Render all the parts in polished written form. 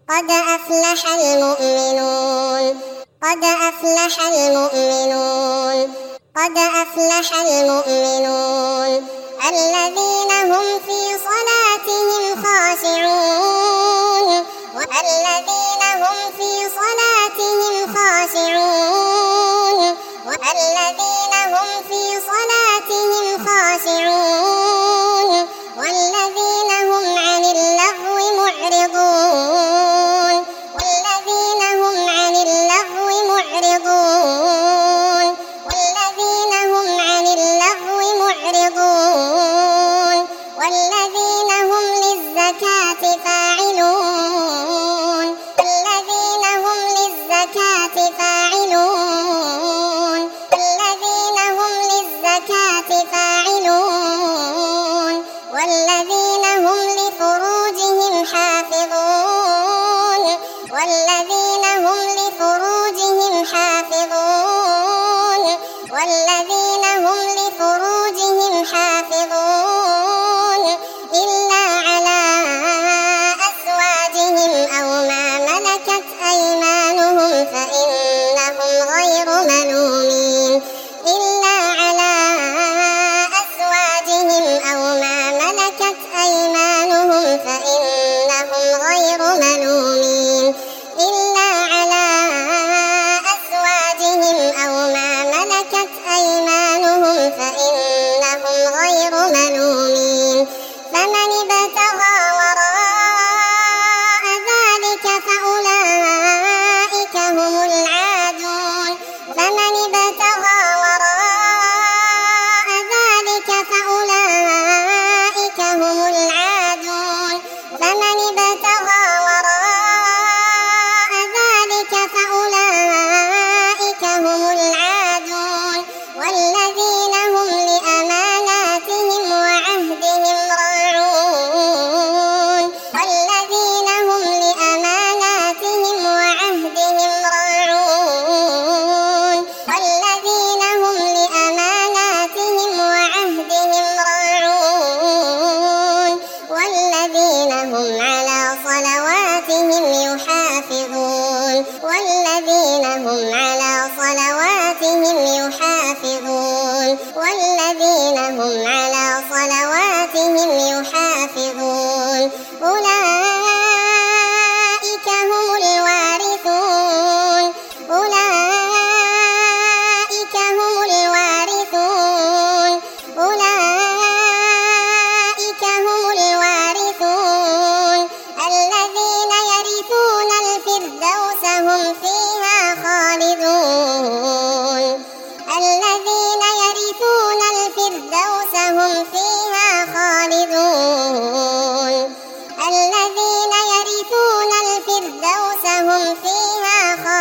قد أفلح المؤمنون قد أفلح المؤمنون قد أفلح المؤمنون الذين هم في صلاتهم خاشعون الذين هم في صلاتهم خاشعون الذين هم في صلاتهم خاشعون والذين هم عن اللغو معرضون والذين هم عن اللغو معرضون والذين هم عن اللغو معرضون والذين هم للزكاة فاعلون والذين هم للزكاة فاعلون والذين هم للزكاة فاعلون والذين هم لفروجهم حافظون والذين هم لفروجهم حافظون والذين هم لفروجهم حافظون إلا على أزواجهم أو ما ملكت أيمانهم فإنهم غير ملومين إلا على أزواجهم أو ما ملكت أيمانهم فإنهم غير ملومين إلا على أزواجهم أو ما ملكت أيمانهم فإنهم غير ملومين فمن ابتغى وراء ذلك فأولئك هم العادون فمن ابتغى وراء ذلك فأولئك هم العادون فمن ابتغى وراء ذلك فأولئك هم العادون والذين هم لأماناتهم وعهدهم راعون والذين هم لأماناتهم وعهدهم راعون والذين هم لأماناتهم وعهدهم راعون والذين هم على صلواتهم يحافظون والذين هم على صلواتهم يحافظون والذين هم على صلواتهم يحافظون أولئك هم الوارثون أولئك هم الوارثون أولئك هم الوارثون الذين يرثون الفردوس هم فيها خالدون الذين يرثون الفردوس هم فيها خالدون الذين يرثون الفردوس هم فيها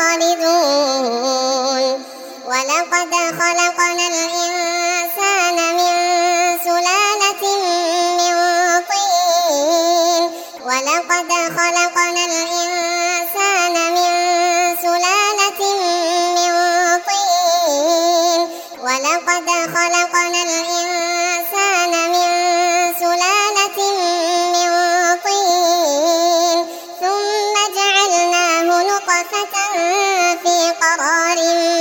خالدون ولقد خلقنا الإنسان من سلالة من طين ولقد خلقنا الإنسان من سلالة من طين ولقد خلقنا الإنسان من سلالة من طين ثم جعلناه نطفة في قرار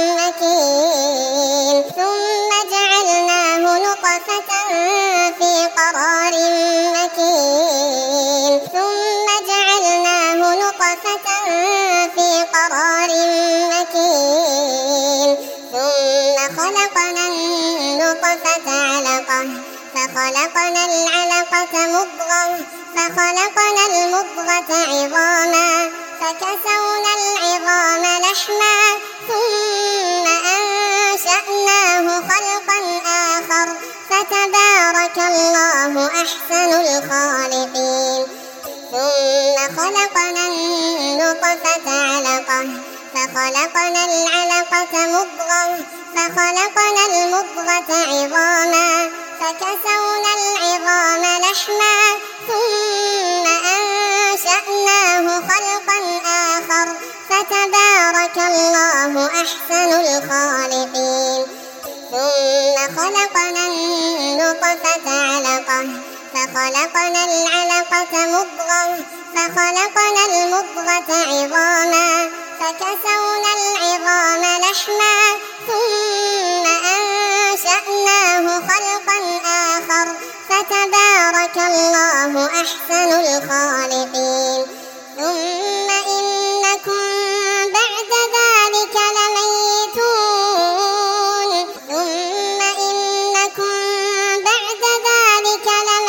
مكين ثم جعلناه نطفة في قرار مكين ثم جعلناه نطفة في قرار مكين ثم خلقنا النطفة علقة فخلقنا العلقة مضغة فخلقنا المضغة عظاما فكسونا العظام لحما ثم أنشأناه خلقا آخر فتبارك الله أحسن الخالقين ثم خلقنا النطفة علقة فخلقنا العلقة مضغة فخلقنا المضغة عظاما فكسونا العظام لحما ثم أنشأناه خلقا آخر فتبارك الله أحسن الخالقين ثم خلقنا النطفة علقة فخلقنا العلقة مضغة فخلقنا المضغة عظاما فكسونا العظام لحما ثم أنشأناه خلقا آخر فتبارك الله أحسن الخالقين ثم إنكم بعد ذلك لميتون ثم إنكم بعد ذلك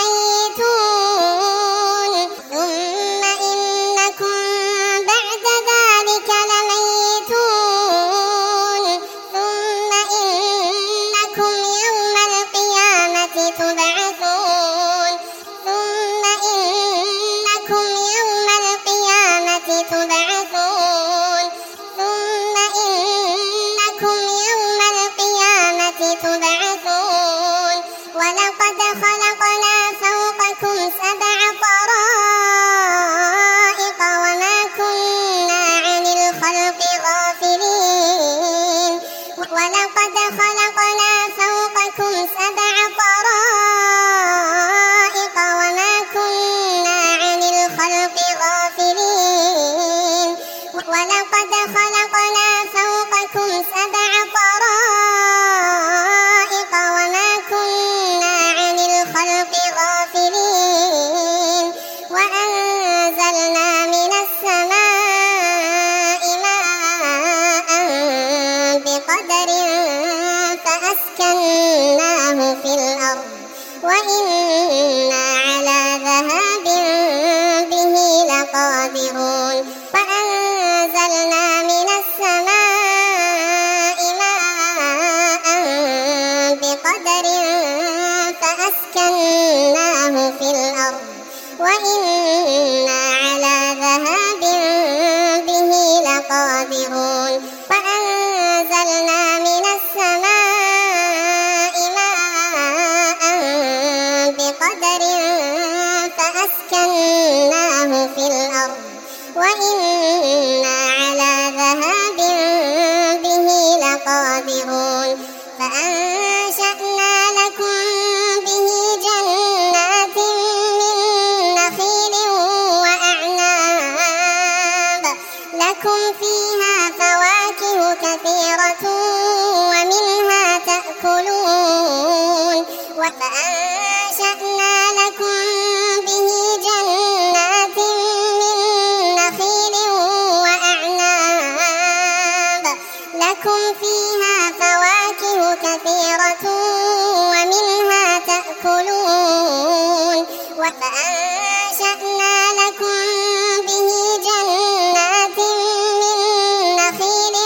لميتون ثم إنكم بعد ذلك لميتون ثم إنكم يوم القيامة تبعثون ثم إنكم يوم القيامة تبعثون ثم إنكم يوم القيامة تبعثون ولقد خلقنا فوقكم 7 طرائق وما كنا عن الخلق غافلين ولقد خلقنا فوقكم 7 طرائق وما كنا عن الخلق غافلين ولقد خلقنا فوقكم 7 طرائق وما كنا عن الخلق غافلين وأنزلنا من السماء ماء بقدر فأسكناه في الأرض وإنا على ذهاب به لقادرون فأنزلنا من السماء ماء بقدر فأسكناه في الأرض وإنا على ذهاب به لقادرون فأنزلنا من السماء ماء بقدر فأسكناه في الأرض وإنا على ذهاب به لقادرون فأنشأنا لكم به جنات من نخيل وأعناب لكم فيها فواكه كثيرة ومنها تأكلون وفأنشأنا لكم به جنات من نخيل وأعناب لكم فيها فواكه كثيرة ومنها تأكلون وفأنشأنا لكم به جنات من نخيل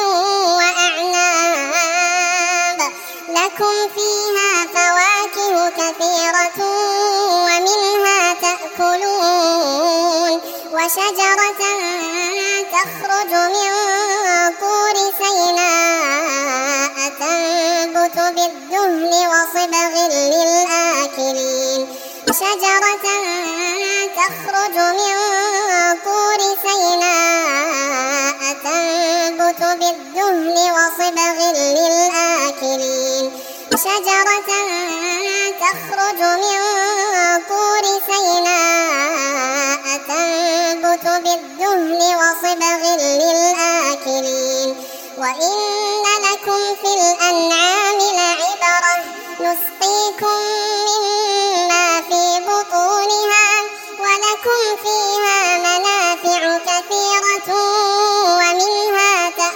وأعناب لكم فيها فواكه كثيرة ومنها تأكلون وشجرة تخرج من طور سيناء تنبت بالدهن وصبغ للآكلين شجرة تخرج من طور سيناء تنبت بالدهن وصبغ للآكلين شجرة تخرج من طور سيناء تنبت بالدهن وصبغ للآكلين وإن لكم في الأنعام لعبرة نسقيكم مما في بطونها ولكم فيها منافع كثيرة ومنها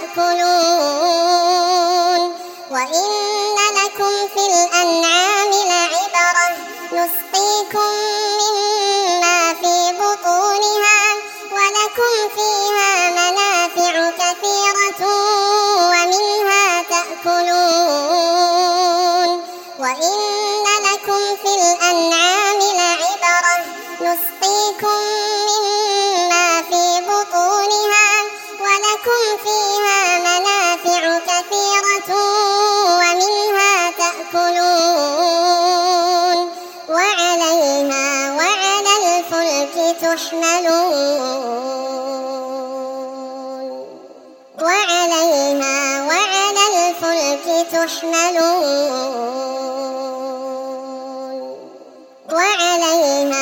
تأكلون وإن لكم في الأنعام لعبرة نسقيكم مما في بطونها ولكم فيها منافع كثيرة ومنها تأكلون وإن لكم في الأنعام لعبرة نسقيكم مما في بطونها ولكم فيها منافع كثيرة ومنها تأكلون وعليها وعلى الفلك تحملون وعليها وعلى الفلك تحملون وعليها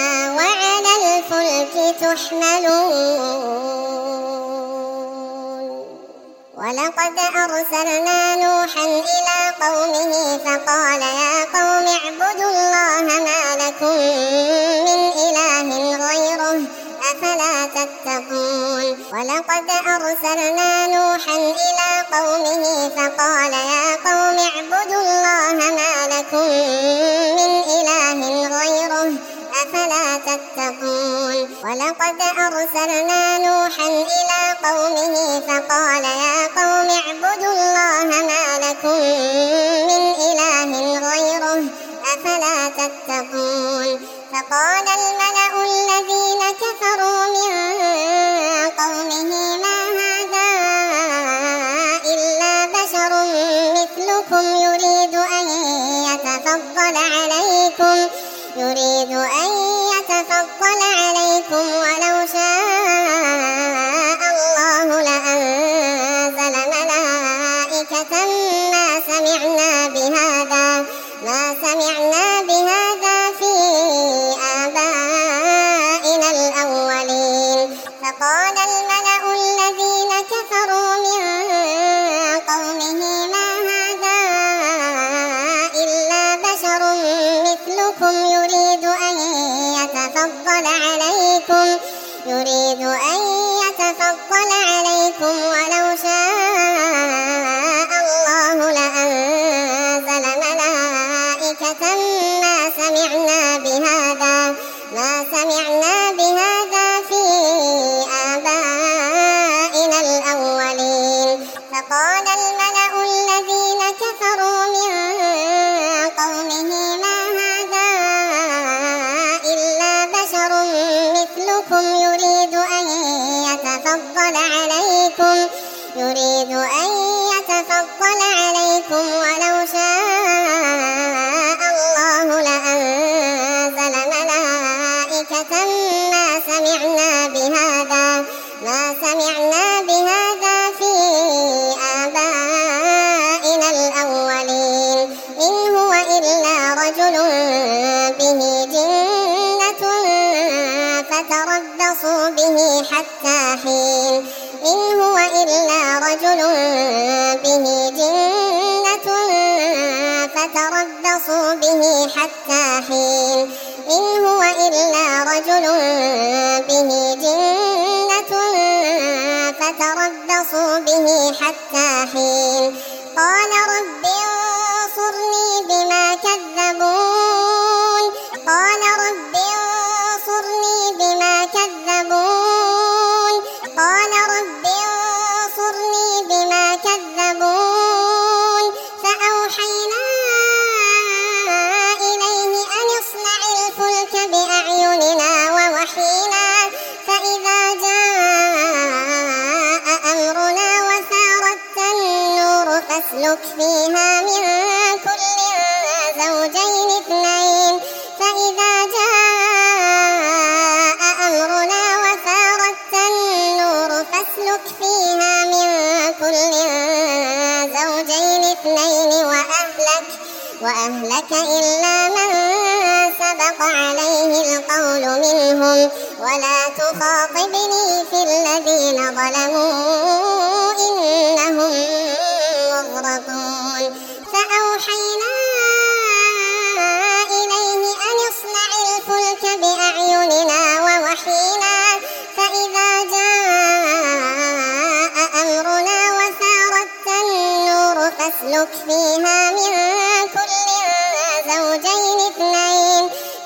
يحملون ولقد أرسلنا نوحا إلى قومه فقال يا قوم اعبدوا الله ما لكم من إله غيره أفلا تتقون ولقد أرسلنا نوحا إلى قومه فقال يا قوم اعبدوا الله ما لكم من إله غيره أفلا تتقون ولقد أرسلنا نوحا إلى قومه فقال يا قوم اعبدوا الله ما لكم من إله غيره أفلا تتقون فقال الملأ الذين كفروا من قومه ما هذا إلا بشر مثلكم يريد أن يتفضل عليكم ولو شاء الله لأنزل ملائكة ما سمعنا بهذا في آبائنا الأولين فقال الملأ الذين كفروا من قومه ما هذا إلا بشر مثلكم يريد أن يتفضل عليكم ولو شاء الله لأنزل ملائكة ما سمعنا بهذا في آبائنا الأولين فقال الملأ الذين كفروا من قومه ما هذا إلا بشر مثلكم يريد أن يتفضل عليكم ولو شاء الله لأنزل ملائكة ما سمعنا بهذا في آبائنا الأولين إن هو إلا رجل به جنة فتربصوا به حتى حين قال رب انصرني بما كذبون فأوحينا إليه أن اصنع الفلك بأعيننا ووحينا فإذا جاء أمرنا وفارت النور فاسلك فيها من كل زوجين اثنين وأهلك إلا من سبق عليه القول منهم ولا تخاطبني في الذين ظلموا إنهم مغرقون فأوحينا إليه أن اصنع الفلك بأعيننا ووحينا فإذا جاء أمرنا وفارت النور فاسلك فيها من كل زوجين اثنين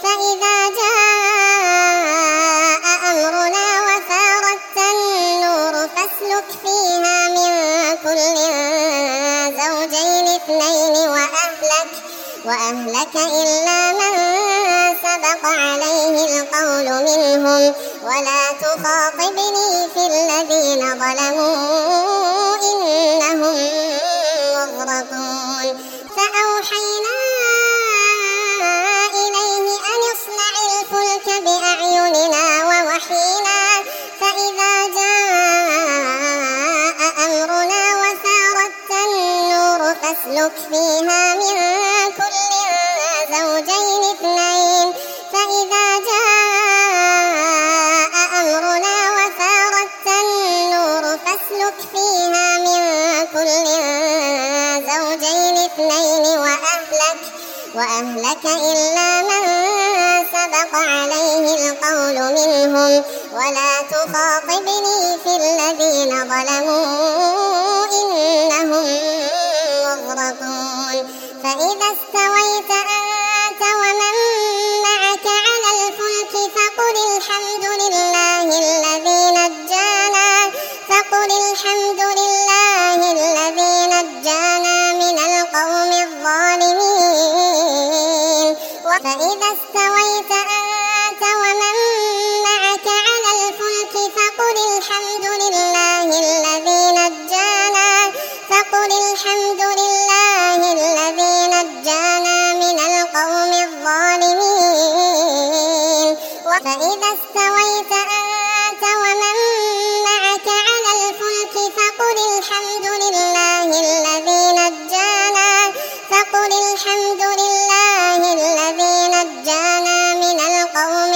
وأهلك إلا من سبق عليه القول منهم ولا تخاطبني في الذين ظلموا إنهم مغرقون فأوحينا إليه أن اصنع الفلك بأعيننا ووحينا فإذا جاء أمرنا وفارت النور فاسلك فيها من كل زوجين اثنين فإذا جاء أمرنا فاسلك فيها من كل زوجين اثنين وأهلك إلا من سبق عليه القول منهم ولا تخاطبني في الذين ظلموا إنهم مغرقون فإذا استويت أنت ومن معك على الفلك فقل الحمد لله الذي نجانا من القوم الظالمين فإذا استويت أنت ومن معك على الفلك فقل الحمد لله الذي نجانا من القوم الظالمين فإذا استويت أنت ومن معك على الفلك فقل الحمد لله الذي نجانا من القوم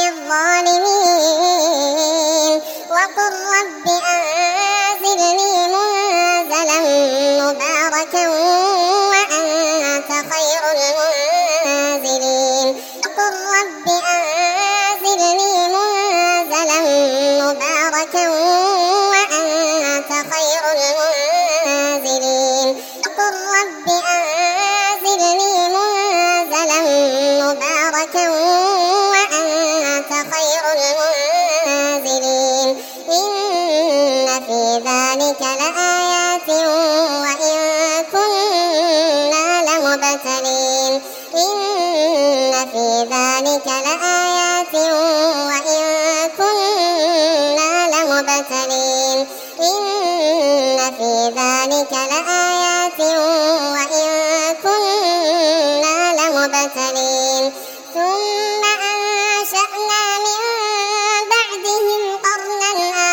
الظالمين وقل رب أنزلني منزلا مباركا وأنت خير المنزلين وقل رب أنزلني منزلا مباركا وأنت خير المنزلين وقل رب أنزلني منزلا مباركا وأنت خير المنزلين إن في ذلك لآيات وإن كنا لمبتلين إن في ذلك لآيات وإن كنا لمبتلين إن في ذلك لآيات وإن كنا لمبتلين ثم أنشأنا من بعدهم قرنا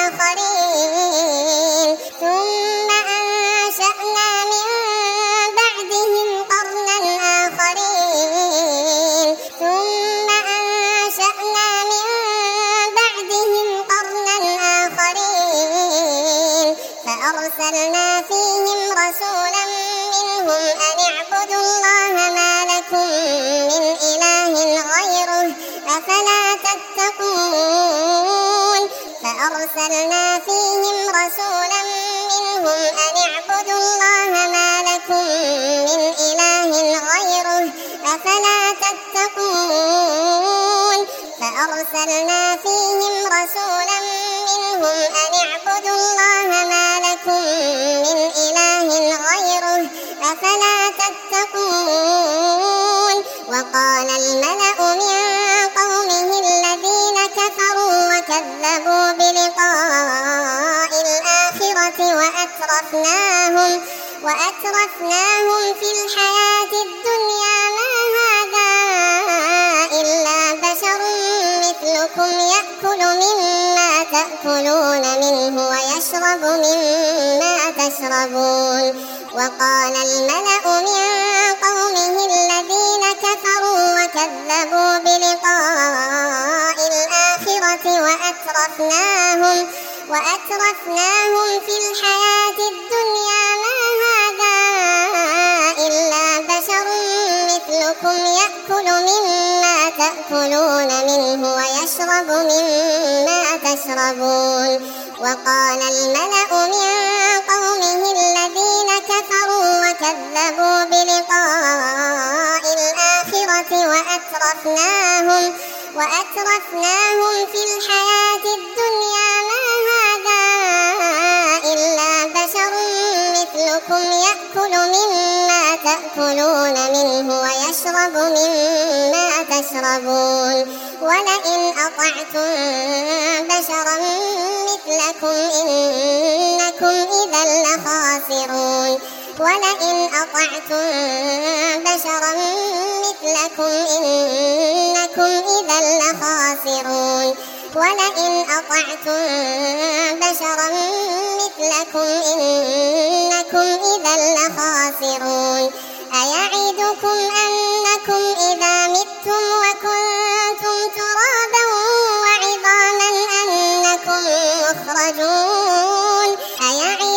آخرين ثم أنشأنا من بعدهم قرنا آخرين ثم أنشأنا من بعدهم قرنا آخرين فأرسلنا فيهم رسولا منهم أن اعبدوا الله ما لكم من إله غيره أفلا تتقون فأرسلنا فيهم رسولا منهم أن اعبدوا الله ما لكم من إله غيره أفلا تتقون فأرسلنا فيهم رسولا منهم أن اعبدوا الله ما لكم من إله غيره أفلا تتقون وقال الملأ من قومه الذين كفروا وكذبوا بلقاء الآخرة وأترفناهم في الحياة الدنيا ما هذا إلا بشر مثلكم يأكل مما تأكلون منه ويشرب مما تشربون وقال الملأ من قومه الذين كفروا وكذبوا بلقاء الآخرة وأترفناهم في الحياة الدنيا ما هذا إلا بشر مثلكم يأكل مما تأكلون منه ويشرب مما تشربون وقال الملأ من قومه الذين كفروا وكذبوا بلقاء الآخرة وأترفناهم في الحياة الدنيا ما هذا إلا بشر مثلكم يأكل مما تأكلون منه ويشرب مما تشربون ولئن أطعتم بشرا مثلكم إنكم إذا لخاسرون ولئن أطعتم بشرا مثلكم إنكم إذا لخاسرون ولئن أطعتم بشرا مثلكم إنكم إذا لخاسرون أيعدكم أنكم إذا متم وكنتم ترابا وعظاما أنكم مخرجون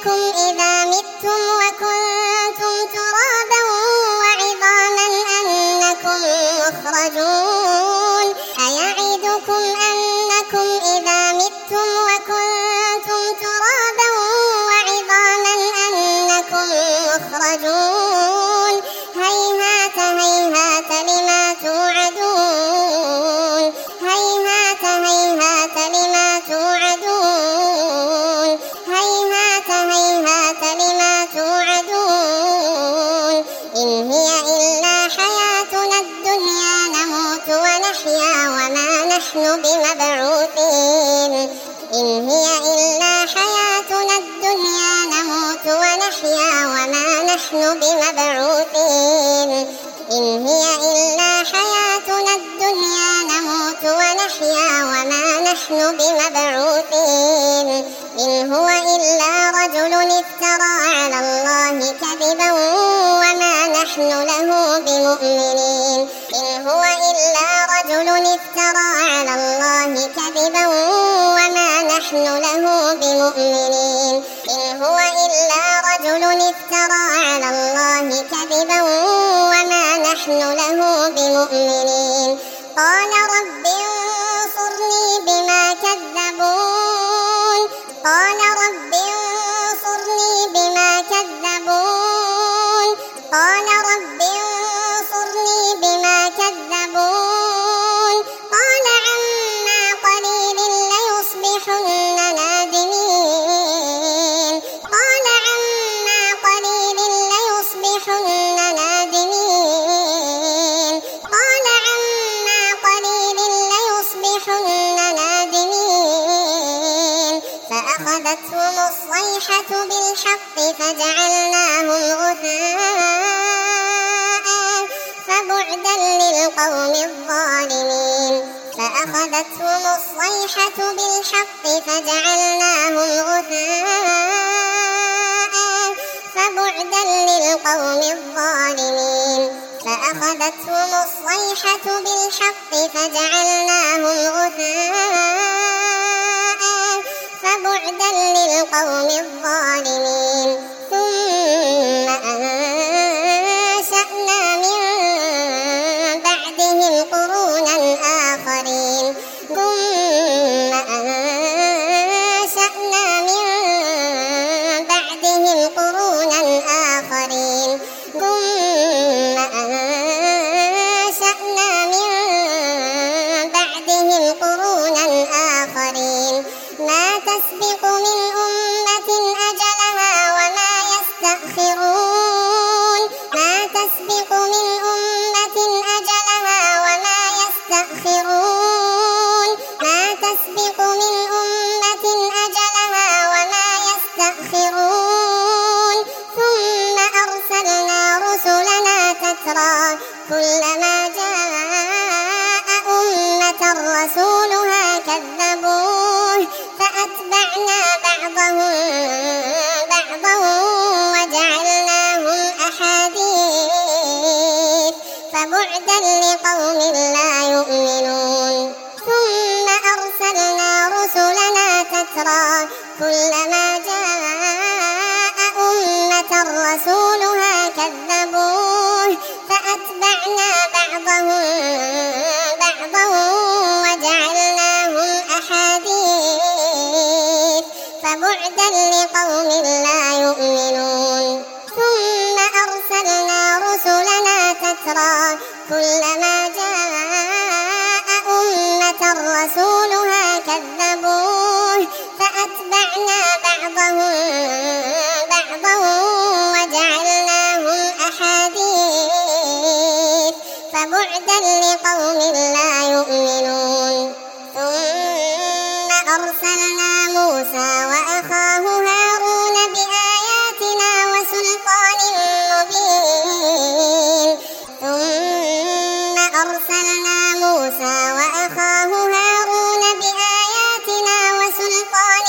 أنكم إذا متم وكنتم ترابا وعظاما أنكم مخرجون أيعدكم أنكم إذا متم وكنتم ترابا وعظاما أنكم مخرجون هيهات هيهات لما توعدون هيهات هيهات لما توعدون هيهات هيهات لما توعدون إن هي إلا حياتنا الدنيا نموت ونحيا وما نحن بمبعوثين إن هي إلا حياتنا الدنيا نموت ونحيا وما نحن بمبعوثين إن هي إلا حياتنا الدنيا نموت ونحيا وما نحن بمبعوثين إن هو إلا رجل افترى على الله كذبا وما نحن له بمؤمنين إن هو إلا رجل افترى على الله كذبا وما نحن له بمؤمنين إن هو إلا رجل افترى على الله كذبا وما نحن له بمؤمنين قال رب انصرني بما كذبون قال رب انصرني بما كذبون قال رب انصرني بما كذبون قال عما قليل ليصبحن نادمين قال عما قليل ليصبحن نادمين قال عما قليل ليصبحن نادمين فأخذتهم الصيحة بالحق فجعلناهم غثاء فبعدا للقوم الظالمين فأخذتهم الصيحة بالحق فجعلناهم غثاء فبعدا للقوم الظالمين فأخذتهم الصيحة بالحق فجعلناهم غثاء فبعدا للقوم الظالمين ثم أنشأنا من بعدهم قرونا آخرين ثم أنشأنا من بعدهم قرونا آخرين ثم أنشأنا من بعدهم قرونا آخرين ما تسبق من أمة أجلها وما يستأخرون ما تسبق من أمة أجلها وما يستأخرون ما تسبق من أمة أجلها وما يستأخرون ثم أرسلنا رسلنا تترى كلما جاء أمة رسولها كذبوه فأتبعنا بعضهم بعضا وجعلناهم أحاديث فبعدا لقوم لا يؤمنون ثم أرسلنا رسلنا تترى كلما جاء أمة رسولها كذبوه فأتبعنا بعضهم بعضا وجعلناهم أحاديث فبعدا لقوم لا يؤمنون ثم أرسلنا رسلنا تترى كلما جاء أمة رسولها كذبوه فأتبعنا بعضهم بعضا وجعلناهم أحاديث فبعدا لقوم لا يؤمنون ثم أرسلنا موسى وأخاه هارون بآياتنا وسلطان مبين ثم أرسلنا موسى وأخاه هارون بآياتنا وسلطان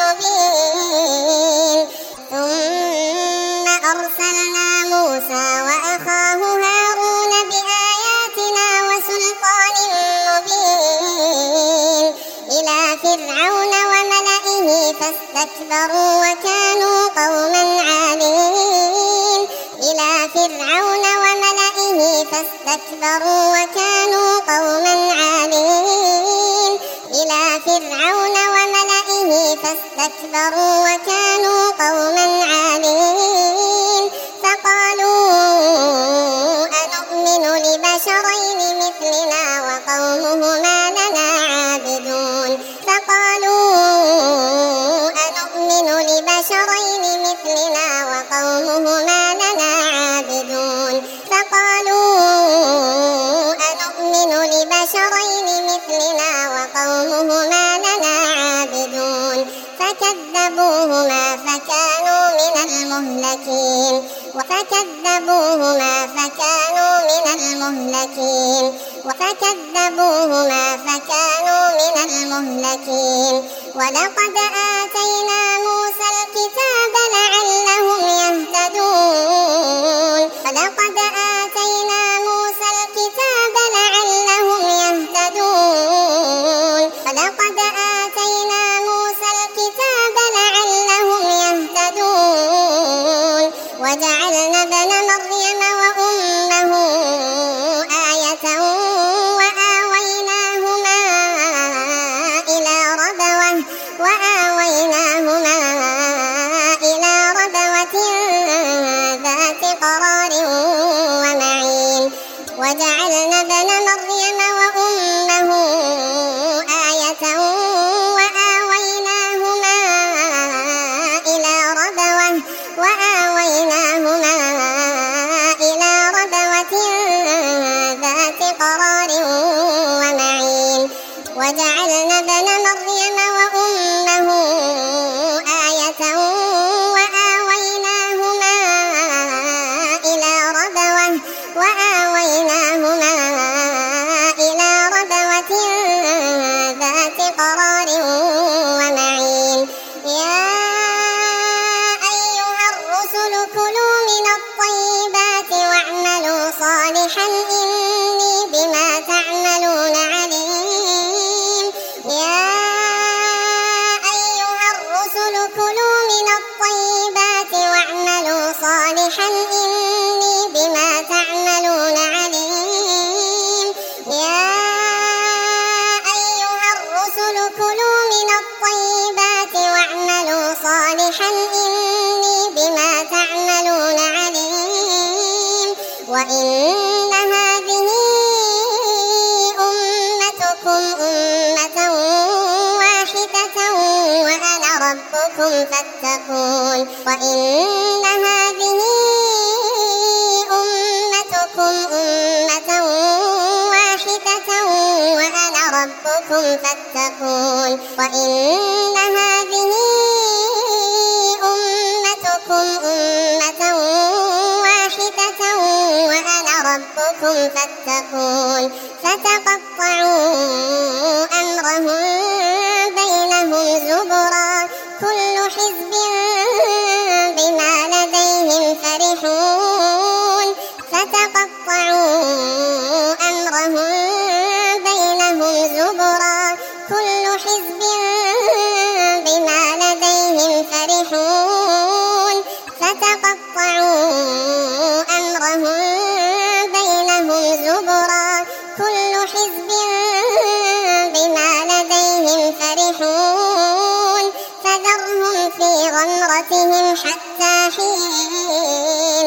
مبين ثم أرسلنا موسى وأخاه هارون بآياتنا وسلطان مبين إلى فرعون وملئه فاستكبروا فاستكبروا وكانوا قوما عالين إلى فرعون وملئه فاستكبروا وكانوا قوما عالين إلى فرعون وملئه فاستكبروا وكانوا قوما عالين فقالوا أنؤمن لبشرين مثلنا وقومهما لنا عابدون لبشرين مثلنا وقومهما لنا عابدون فكذبوهما فكانوا من المهلكين ولقد آتينا موسى الكتاب لعلهم يهتدون وجعلنا ابن مريم وأمه آية وآويناهما إلى ربوة ذات قرار ومعين وجعلنا ابن مريم وأمه آية وآويناهما إلى ربوة ذات قرار ومعين وجعلنا ابن مريم وأمه آية وآويناهما إلى ربوة ذات قرار ومعين يا أيها الرسل كلوا من الطيبات واعملوا صالحا إني بما تعملون عليم يا أيها الرسل كلوا من الطيبات واعملوا صالحا إني بما تعملون عليم يا أيها الرسل كلوا من الطيبات واعملوا صالحا إني بما تعملون عليم وإن هذه أمتكم أمة واحدة وأنا ربكم فاتقون وإن هذه أمتكم أمة واحدة وأنا ربكم فاتقون وإن هذه أمتكم أمة واحدة وأنا ربكم فاتقون فتقطعوا أمرهم بينهم زبرا كل حزب بما لديهم فرحون فتقطعوا أمرهم بينهم زبرا كل حزب بما لديهم فرحون فتقطعوا أمرهم بينهم زبرا كل حزب بما لديهم فرحون فذرهم في غمرتهم حتى حين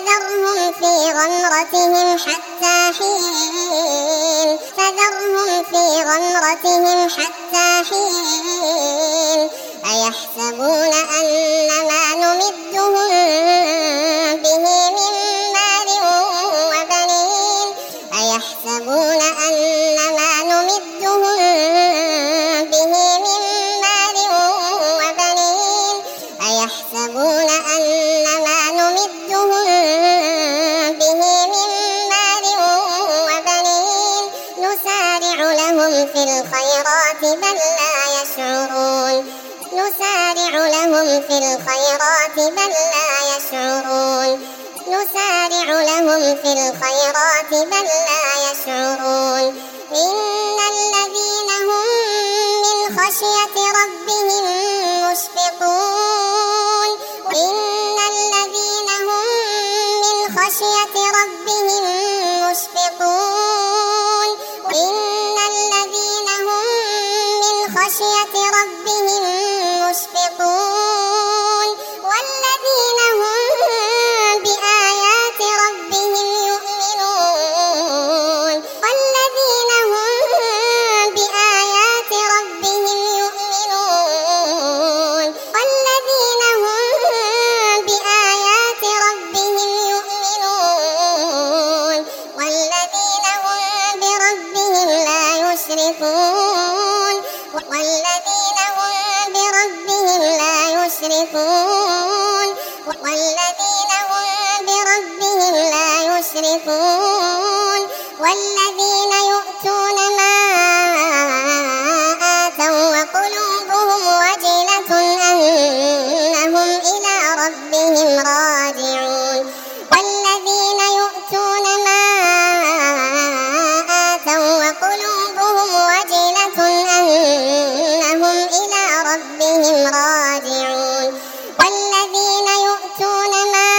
أيحسبون أن ما نمدهم به من مال وبنين أيحسبون أن ما نمدهم به من مال وبنين أيحسبون أن ما نمدهم به من مال وبنين نسارع لهم في الخيرات بل لا يشعرون إن الذين هم من خشية ربهم مشفقون إن الذين هم من خشية ربهم مشفقون إن الذين هم من خشية ربهم مشفقون والذين هم بآيات ربهم يؤمنون والذين هم بآيات ربهم يؤمنون والذين هم بآيات ربهم يؤمنون والذين هم بربهم لا يشركون والذين هم بربهم لا يشركون والذين هم بربهم لا يشركون والذين يؤتون ما آتوا وقلوبهم وجلة أنهم إلى ربهم راجعون والذين يؤتون ما آتوا وقلوبهم وجلة أنهم إلى ربهم راجعون والذين يؤتون ما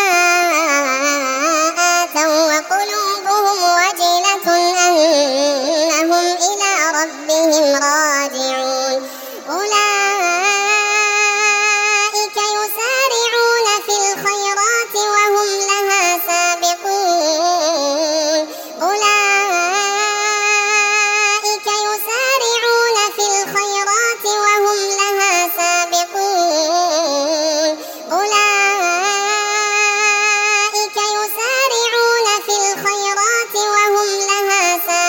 آتوا وقلوبهم وجلة أنهم إلى ربهم راجعون أولئك يسارعون في الخيرات وهم لها سابقون أولئك يسارعون في الخيرات وهم لها سابقون أولئك يسارعون في الخيرات وهم لها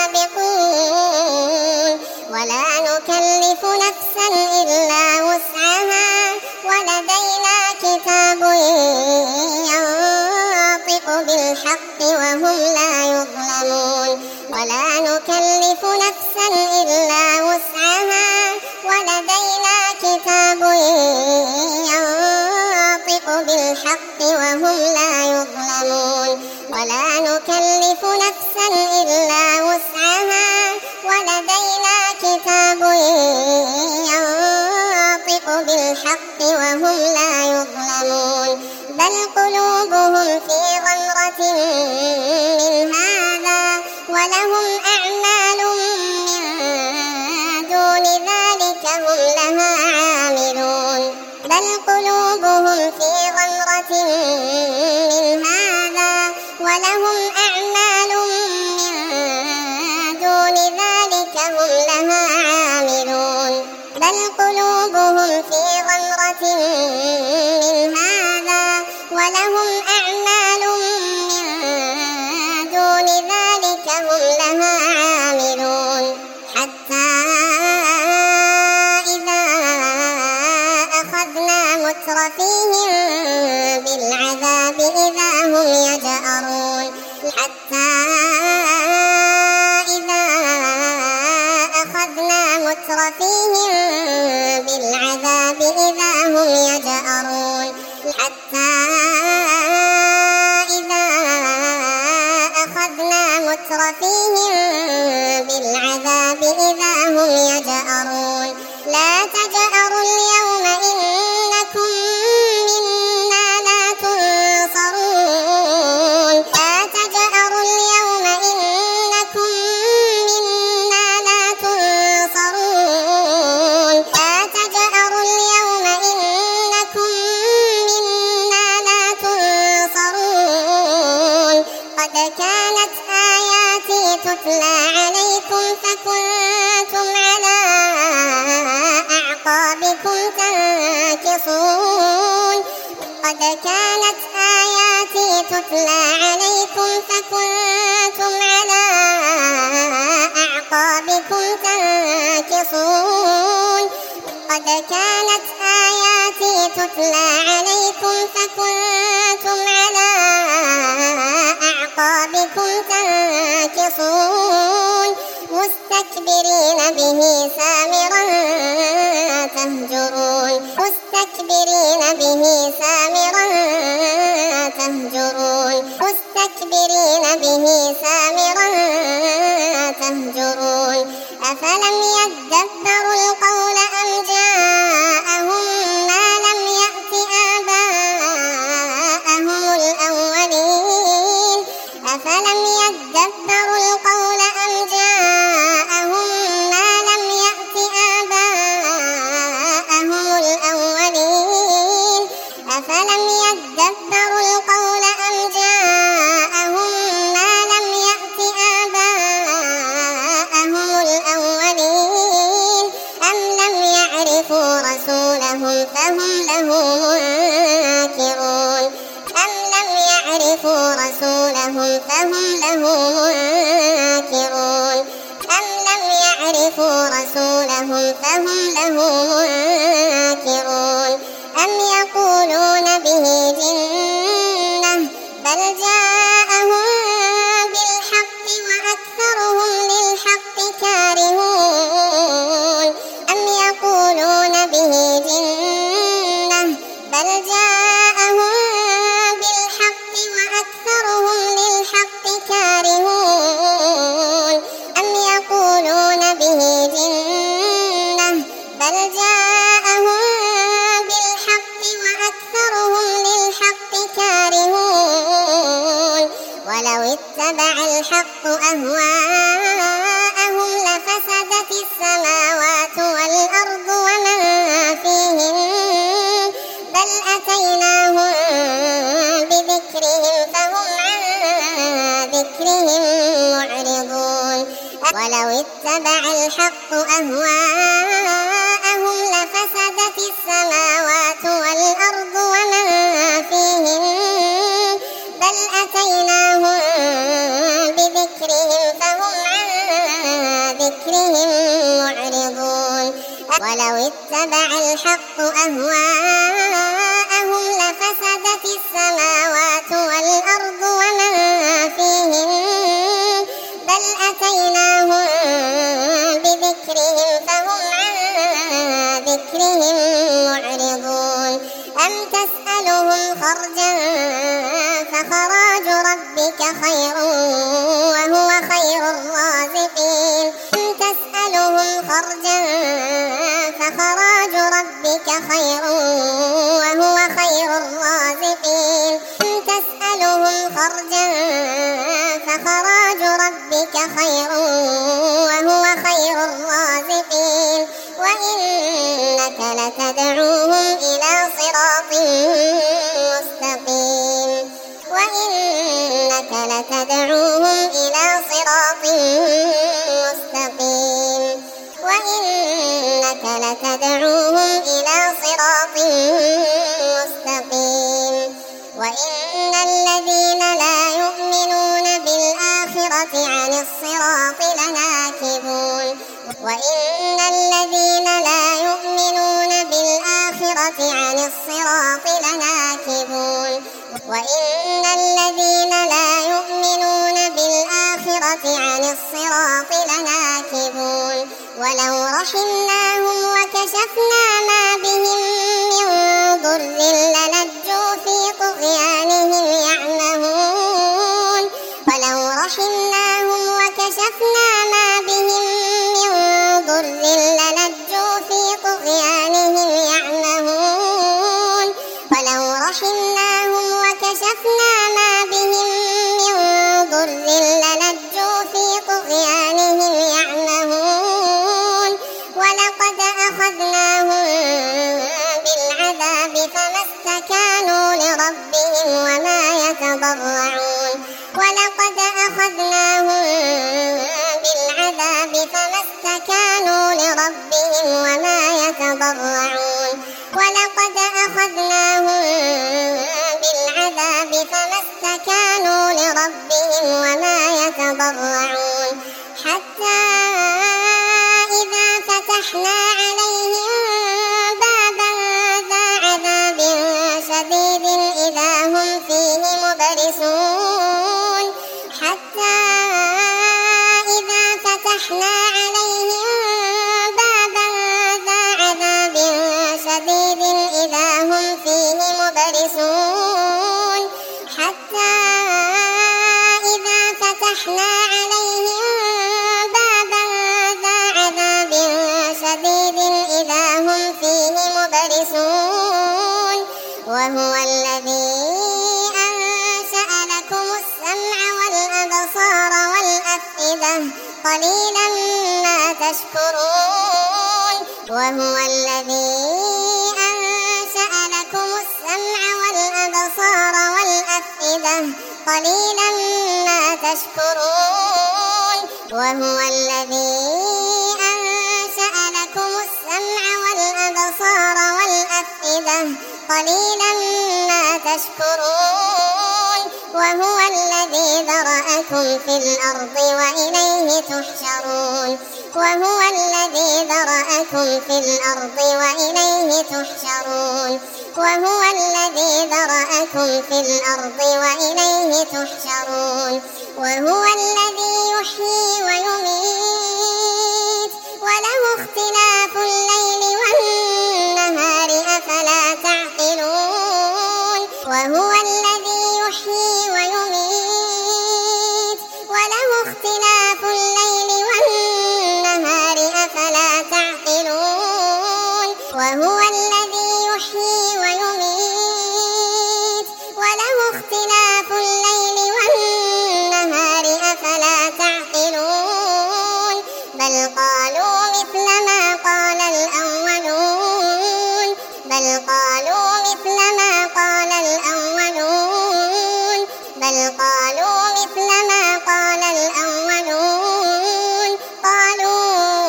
سابقون ولا نكلف نفسا إلا وسعها ولدينا كتاب ينطق بالحق وهم لا يظلمون ولا نكلف نفسا إلا وسعها ولدينا كتاب ينطق بالحق وهم لا يظلمون ولا نكلف نفسا إلا وسعها ولدينا كتاب ينطق بالحق وهم لا يظلمون بل قلوبهم في غمرة من هذا ولهم أعمال من دون ذلك هم لها عاملون بل قلوبهم في غمرة من هذا ولهم أعمال من دون ذلك هم لها عاملون بل قلوبهم في غمرة من هذا ولهم أعمال من دون ذلك هم لها عاملون حتى إذا أخذنا مترفيهم بالعذاب إذا هم يجأرون حتى إذا أخذنا مترفيهم بالعذاب إذا هم يجأرون حتى إذا أخذنا مترفيهم بالعذاب إذا هم يجأرون لا تجأروا اليوم إنكم منا لا تنصرون لا تجأروا اليوم إنكم منا لا تنصرون لا تجأروا اليوم إنكم منا لا تنصرون قد كانت آياتي تتلى عليكم فكنتم على أعقابكم تنكصون قد كانت آياتي تتلى عليكم فكنتم على أعقابكم تنكصون قد كانت آياتي تتلى عليكم فكنتم على أعقابكم تنكصون مستكبرين به سامرا تهجرون مستكبرين به سامرا تهجرون مستكبرين به سامرا تهجرون أفلم يدبروا القول أم جاءهم ما أفلم يدبروا القول أم جاءهم ما لم يأت آباءهم الأولين أم لم يعرفوا رسولهم فهم له منكرون أم لم يعرفوا رسولهم فهم له منكرون أم لم يعرفوا رسولهم فهم له منكرون أم يقولون به جنة بل جاءهم بالحق وأكثرهم للحق كارهون أم يقولون به جنة بل جاءهم بالحق وأكثرهم للحق كارهون أم يقولون به جنة بل جاءهم بالحق وأكثرهم للحق كارهون ولو اتبع الحق أهواءهم لفسدت السماوات والأرض ومن فيهن بل أتيناهم بذكرهم فهم عن ذكرهم معرضون ولو اتبع الحق أهواءهم لفسدت السماوات والأرض ومن فيهن بل أتيناهم بذكرهم فهم عن ذكرهم معرضون ولو اتبع الحق أهواءهم لفسدت السماوات والأرض ومن فيهن بل أتيناهم بذكرهم فهم عن ذكرهم معرضون أم تسألهم خرجا فخراج ربك خير وهو خير الرازقين أم تسألهم خرجا فخراج ربك خير وهو خير الرازقين أم تسألهم خرجا فخراج ربك خير وهو خير الرازقين وإنك لتدعوهم إلى صراط مستقيم وإنك لتدعوهم إلى صراط مستقيم وإنك لتدعوهم إلى صراط مستقيم وإن الذين لا يؤمنون بالآخرة عن الصراط لناكبون وإن الذين لا يؤمنون بالآخرة عن الصراط لناكبون وإن الذين لا يؤمنون بالآخرة عن الصراط لناكبون ولو رحمناهم وكشفنا ما بهم من ضر للجوا في طغيانهم يعمهون ولو رحمناهم وكشفنا ما بهم من ضر للجوا في طغيانهم يعمهون ولو رحمناهم وكشفنا ما بهم من ضر للجوا في طغيانهم يعمهون ولقد أخذناهم بالعذاب فما استكانوا لربهم وما يتضرعون ولقد أخذناهم بالعذاب فما استكانوا لربهم وما يتضرعون ولقد أخذناهم بالعذاب فما استكانوا لربهم وما يتضرعون حتى إذا فتحنا عليهم بابا ذا عذاب شديد إذا هم فيه مبلسون حتى إذا فتحنا عليهم بابا ذا عذاب شديد إذا هم فيه مبلسون حتى إذا فتحنا عليهم بابا ذا عذاب شديد إذا هم فيه مبلسون وهو الذي أنشأ لكم السمع والأبصار والأفئدة قليلا ما تشكرون وهو الذي أنشأ لكم السمع عباده قليلا ما تشكرون وهو الذي أنشأ لكم السمع والأبصار والأفئدة قليلا ما تشكرون وهو الذي ذرأكم في الأرض وإليه تحشرون وهو الذي ذرأكم في الأرض وإليه تحشرون وهو الذي ذرأكم في الأرض وإليه تحشرون وهو الذي يحيي ويميت وله اختلاف الليل والنهار أفلا تعقلون وهو الذي يحيي ويميت وله اختلاف الليل والنهار أفلا تعقلون وهو الذي يحيي ويميت وله اختلاف الليل والنهار أفلا تعقلون بل قالوا مثل ما قال الأولون بل قالوا مثل ما قال الأولون بل قالوا مثل ما قال الأولون قالوا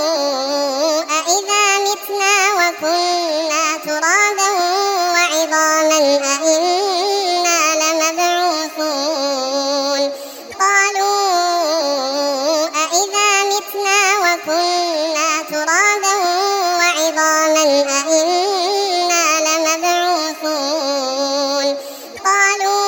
أإذا متنا وكنا ترابا وعظاما أإنا لمبعوثون قالوا أإذا متنا وكنا ترابا وعظاما أإنا لمبعوثون قالوا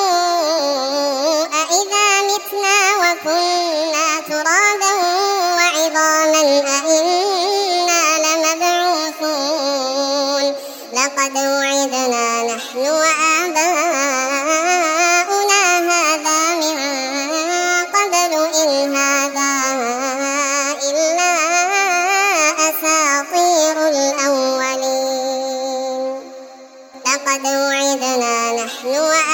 أإذا متنا وكنا ترابا وعظاما أإنا لمبعوثون لقد وعدنا نحن وآباؤنا هذا من قبل إن هذا إلا أساطير الأولين لقد وعدنا نحن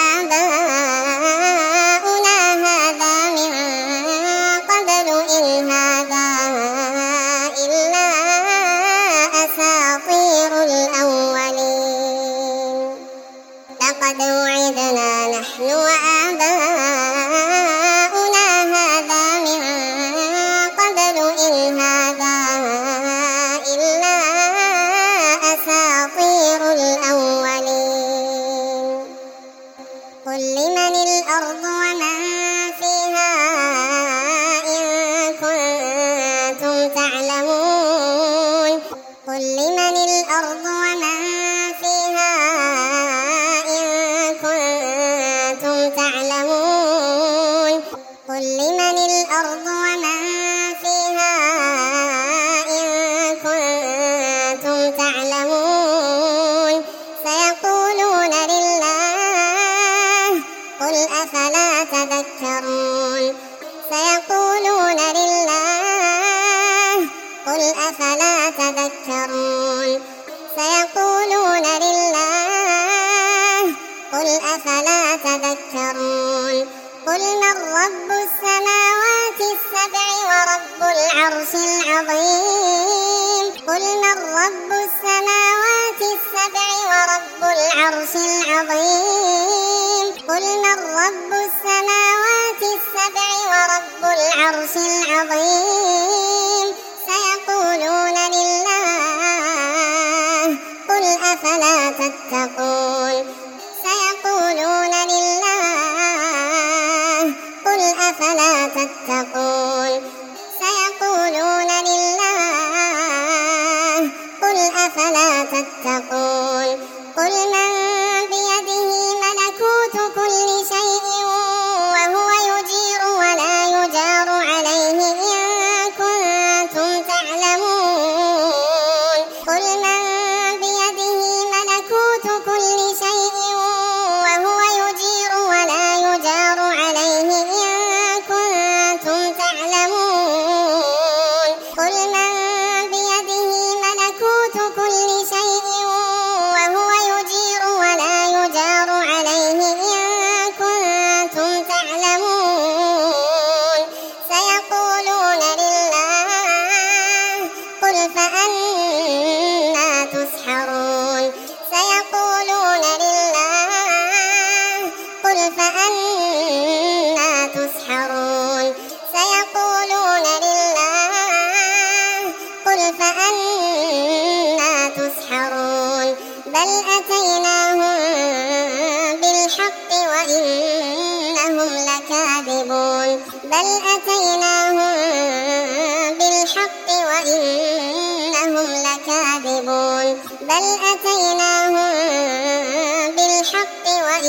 وآباؤنا هذا من قبل إن هذا إلا أساطير الأولين لقد وعدنا نحن وآباؤنا هذا من قبل إن هذا إلا أساطير الأولين قل لمن الأرض ومن فيها إن كنتم تعلمون قل لمن الأرض ومن فيها إن كنتم تعلمون قل لمن الأرض ومن فيها إن كنتم تعلمون سيقولون لله قل أفلا تذكرون سيقولون لله قل أفلا تذكرون سيقولون لله قل أفلا تذكرون قل من رب السماوات السبع ورب العرش العظيم قل من رب السماوات السبع ورب العرش العظيم قل من رب السماوات السبع ورب العرش العظيم سيقولون لله قل أفلا تتقون سيقولون لله قل أفلا تتقون سيقولون لله قل أفلا تتقون قل من بيده ملكوت كل شيء وهو يجير ولا يجار عليه إن كنتم تعلمون قل من بيده ملكوت كل شيء وهو يجير ولا يجار عليه إن كنتم تعلمون قل من بيده ملكوت كل شيء وهو يجير ولا يجار عليه إن كنتم تعلمون سيقولون لله قل فأنا تسحرون سيقولون لله بل أتيناهم بالحق وإنهم لكاذبون بل أتيناهم بالحق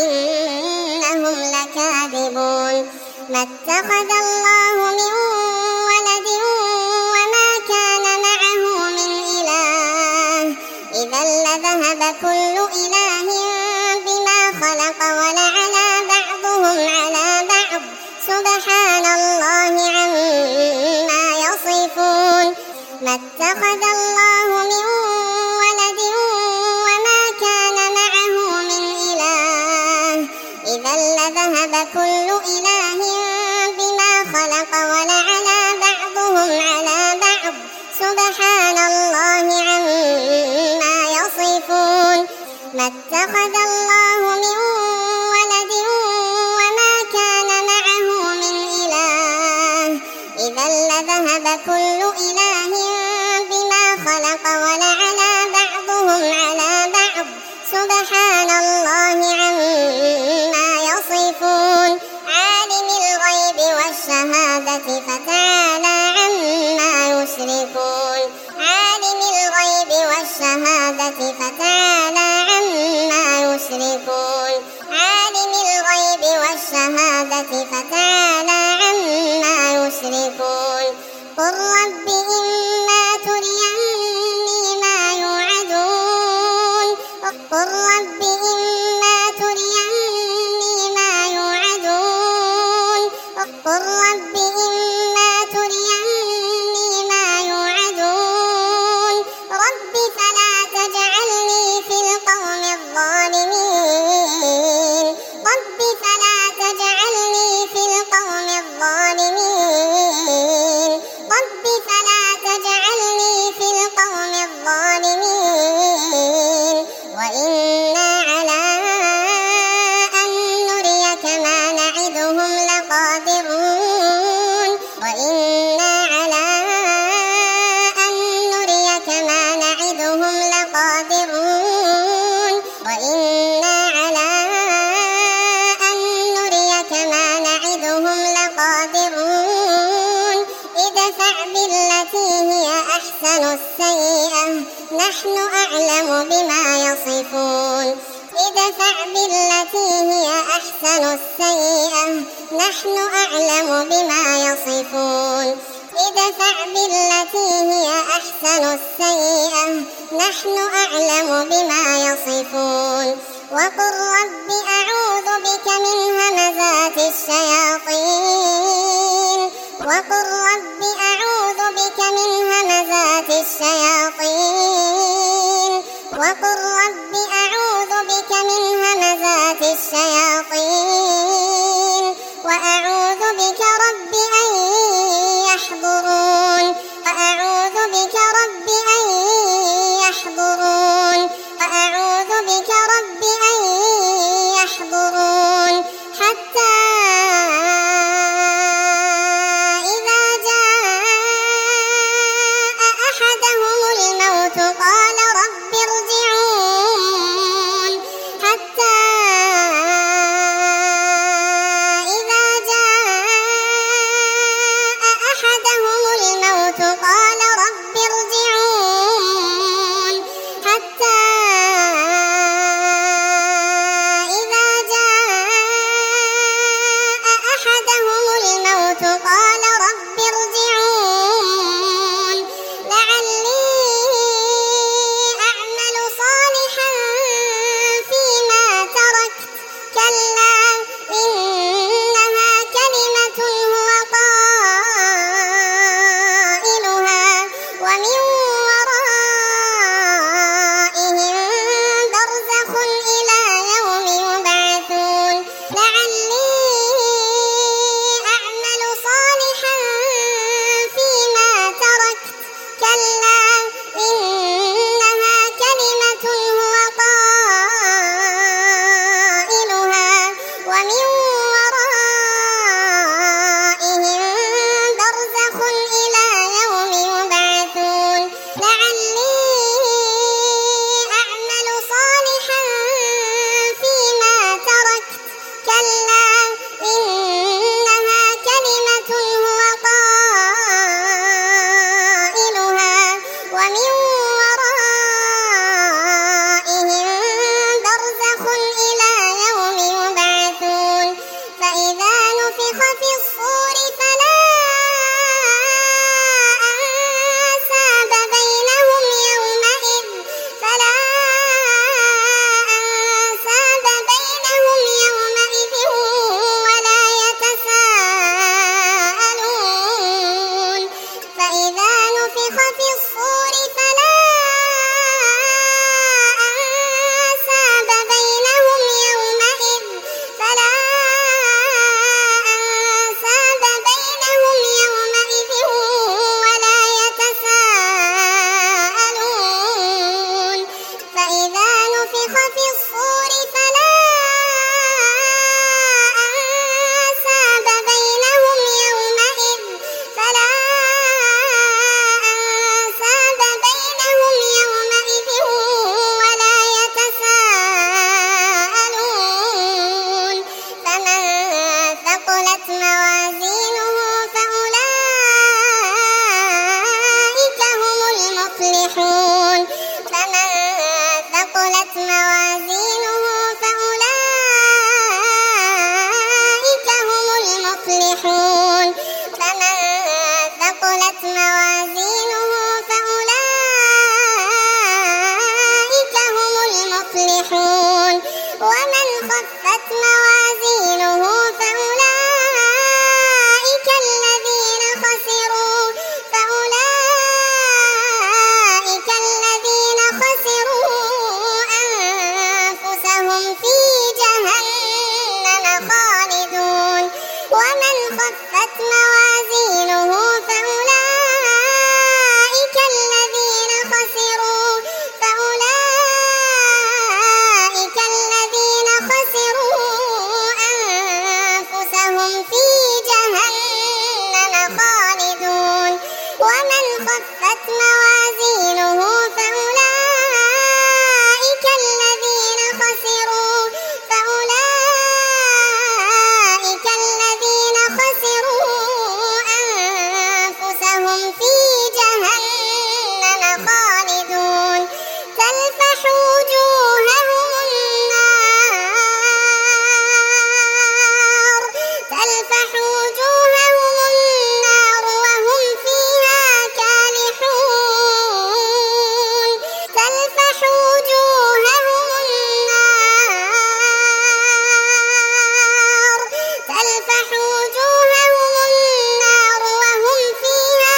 وإنهم لكاذبون ما اتخذ الله من ولد وما كان معه من إله إذا لذهب كل إله بما خلق ولعلى بعضهم على بعض سبحان الله عما يصفون ما اتخذ الله من ولد وما كان معه من إله إذا لذهب كل إله بما خلق ولعلى بعضهم على بعض سبحان الله عما يصفون ما اتخذ الله من ولد وما كان معه من إله إذا لذهب كل إله بما خلق ولعلى بعضهم على بعض سبحان الله عما يصفون عالم الغيب والشهادة فتعالى عما يشركون عالم الغيب والشهادة فتعالى عما يشركون عالم الغيب والشهادة فتعالى عما يشركون قل رب إما تريني ما يوعدون قل رب إما تريني ما يوعدون قل رب إما تريني ما يوعدون رب فلا تجعلني في القوم الظالمين رب فلا تجعلني في القوم الظالمين رب فلا تجعلني في القوم الظالمين وإنا على أن نريك ما نعدهم لقادرون وإنا على أن نريك ما نعدهم لقادرون وإنا على أن نريك ما نعدهم لقادرون ادفع بالتي هي أحسن السيئة نحن أعلم بما يصفون ادفع بالتي هي أحسن السيئة نحن أعلم بما يصفون ادفع بالتي هي أحسن السيئة نحن أعلم بما يصفون وقل رب أعوذ بك من همزات الشياطين وقل رب أعوذ بك من همزات الشياطين وقل رب أعوذ بك من همزات الشياطين وأعوذ بك رب أن يحضرون وأعوذ بك رب أن يحضرون وأعوذ بك رب أن يحضرون حتى إذا جاء أحدهم الموت قال رب ارجعون حتى إذا جاء أحدهم الموت قال رب ارجعون حتى إذا جاء ثقلت موازينه فأولئك هم المفلحون فمن ثقلت موازينه فأولئك هم المفلحون فمن ثقلت موازينه فأولئك هم المفلحون ومن خفت موازينه فأولئك الذين خسروا أنفسهم في جهنم خالدون ومن خفت موازينه فأولئك الذين خسروا أنفسهم في جهنم خالدون ومن خفت موازينه فأولئك الذين خسروا أنفسهم في جهنم خالدون تلفح وجوههم النار وهم فيها كالحون تلفح وجوههم النار وهم فيها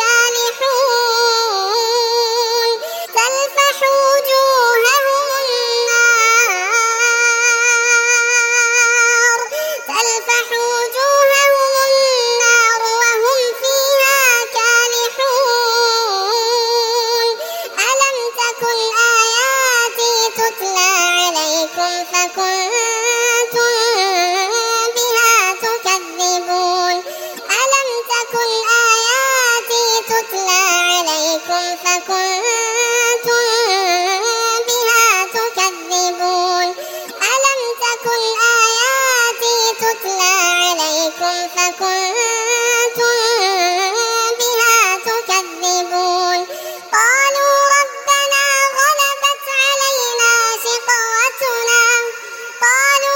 كالحون تلفح وجوههم النار وهم فيها كالحون ألم تكن آياتي تتلى عليكم فكنتم بها تكذبون ألم تكن آياتي تتلى عليكم فكنتم بها تكذبون ألم تكن آياتي تتلى عليكم فكنتم بها تكذبون قالوا ربنا غلبت علينا شقوتنا قالوا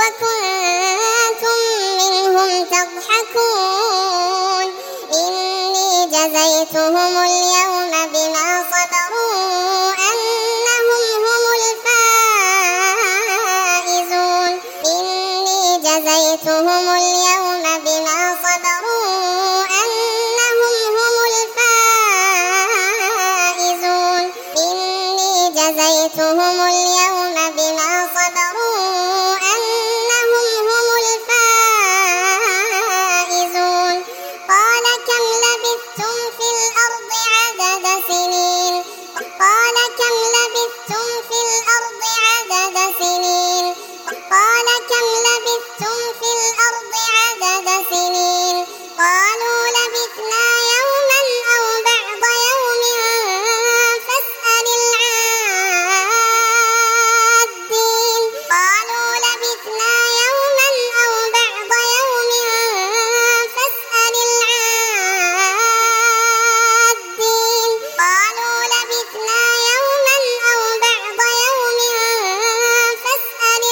وكنتم منهم تضحكون إني جزيتهم اليوم بما صبروا أنهم هم الفائزون إني جزيتهم اليوم بما صبروا أنهم هم الفائزون إني جزيتهم اليوم بما صبروا أنهم هم الفائزون قال كم لبثتم في الأرض عدد سنين قال كم لبثتم في الأرض عدد سنين قال كم لبثتم في الأرض عدد سنين قالوا لبثنا يوما أو بعض يوم فاسأل العادين قالوا لبثنا يوما أو بعض يوم فاسأل العادين قالوا لبثنا يوما أو بعض يوم فاسأل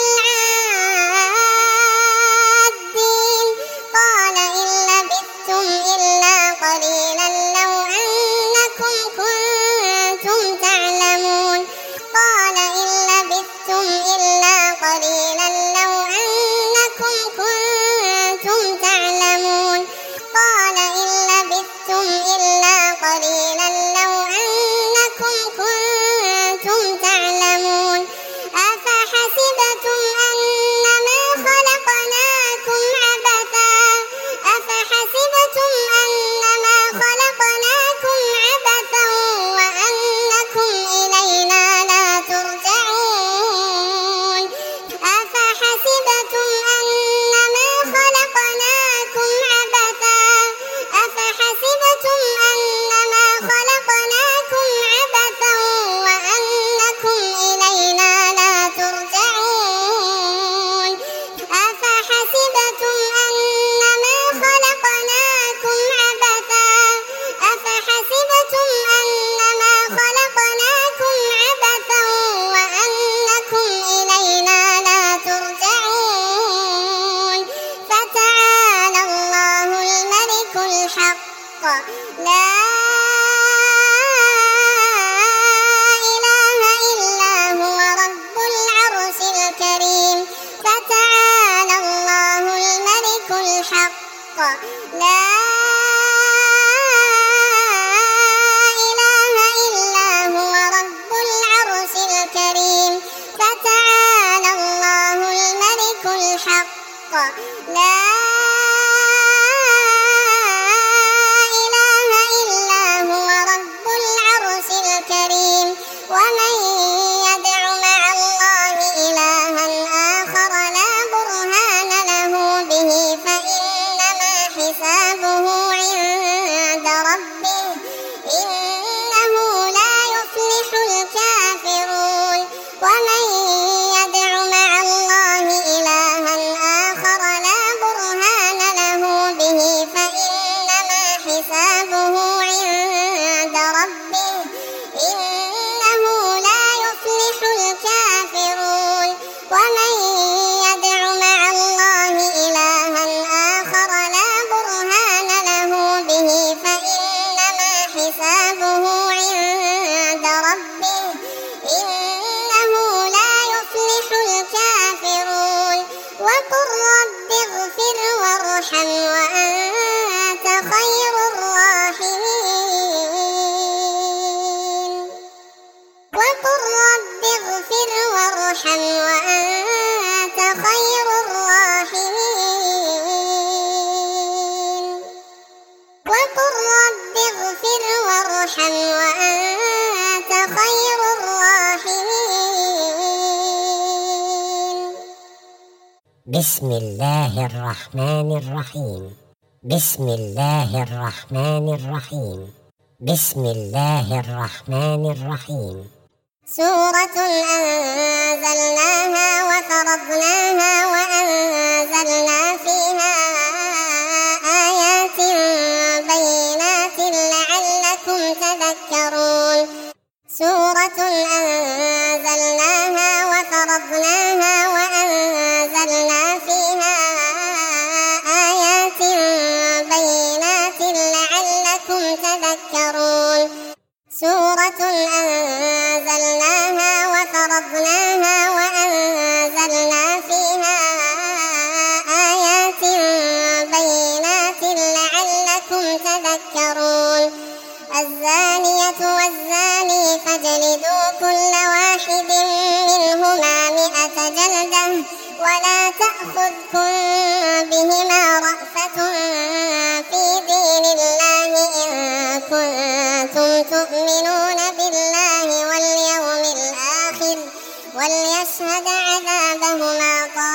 العادين قال إن لبثتم إلا قليلا لو أنكم كنتم تعلمون قال إن لبثتم إلا قليلا لو أنكم كنتم تعلمون قال إن لبثتم إلا قليلا لو أنكم كنتم تعلمون أفحسبتم أنما خلقناكم عبثا أفحسبتم أنما خلقناكم عبثا وأنكم إلينا لا ترجعون أفحسبتم أنما خلقناكم عبثا أفحسبتم أنما خلقناكم عبثا وأنكم إلينا لا ترجعون أفحسبتم أنما خلقناكم عبثا أفحسبتم أنما خلقناكم عبثا وأنكم إلينا لا ترجعون فتعالى الله الملك الحق لا إله إلا هو رب العرش الكريم فتعالى الله الملك الحق لا إله إلا هو رب العرش الكريم فتعالى الله الملك الحق لا إله إلا هو رب العرش الكريم ومن يدع مع الله إلها آخر لا برهان له به فإنما حسابه عند ربه إنه لا يفلح الكافرون ومن يدع مع الله إلها آخر لا برهان له به فإنما حسابه عند ربه إنه لا يفلح الكافرون ومن يدع مع الله إلها آخر لا برهان له به فإنما حسابه عند ربه إنه لا يفلح الكافرون وقل رب اغفر وارحم وأنت خير الراحمين وقل رب اغفر وارحم وأنت خير الراحمين وقل رب اغفر وارحم وأنت خير الراحمين بسم الله الرحمن الرحيم بسم الله الرحمن الرحيم بسم الله الرحمن الرحيم سورة أنزلناها وفرضناها وأنزلنا فيها آيات بينات لعلكم تذكرون سورة أنزلناها وفرضناها وأنزلنا أنزلناها وفرضناها وأنزلنا فيها آيات بينات لعلكم تذكرون الزانية والزاني فاجلدوا كل واحد منهما 100 جلدة ولا تأخذكم بهما رأفة في دين الله إن كنتم تؤمنون بالله واليوم الآخر وليشهد عذابهما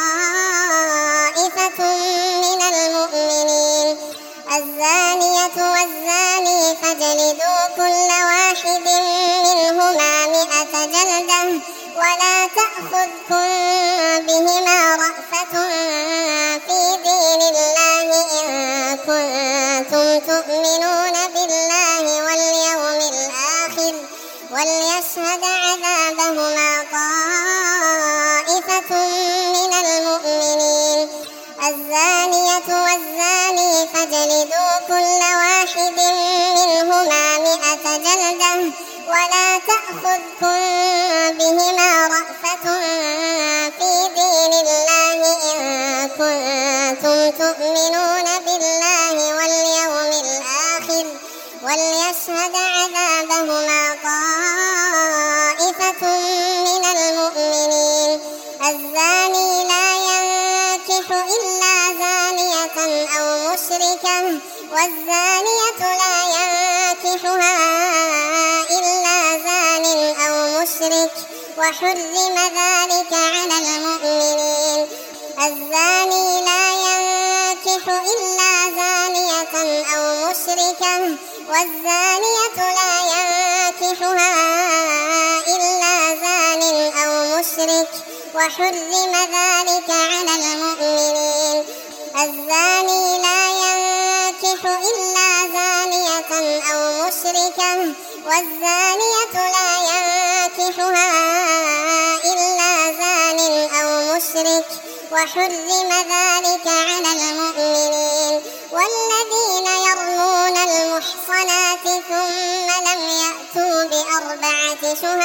طائفة من المؤمنين الزانية والزاني فاجلدوا كل واحد منهما 100 جلدة ولا تأخذكم بهما رأفة في دين الله إن كنتم تؤمنون بالله واليوم الآخر وليشهد عذابهما طائفة من المؤمنين الزانية والزاني فاجلدوا كل واحد منهما 100 جلدة ولا تأخذكم بهما رأفة في دين الله إن كنتم تؤمنون بالله واليوم الآخر وليشهد عذابهما طائفة من المؤمنين الزاني لا ينكح إلا زانية أو مشركة والزانية لا ينكحها إلا زان أو مشرك وحرم ذلك على المؤمنين الزاني لا ينكح إلا زانية أو مشركة والزانية لا ينكحها إلا زان أو مشرك وحرم ذلك على المؤمنين الزاني لا ينكح إلا زانية أو مشركة والزانية لا ينكحها إلا زان أو مشرك وحرم ذلك على المؤمنين والذين يرمون المحصنات ثم لم يأتوا ب4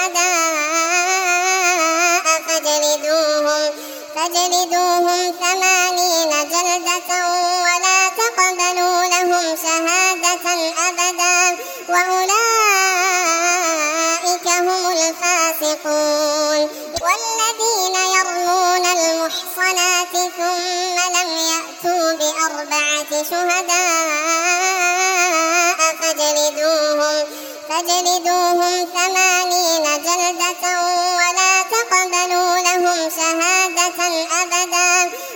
شهداء فاجلدوهم 80 جلدة ولا تقبلوا لهم شهادة أبدا وأولئك هم الفاسقون والذين يرمون المحصنات ثم لم يأتوا ب4 شهداء فاجلدوهم 80 جلدة ولا تقبلوا لهم شهادة أبدا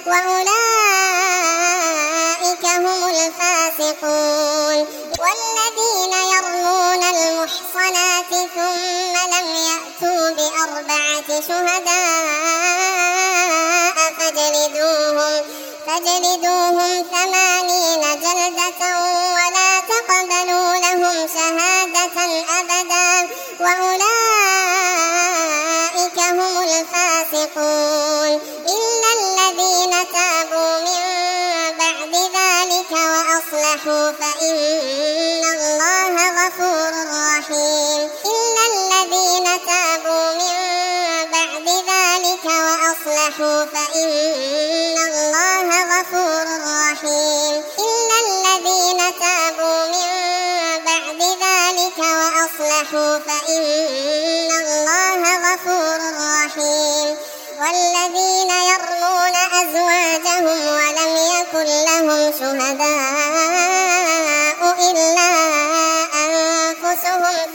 وأولئك هم الفاسقون والذين يرمون المحصنات ثم لم يأتوا ب4 شهداء فاجلدوهم 80 جلدة ولا تقبلوا لهم شهادة أبدا وأولئك هم الفاسقون إلا الذين تابوا من بعد ذلك وأصلحوا فإن الله غفور رحيم إلا الذين تابوا من بعد ذلك وأصلحوا فإن الله غفور رحيم إلا الذين تابوا من بعد ذلك وأصلحوا فإن الله غفور رحيم والذين يرمون أزواجهم ولم يكن لهم شهداء إلا أنفسهم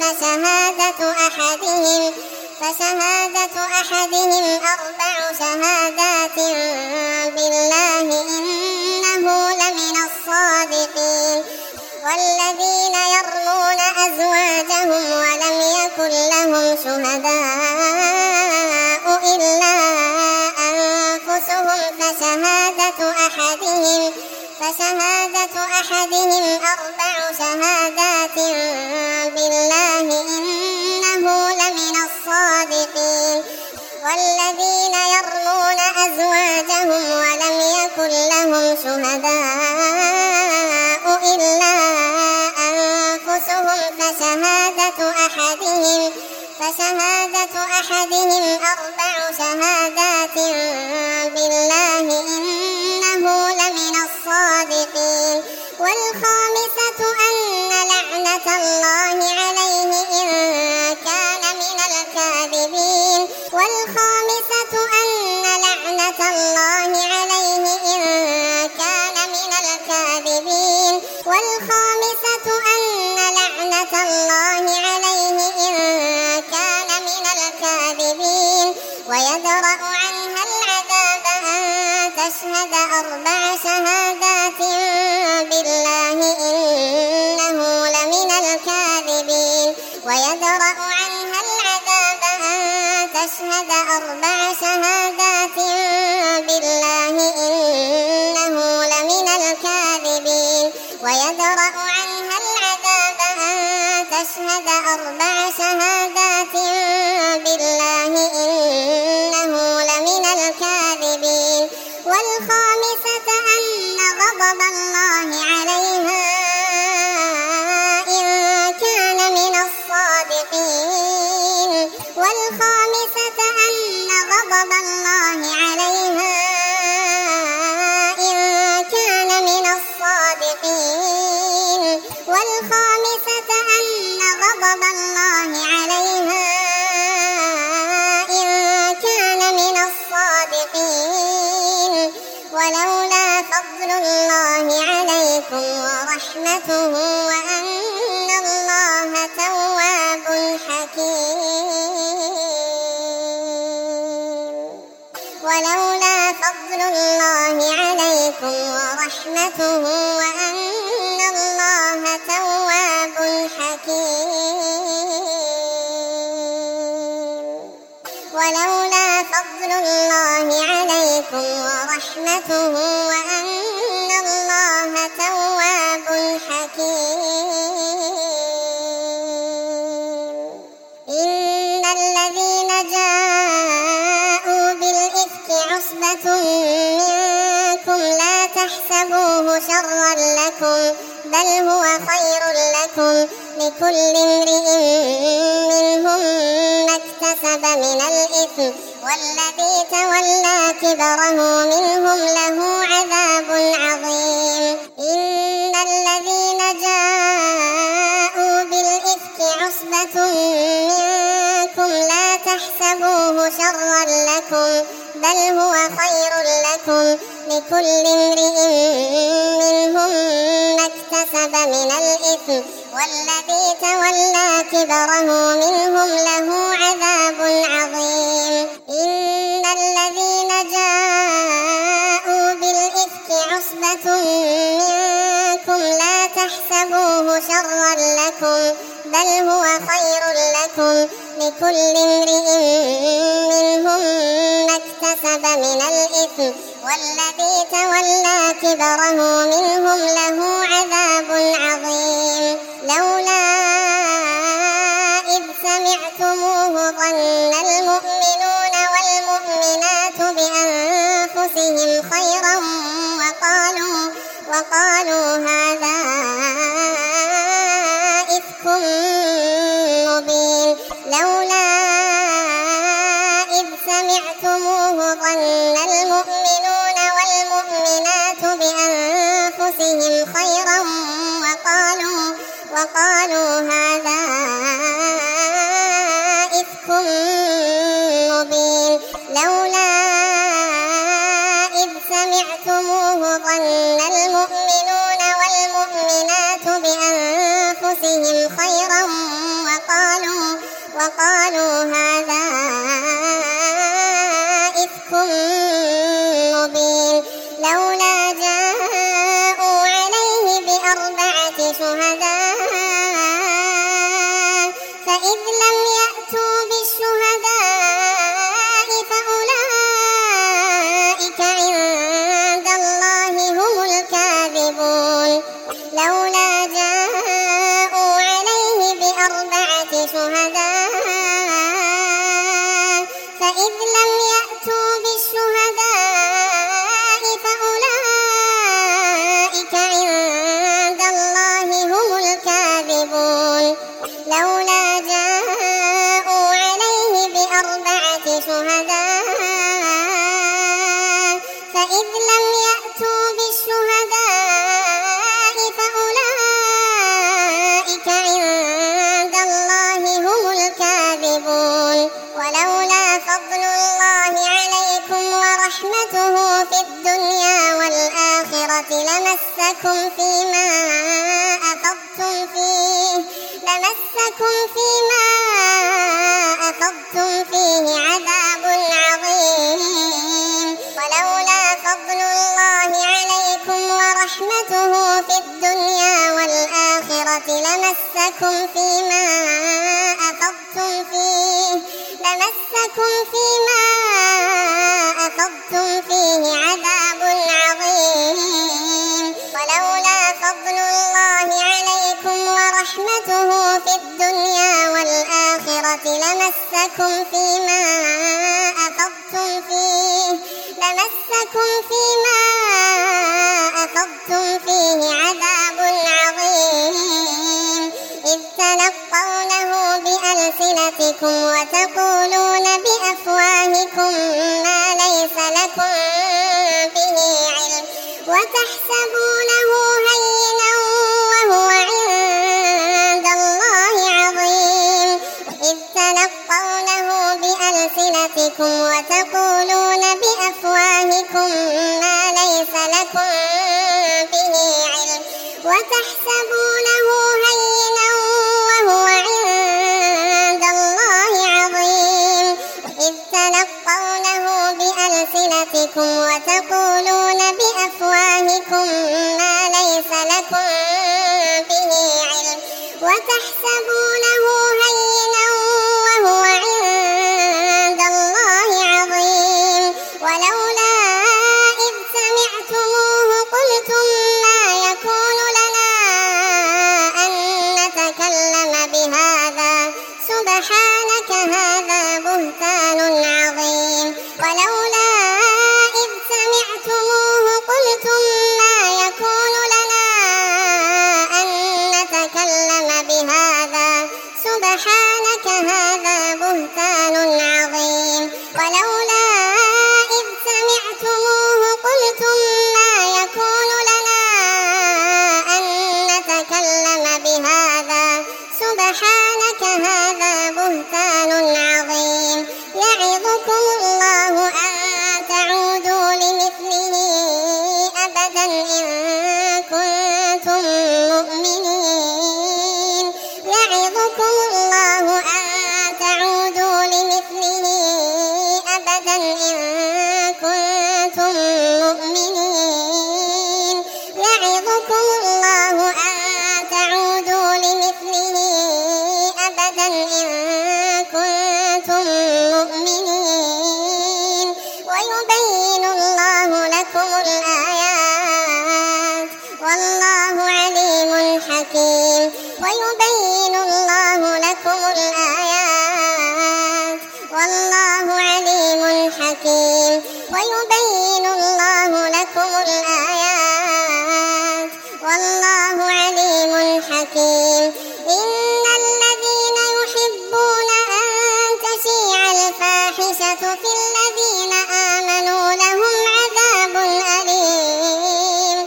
فشهادة أحدهم 4 شهادات بالله إنه لمن الصادقين والذين يرمون أزواجهم ولم يكن لهم شهداء إلا أنفسهم فشهادة أحدهم 4 شهادات بالله إنه لمن الصادقين والذين يرمون أزواجهم ولم يكن لهم شهداء إلا أنفسهم فشهادة أحدهم 4 شهادات بالله إنه لمن الصادقين والخامسة أن لعنة الله عليه إن كان من الكاذبين والخامسة أن لعنة الله عليه إن كان من الكاذبين والخامسة أن لعنة الله عليه إن كان من الكاذبين ويدرأ عنها العذاب أن تشهد 4 شهادات بالله إنه لمن الكاذبين ويدرأ عنها العذاب أن تشهد 4 شهادات بالله إنه لمن الكاذبين ويدرأ عنها العذاب أن تشهد 4 شهادات بالله إنه لمن الكاذبين والخامسة أن غضب الله عليها إن كان من الصادقين والخامسة أن غضب الله عليها إن كان من الصادقين والخامسة أن غضب الله عليها إن كان من الصادقين ولولا فضل الله عليكم ورحمته وأن الله تواب حكيم ولولا فضل الله عليكم ورحمته وأن الله تواب حكيم ولولا فضل الله عليكم ورحمته وأن الله تواب حكيم إن الذين جاءوا بالإفك عصبة منكم لا تحسبوه شرا لكم بل هو خير لكم لكل امرئ منهم ما اكتسب من الإثم والذي تولى كبره منهم له عذاب عظيم إن الذين جاءوا بالإفك عصبة منكم لا تحسبوه شرا لكم بل هو خير لكم لكل امرئ منهم ما اكتسب من الإثم والذي تولى كبره منهم له عذاب عظيم إن الذين جاءوا بالإفك عصبة منكم لا تحسبوه شرا لكم بل هو خير لكم لكل امرئ منهم ما اكتسب من الإثم والذي تولى كبره منهم له عذاب عظيم لولا إذ سمعتموه ظن المؤمنون والمؤمنات بأنفسهم خيرا وقالوا هذا إفك مبين لولا إذ سمعتموه ظن المؤمنون والمؤمنات بأنفسهم خيرا وقالوا هذا إفك مبين لولا إذ سمعتموه ظن المؤمنون والمؤمنات بأنفسهم خيرا وقالوا هذا إفك مبين لولا جاءوا عليه ب4 شهداء فإذ لم يأتوا بالشهداء فأولئك عند الله هم الكاذبون لولا جاءوا عليه ب4 شهداء فإذ لم يأتوا بالشهداء فأولئك عند الله هم الكاذبون لولا ورحمته في الدنيا والآخرة لمسكم فيما أفضتم فيه عذاب عظيم ولولا فضل الله عليكم ورحمته في الدنيا والآخرة لمسكم فيما أفضتم فيه عذاب عظيم ولولا فضل الله عليكم ورحمته في الدنيا والآخرة لمسكم فيما أفضتم فيه عذاب عظيم إذ تلقونه بألسنتكم وتقولون بأفواهكم ما ليس لكم به علم وتحسبونه هينا وهو عند الله عظيم إذ تلقونه بألسنتكم وتقولون بأفواهكم ما ليس لكم به علم وتحسبونه هينا وهو عند الله عظيم إذ تلقونه بألسنتكم وتقولون بأفواهكم ما ليس لكم به علم وتحسبونه هينا وهو عند الله عظيم ولولا إذ سمعتموه قلتم ما يكون لنا أن نتكلم بهذا سبحانك هذا بهتان عظيم ولولا إذ سمعتموه قلتم ما يكون لنا أن نتكلم بهذا سبحانك هذا بهتان عظيم ولولا إذ سمعتموه قلتم ما يكون لنا أن نتكلم بهذا سبحانك هذا بهتان عظيم يعظكم الله أن تعودوا لمثله أبدا إن كنتم مؤمنين يعظكم الله أن تعودوا لمثله أبدا إن كنتم مؤمنين يعظكم الله أن تعودوا لمثله أبدا إن كنتم مؤمنين ويبين الله لكم الآيات والله عليم حكيم ويبين الله لكم الآيات والله عليم حكيم ويبين الله لكم الآيات والله عليم حكيم إن الذين يحبون أن تشيع الفاحشة في الذين آمنوا لهم عذاب أليم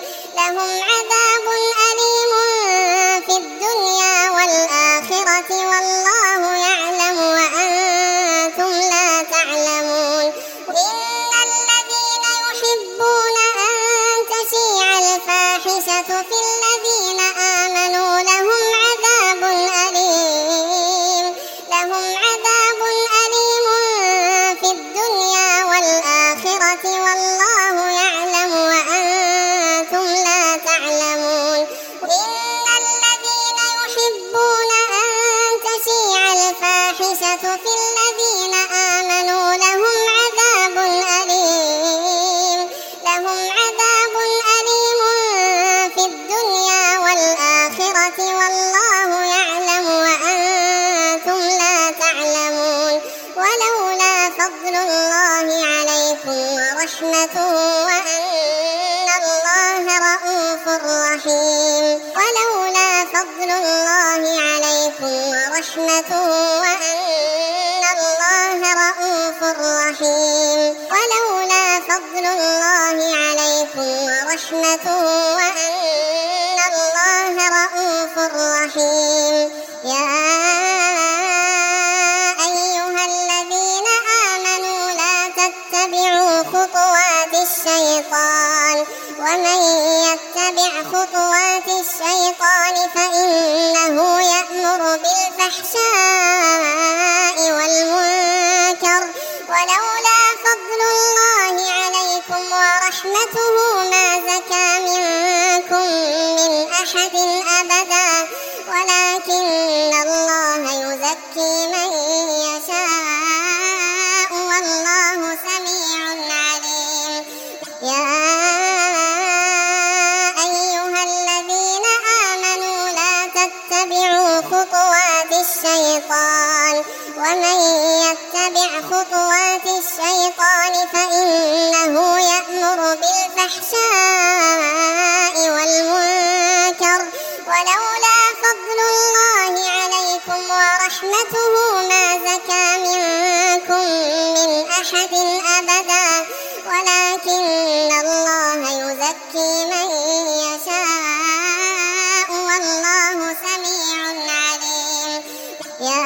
في الدنيا والآخرة والله يعلم وأنتم لا تعلمون إن الذين يحبون أن تشيع الفاحشة في الذين آمنوا لهم عذاب أليم في الدنيا والآخرة والله يعلم وأنتم لا تعلمون إن الذين يحبون أن تشيع الفاحشة في الذين آمنوا لهم عذاب أليم في الدنيا والآخرة والله يعلم وأنتم لا تعلمون ولولا فضل الله عليكم ورحمته وأن الله رؤوف رحيم ولولا فضل الله عليكم ورحمته وأن الله رؤوف رحيم ولولا فضل الله عليكم ورحمته وأن الله رؤوف رحيم يا أيها الذين آمنوا لا تتبعوا خطوات الشيطان، ومن يتبع خطوات الشيطان فإنه يأمر بالفحشاء والمنكر، ولولا فضل الله عليكم ورحمته ما زكى منكم من أحد أبدا، ولكن الله يزكي من يشاء والله سميع عليم. يا أيها الذين آمنوا لا تتبعوا خطوات الشيطان، ومن يتبع خطوات الشيطان فإنه يأمر بالفحشاء والمنكر، ولولا فضل الله عليكم ورحمته ما زكى منكم من أحد أبدا، ولكن الله يزكي من يشاء والله سميع عليم. يا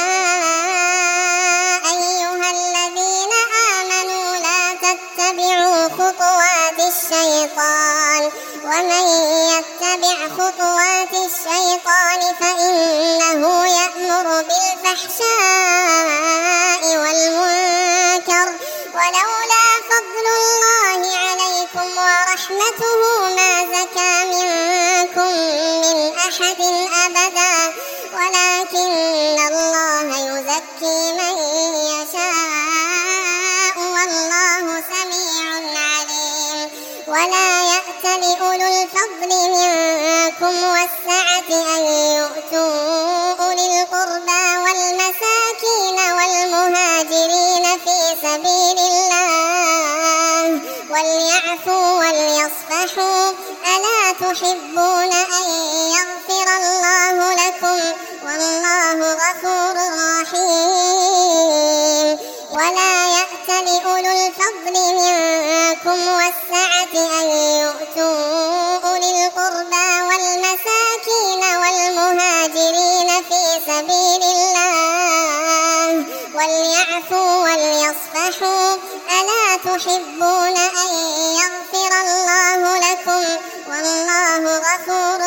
أيها الذين آمنوا لا تتبعوا خطوات الشيطان، ومن يتبع خطوات الشيطان فإنه يأمر بالفحشاء والمنكر، ولولا فضل الله عليكم ورحمته ما زكى منكم من أحد أبدا، ولكن الله يزكي من يشاء والله سميع عليم. ولا يأت لأولو الفضل منكم والسعة أن يؤتوا أولي القربى والمساكين والمهاجرين في سبيل الله وليعفوا وليصفحوا، ألا تحبون أن يغفر الله لكم والله غفور رحيم. ولا يأت لأولو الفضل منكم والسعة أن يؤتوا أولي القربى والمساكين والمهاجرين في سبيل الله وليعفوا وليصفحوا، ألا تحبون أن يغفر الله لكم والله غفور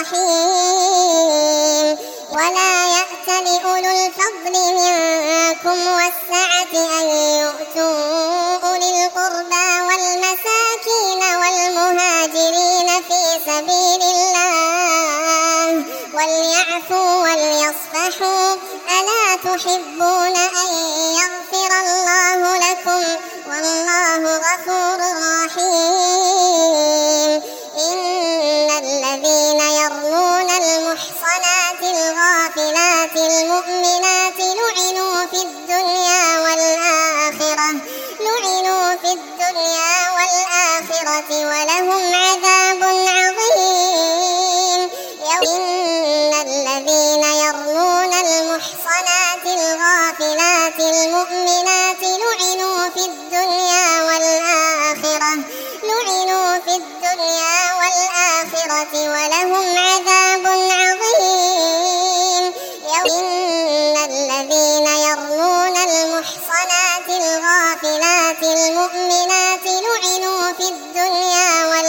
رحيم. ولا يأت لأولو الفضل منكم والسعة أن يؤتوا أولي القربى والمساكين والمهاجرين في سبيل الله وليعفوا وليصفحوا، ألا تحبون أن يغفر الله لكم والله غفور رحيم. إن الذين يرمون المحصنات الغافلات المؤمنات لعنوا في الدنيا والآخرة ولهم عذاب عظيم. إن الذين يرمون المحصنات الغافلات المؤمنات لعنوا في الدنيا والآخرة ولهم عذاب عظيم. إن الذين يرمون المحصنات الغافلات المؤمنات لعنوا في الدنيا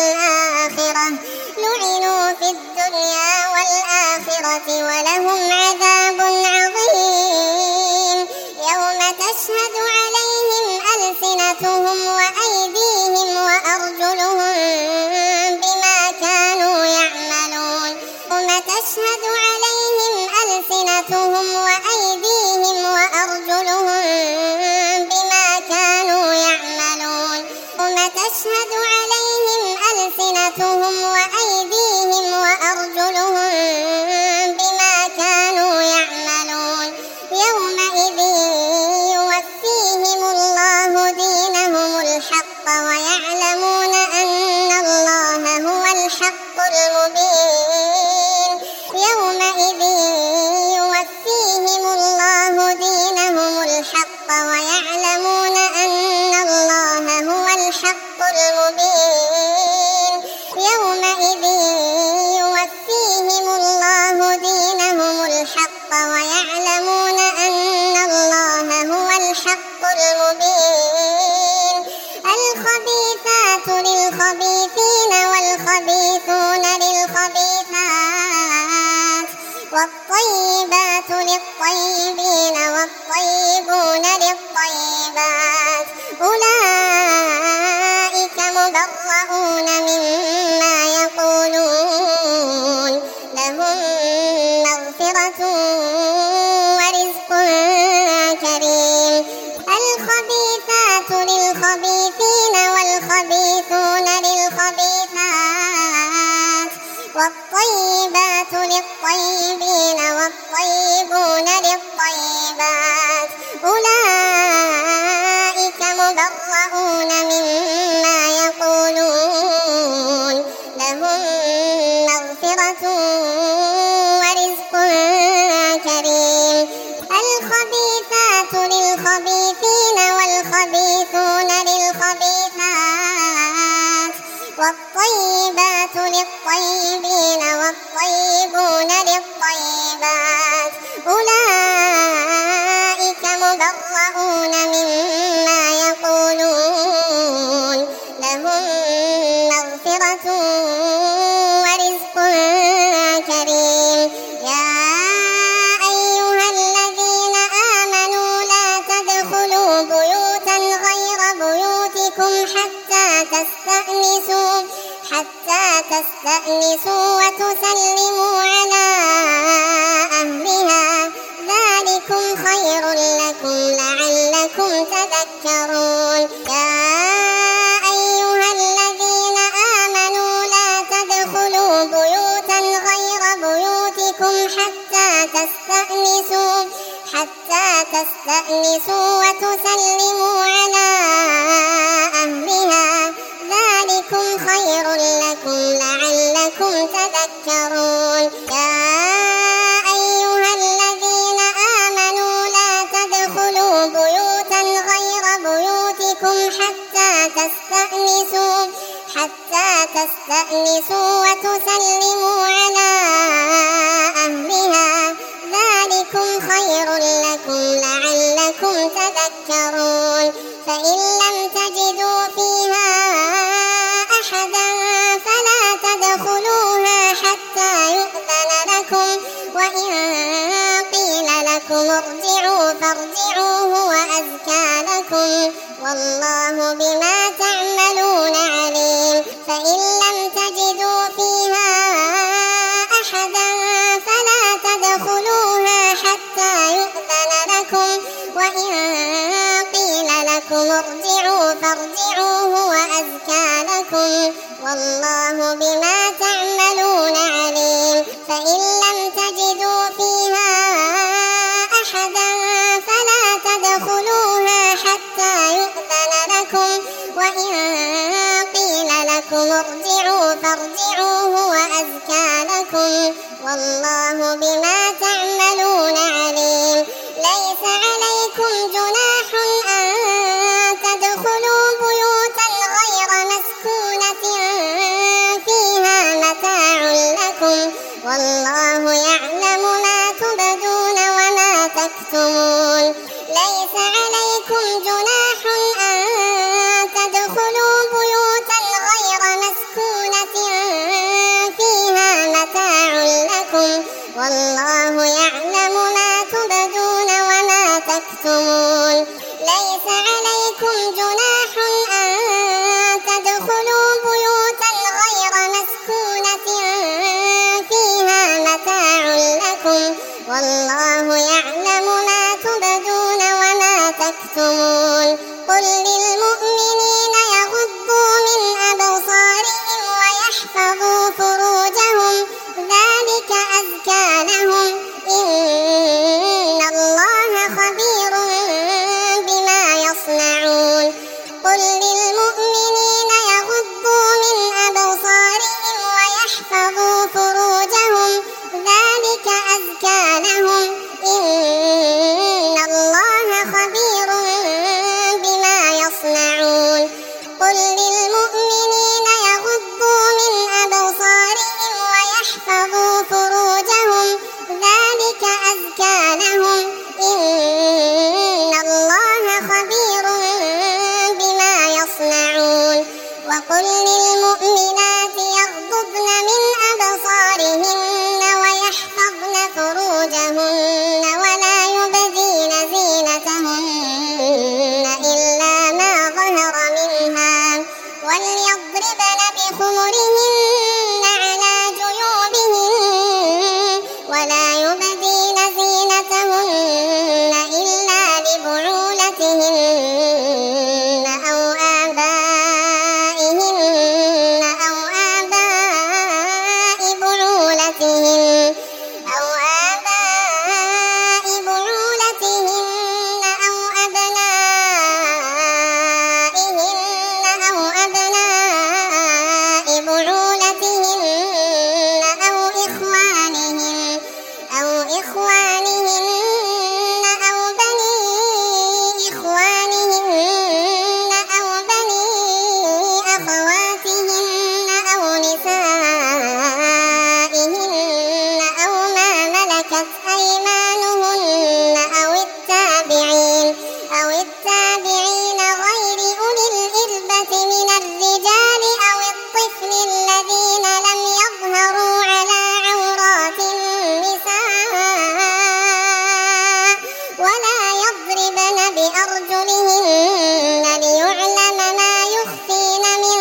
والآخرة ولهم عذاب عظيم. يوم تشهد عليهم ألسنتهم وأيديهم وأرجلهم بما كانوا يعملون. يوم تشهد عليهم ألسنتهم وأيديهم وأرجلهم بما كانوا يعملون. يوم تشهد عليهم ألسنتهم وأيديهم وأرجلهم بما كانوا يعملون. يومئذ يوفيهم الله دينهم الحق ويعلمون أن الله هو الحق المبين. يومئذ يوفيهم الله دينهم الحق ويعلمون أن الله هو الحق المبين. يومئذ يوفيهم الله دينهم الحق ويعلمون أن الله هو الحق المبين. للخبيثين والخبيثون للخبيثات والطيبات للطيبين والطيبون للطيبات أولئك مبرؤون مما يقولون لهم مغفرة ورزق كريم الخبيثات للخبيثين والخبيثون للخبيثات والطيبات للطيبين والطيبون للطيبات أولئك مبرؤون مما يقولون لهم مغفرة ورزق كريم الخبيثات للخبيثين والخبيثون للخبيثات والطيبات للطيبين والطيبون للطيبات أولئك مبرؤون مما يقولون لهم مغفرة ورزق كريم يا أيها الذين آمنوا لا تدخلوا بيوتا غير بيوتكم حتى تستأنسوا وتسلموا على أهلها ذلكم خير لكم لعلكم تذكرون يا أيها الذين آمنوا لا تدخلوا بيوتا غير بيوتكم حتى تستأنسوا وتسلموا على أهلها ذلكم خير لكم لعلكم تذكرون يا أيها الذين آمنوا لا تدخلوا بيوتا غير بيوتكم حتى تستأنسوا وتسلموا على أهلها ذلكم خير لكم لعلكم تذكرون فإن لم تجدوا فيها أحدا فلا تدخلوها حتى يؤذن لكم وإن قيل لكم ارجعوا فارجعوا هو أزكى لكم والله بما تعملون عليم فإن لم تجدوا فيها أحدا فلا تدخلوها حتى يؤذن لكم وإن قيل لكم ارجعوا فارجعوا هو أزكى لكم والله بما تعملون عليم فإن لم تجدوا فيها أحدا فلا تدخلوها حتى يؤذن لكم وإن قيل لكم ارجعوا فارجعوا هو أزكى لكم والله بما تعملون عليم ليس عليكم جناح أن تدخلوا بيوتا غير مسكونة فيها متاع لكم والله يعلم ما تبدون وما تكتمون ليس عليكم جناح أن تدخلوا بيوتا غير مسكونة فيها متاع لكم والله يعلم ما تبدون وما تكتمون ليس عليكم جناح أن تدخلوا بيوتا غير مسكونة فيها متاع لكم والله يعلم ما تبدون وما تكتمون قل للمؤمنين يغضوا من أبصارهم ويحفظوا فروجهم ذلك أزكى لهم إن الله خبير بما يصنعون قل للمؤمنين يغضوا من أبصارهم ويحفظوا فروجهم ذلك أزكى لهم إن الله خبير بما يصنعون وقل للمؤمنات يغضضن من أبصارهن ويحفظن فروجهن ولا يبدين زينتهن إلا ما ظهر منها وليضربن بخمرهن على جيوبهن ولا يبدين زينتهن إلا لبعولتهن أو آبائهن أو آباء بعولتهن أو أبنائهن أو أبناء بعولتهن أو إخوانهن أو بني إخوانهن أو بني أخواتهن أو نسائهن أو ما ملكت أيمانهن أو التابعين غير أولي الإربة من الرجال أو الطفل الذين لم يظهروا على عورات النساء ولا يضربن بأرجلهن ليعلم ما يخفين من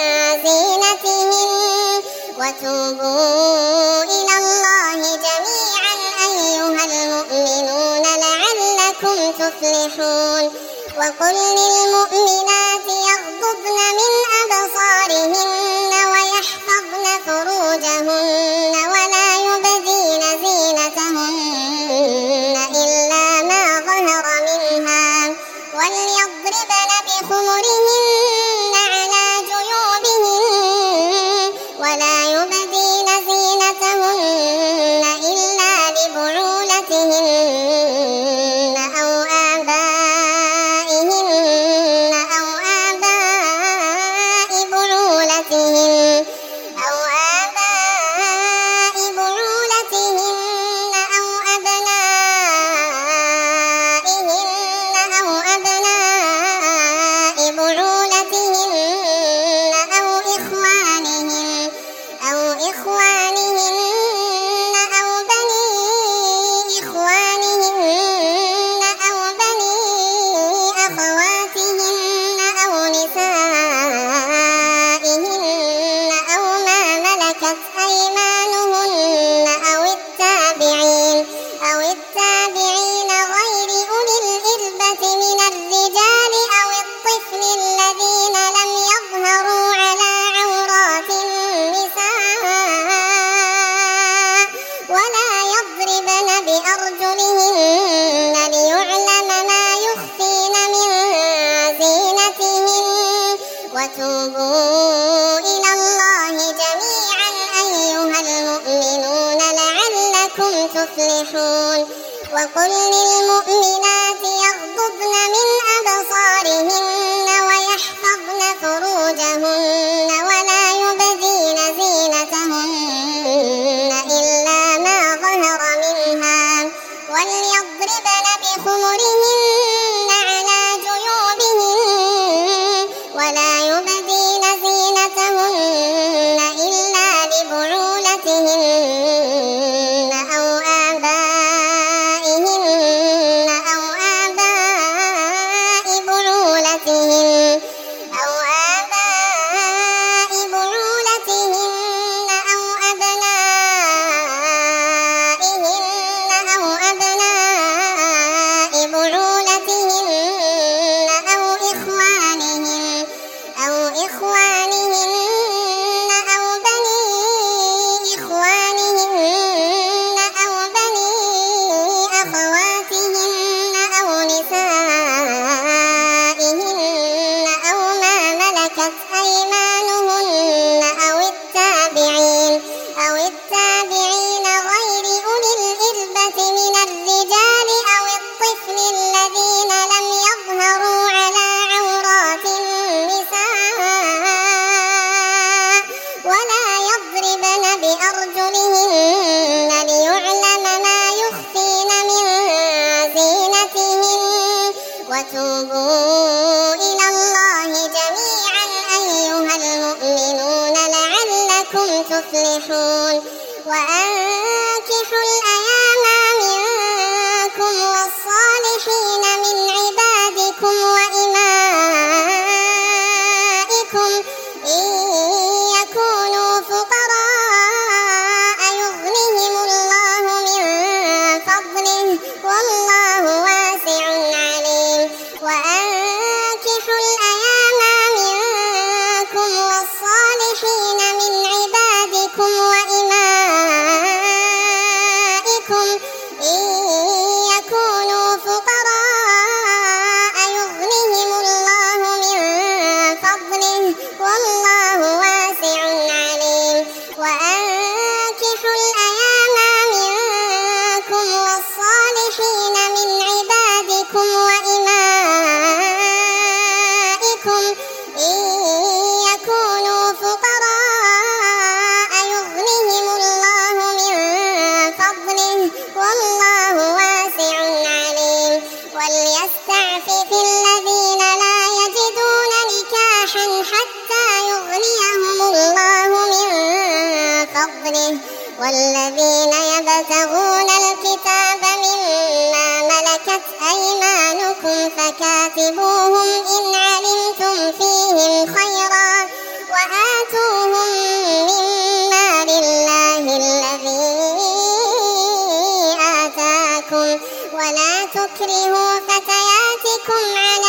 زينتهن وتوبوا إلى الله جميعا أيها المؤمنون لعلكم تفلحون وقل للمؤمنات يغضضن من أبصارهن ويحفظن فروجهن ولا يبدين زينتهن إلا ما ظهر منها وليضربن بخمرهن على جيوبهن ولا يبدين زينتهن إلا لبعولتهن أو آبائهن أو آباء بعولتهن أو أبنائهن أو أبناء بعولتهن أو إخوانهن أو بني إخوانهن أو بني أخواتهن أو نسائهن أو ما ملكت أيمانهن أو التابعين غير أولي الإربة من الرجال أو الطفل الذين لم يظهروا على عورات النساء ولا يضربن بأرجلهن ليعلم ما يخفين من زينتهن وتوبوا إلى الله جميعا أيها المؤمنون لعلكم تفلحون وقل للمؤمنات يغضضن من أبصارهن ويحفظن فروجهن ولا يبدين زينتهن إلا ما ظهر منها وليضربن بخمرهن على جيوبهن ولا يبدين زينتهن إلا لبعولتهن أو آبائهن أو آباء بعولتهن أو أبنائهن أو أبناء بعولتهن أو إخوانهن لعلكم تفلحون وأنكحوا الأيام منكم والصالحين من عبادكم وإمائكم إن يكونوا فقراء يغنهم الله من فضله والله واسع عليم وأنكحوا الأيام منكم والصالحين من عبادكم وإمائكم إن يكونوا فقراء يغنهم الله من فضله والله واسع عليم وأنكحوا الأيام منكم والصالحين من عبادكم وإمائكم إن يكونوا فقراء يغنهم الله من فضله والله واسع عليم وليستعفف الذين لا يجدون نكاحا حتى يغنيهم الله من فضله والذين يبتغون الكتاب مما ملكت أيمانكم فكاتبوهم إن علمتم فيهم خيرا وآتوهم مما لله الذي آتاكم ولا تكرهوا فتياتكم على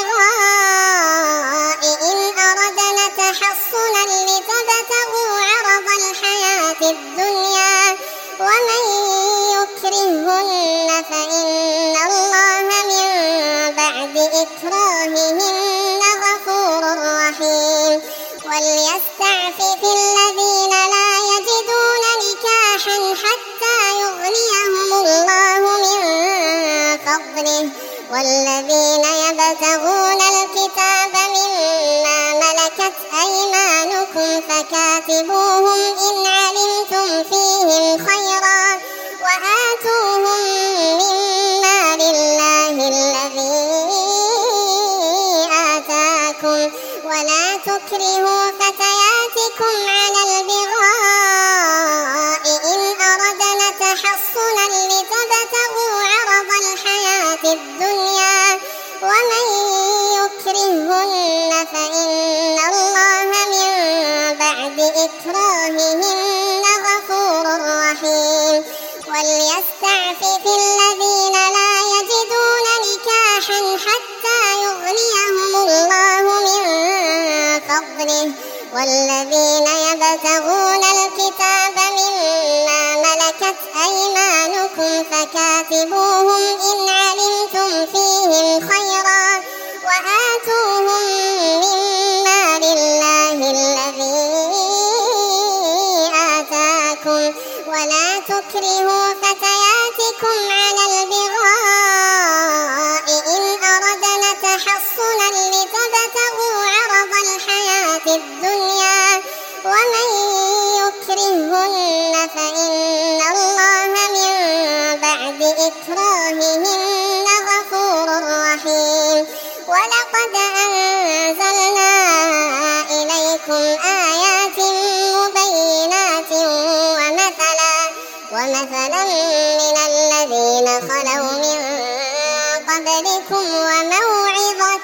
البغاء إن أردنا تحصنا لتبتغوا عرض الحياة الدنيا ومن يكرهن فإن الله من بعد إكراههن غفور رحيم وليستعفف الذين لا يجدون نكاحا حتى يغنيهم الله من فضله والذين يبتغون الكتاب مما ملكت أيمانكم فكاتبوهم إن علمتم فيهم خيرا وآتوهم مما لله الذي آتاكم ولا تكرهوا فتياتكم على البغاء إن أردنا تحصنا لتبتغوا عرض الحياة الدنيا ومن يكرهن فإن الله من بعد إكراههن غفور رحيم وليستعفف الذين لا يجدون نكاحا حتى يغنيهم الله من فضله والذين يبتغون الكتاب مما ملكت أيمانكم فكاتبوهم إن علمتم فيهم خيرا وآتوهم مما لله الذي آتاكم ولا تكرهوا فتياتكم على البغاء إن أردنا تحصنا لتبتغوا عرض الحياة الدنيا ومن يكرهن فإن الله من بعد إكراههن غفور رحيم ولقد أنزلنا إليكم آيات مبينات ومثلا من الذين خلوا من قبلكم وموعظة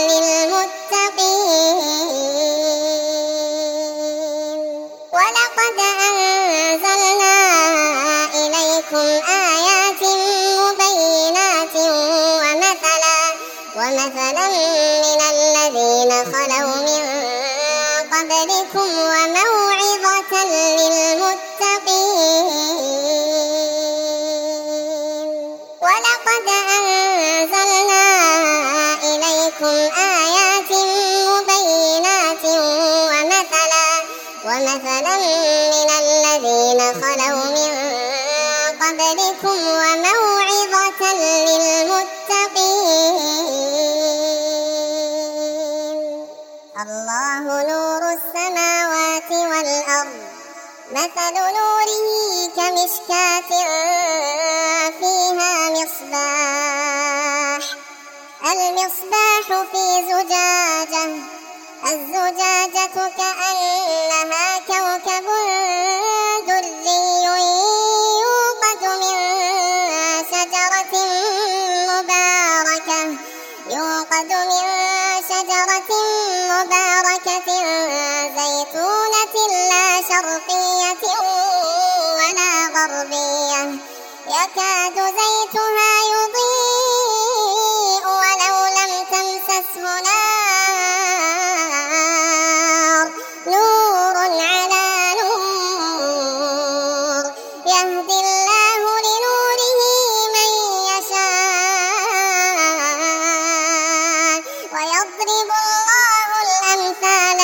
للمتقين ولقد أنزلنا إليكم آيات مبينات ومثلا من الذين خلوا من قبلكم وموعظة للمتقين ولقد أنزلنا إليكم آيات مبينات ومثلا من الذين خلوا من قبلكم وموعظة للمتقين الله نور السماوات والأرض مثل نوره كمشكاة فيها مصباح المصباح في زجاجة الزجاجة كأنها كوكب شرقية ولا غربية يكاد زيتها يضيء ولو لم تمسسه نار نور على نور يهدي الله لنوره من يشاء ويضرب الله الأمثال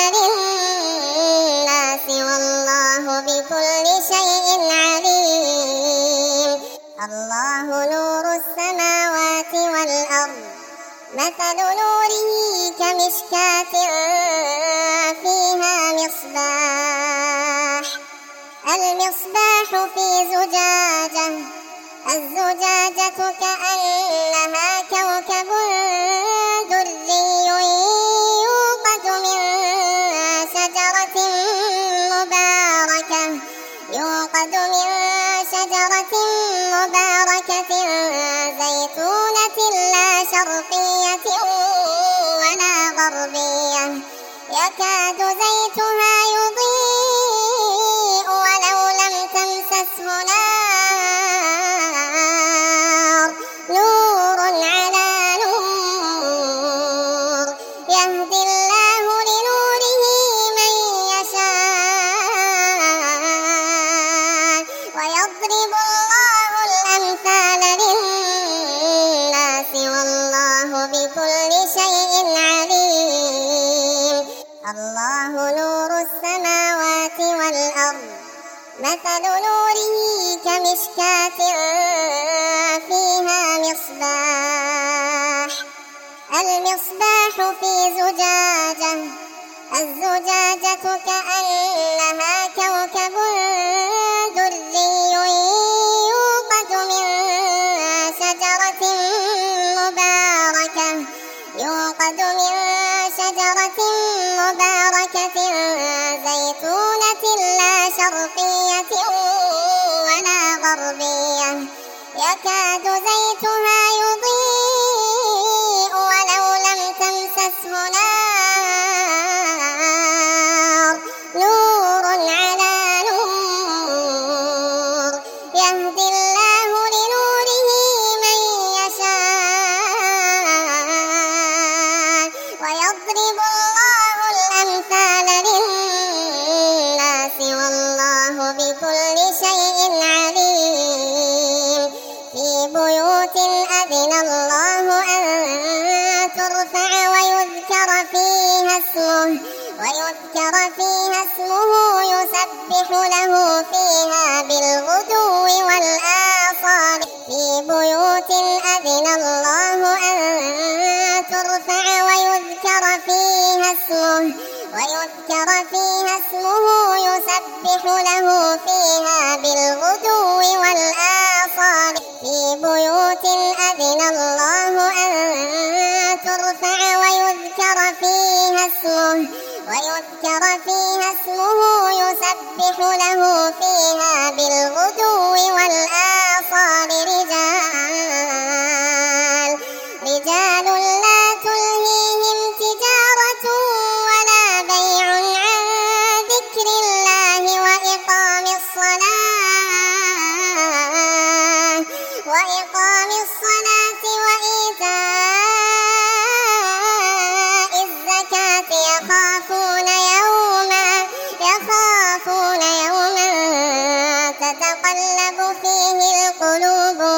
للناس والله بكل شيء عليم الله نور السماوات والأرض مثل نوره كمشكاة فيها مصباح المصباح في زجاجة الزجاجة كأنها كوكب دري يوقد من شجرة مباركة زيتونة لا شرقية ولا غربية يكاد زيتها يضيء ولو لم تمسسه نار نور على نور يهدي الله لنوره من يشاء ويضرب الله الأمثال للناس والله بكل شيء عليم الله نور السماوات والأرض مثل نوره كمشكاة فيها مصباح المصباح في زجاجة الزجاجة كأنها كوكب دري يوقد من شجرة مباركة زيتونة لا شرقية ولا غربية يكاد زيتها يضيء ولو لم تمسسه نار نور على نور يهدي الله لنوره من يشاء ويضرب الله الأمثال للناس والله بكل شيء عليم في بيوت أذن الله أن ترفع ويذكر فيها اسمه يسبح له فيها بالغدو والآصال في بيوت أذن الله أن ترفع ويذكر فيها اسمه يسبح له فيها بالغدو والآصال في بيوت أذن الله أن ترفع ويذكر فيها اسمه يسبح له فيها بالغدو والآصال رجال لا تلهيهم تجارة ولا بيع عن ذكر الله وإقام الصلاة وإيتاء الزكاة يخافون يوما تتقلب فيه القلوب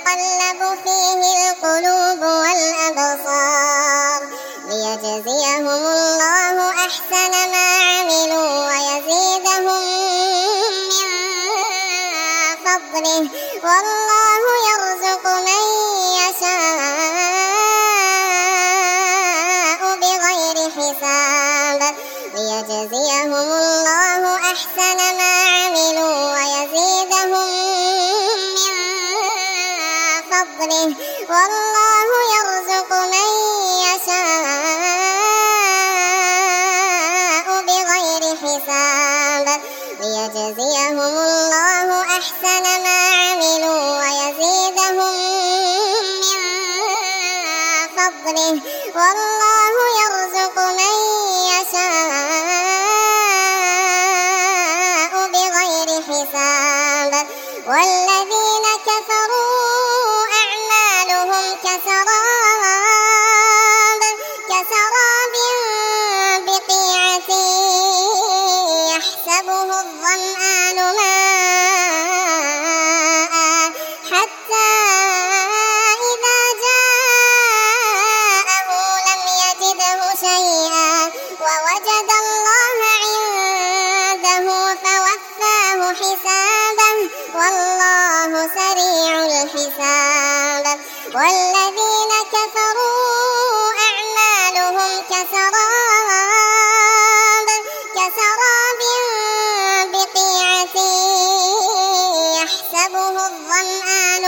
تتقلب فيه القلوب والأبصار ليجزيهم الله أحسن ما عملوا ويزيدهم من فضله والله يرزق من يشاء بغير حساب ليجزيهم الله أحسن ما عملوا ويزيدهم من فضله والله يرزق من يشاء بغير حساب ليجزيهم الله أحسن ما عملوا ويزيدهم من فضله والله يرزق من يشاء بغير حساب والذين كفروا أعمالهم كسراب بقيعة يحسبه الظمآن ماء حتى إذا جاءه لم يجده شيئا ووجد الله عنده فوفاه حسابه والله سريع الحساب والذين كفروا أعمالهم كسراب بقيعة يحسبه الظمآن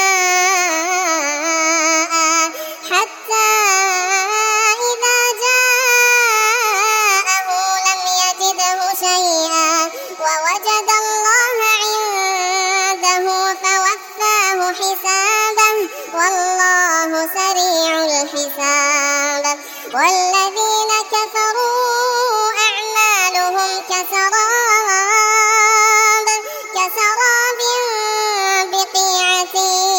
ماء حتى إذا جاءه لم يجده شيئا ووجد الله عنده فوفاه حسابه والله سريع الحساب والذين كفروا أعمالهم كسراب بقيعة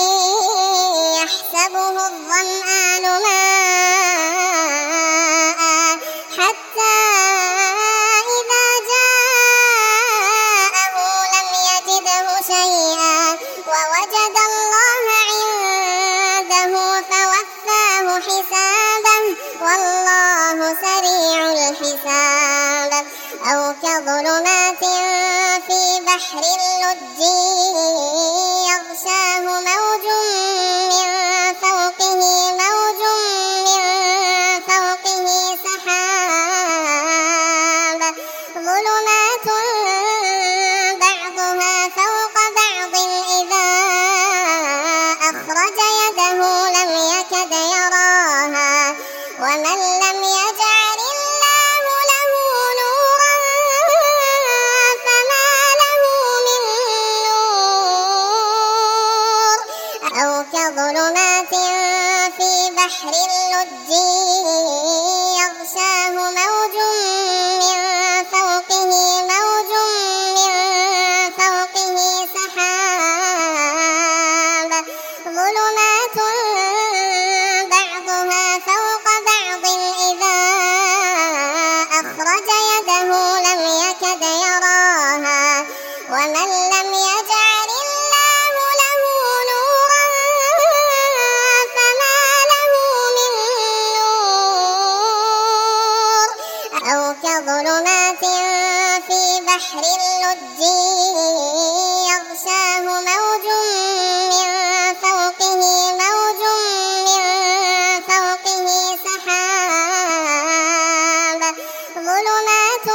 يحسبه الظمآن ماء حتى إذا جاءه لم يجده شيئا ووجد الله عنده فوفاه حسابه والله سريع الحساب أو كظلمات في بحر اللج يغشاه موج من فوقه سحاب ظلمات بعضها فوق بعض إذا أخرج يده لم يكد يراها ومن لم يجعل الله له نورا فما له من نور أو كظلمات في بحر اللج يغشاه موج من فوقه سحاب ظلمات بعضها فوق بعض إذا أخرج يده لم يكد يراها ومن لم يجعل الله له نورا فما له من نور أو كظلمات في بحر اللج يغشاه موج من فوقه سحاب ظلمات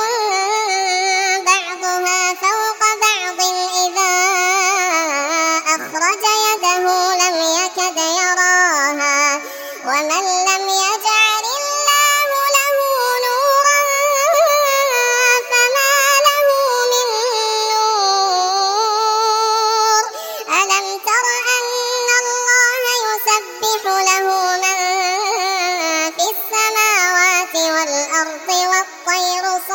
بعضها فوق بعض إذا أخرج يده لم يكد يراها ومن لم يجعل الله له نورا فما له من نور ألم تر أن الله يسبح له من في السماوات والأرض والطير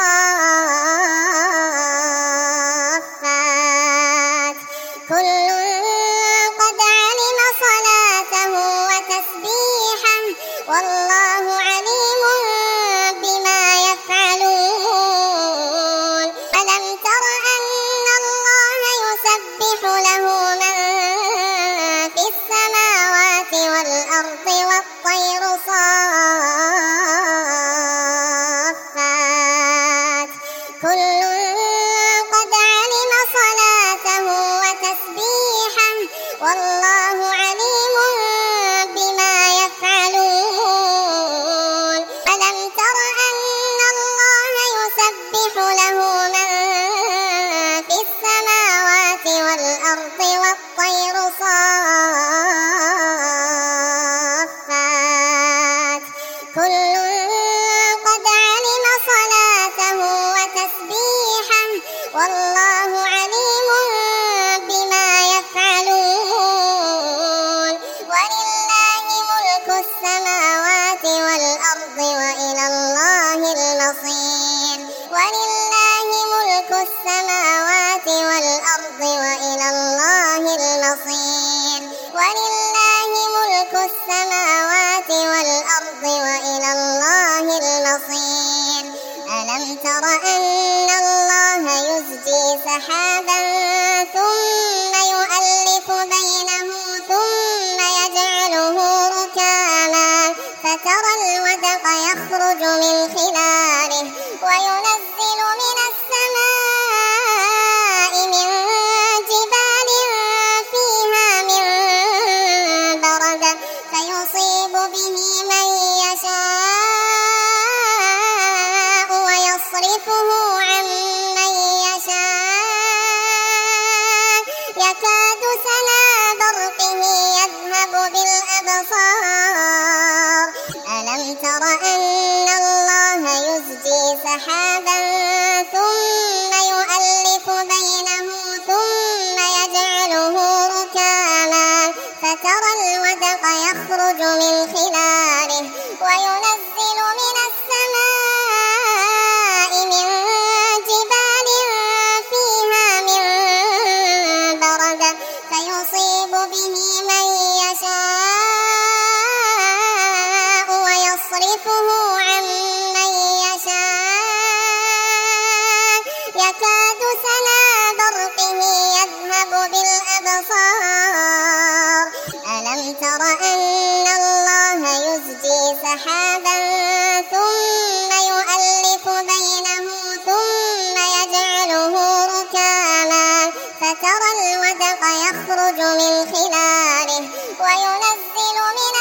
كل قد علم صلاته وتسبيحه والله عليم بما يفعلون ألم تر أن الله يسبح له من في السماوات والأرض والطير صافات كل قد علم صلاته وتسبيحه والله عليم بما يفعلون ولله ملك السماوات والأرض وإلى الله المصير ولله ملك السماوات والأرض وإلى الله المصير ولله ملك السماوات والأرض وإلى الله المصير ألم تر أن الله يزجي سحابا ثم يؤلف بينه ثم يجعله ركاما فترى الودق يخرج من خلاله وينزل من السماء من جبال فيها من برد فيصيب به من يشاء ويصرفه عن من يشاء يكاد سنا برقه يذهب بالأبصار ألم تر أن الله يزجي سحابا ثم يؤلف بينه ثم يجعله ركاما فترى الودق يخرج من خلاله وينزل من السماء من جبال فيها من برد فيصيب به من يشاء ويصرفه عن من يشاء يكاد سنا برقه يذهب بالأبصار ألم تر أن الله يزجي سحابا ثم يؤلف بينه ثم يجعله ركاما فترى الودق يخرج من خلاله وينزل من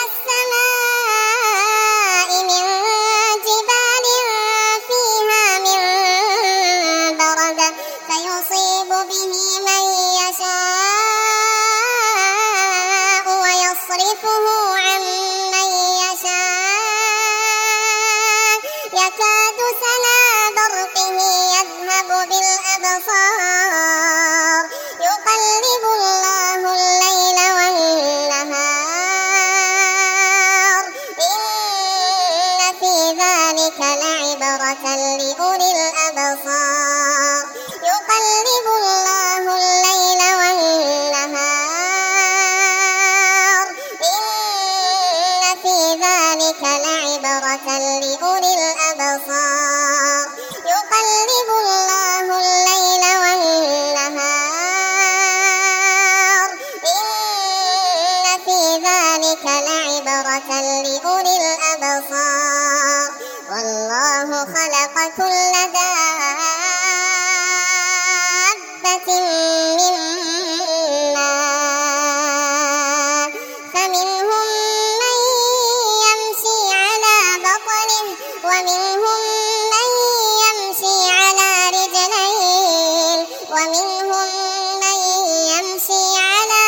السماء من جبال فيها من برد فيصيب به من يشاء ويصرفه عن من يشاء يكاد سنا برقه يذهب بالأبصار يقلب الله الليل والنهار إن في ذلك لعبرة لأولي الأبصار يقلب الله الليل والنهار إن في ذلك لعبرة لأولي الأبصار يقلب الله الليل والنهار إن في ذلك لعبرة لأولي الأبصار والله خلق كل دابة من ماء فمنهم من يمشي على بطنه ومنهم من يمشي على رجلين ومنهم من يمشي على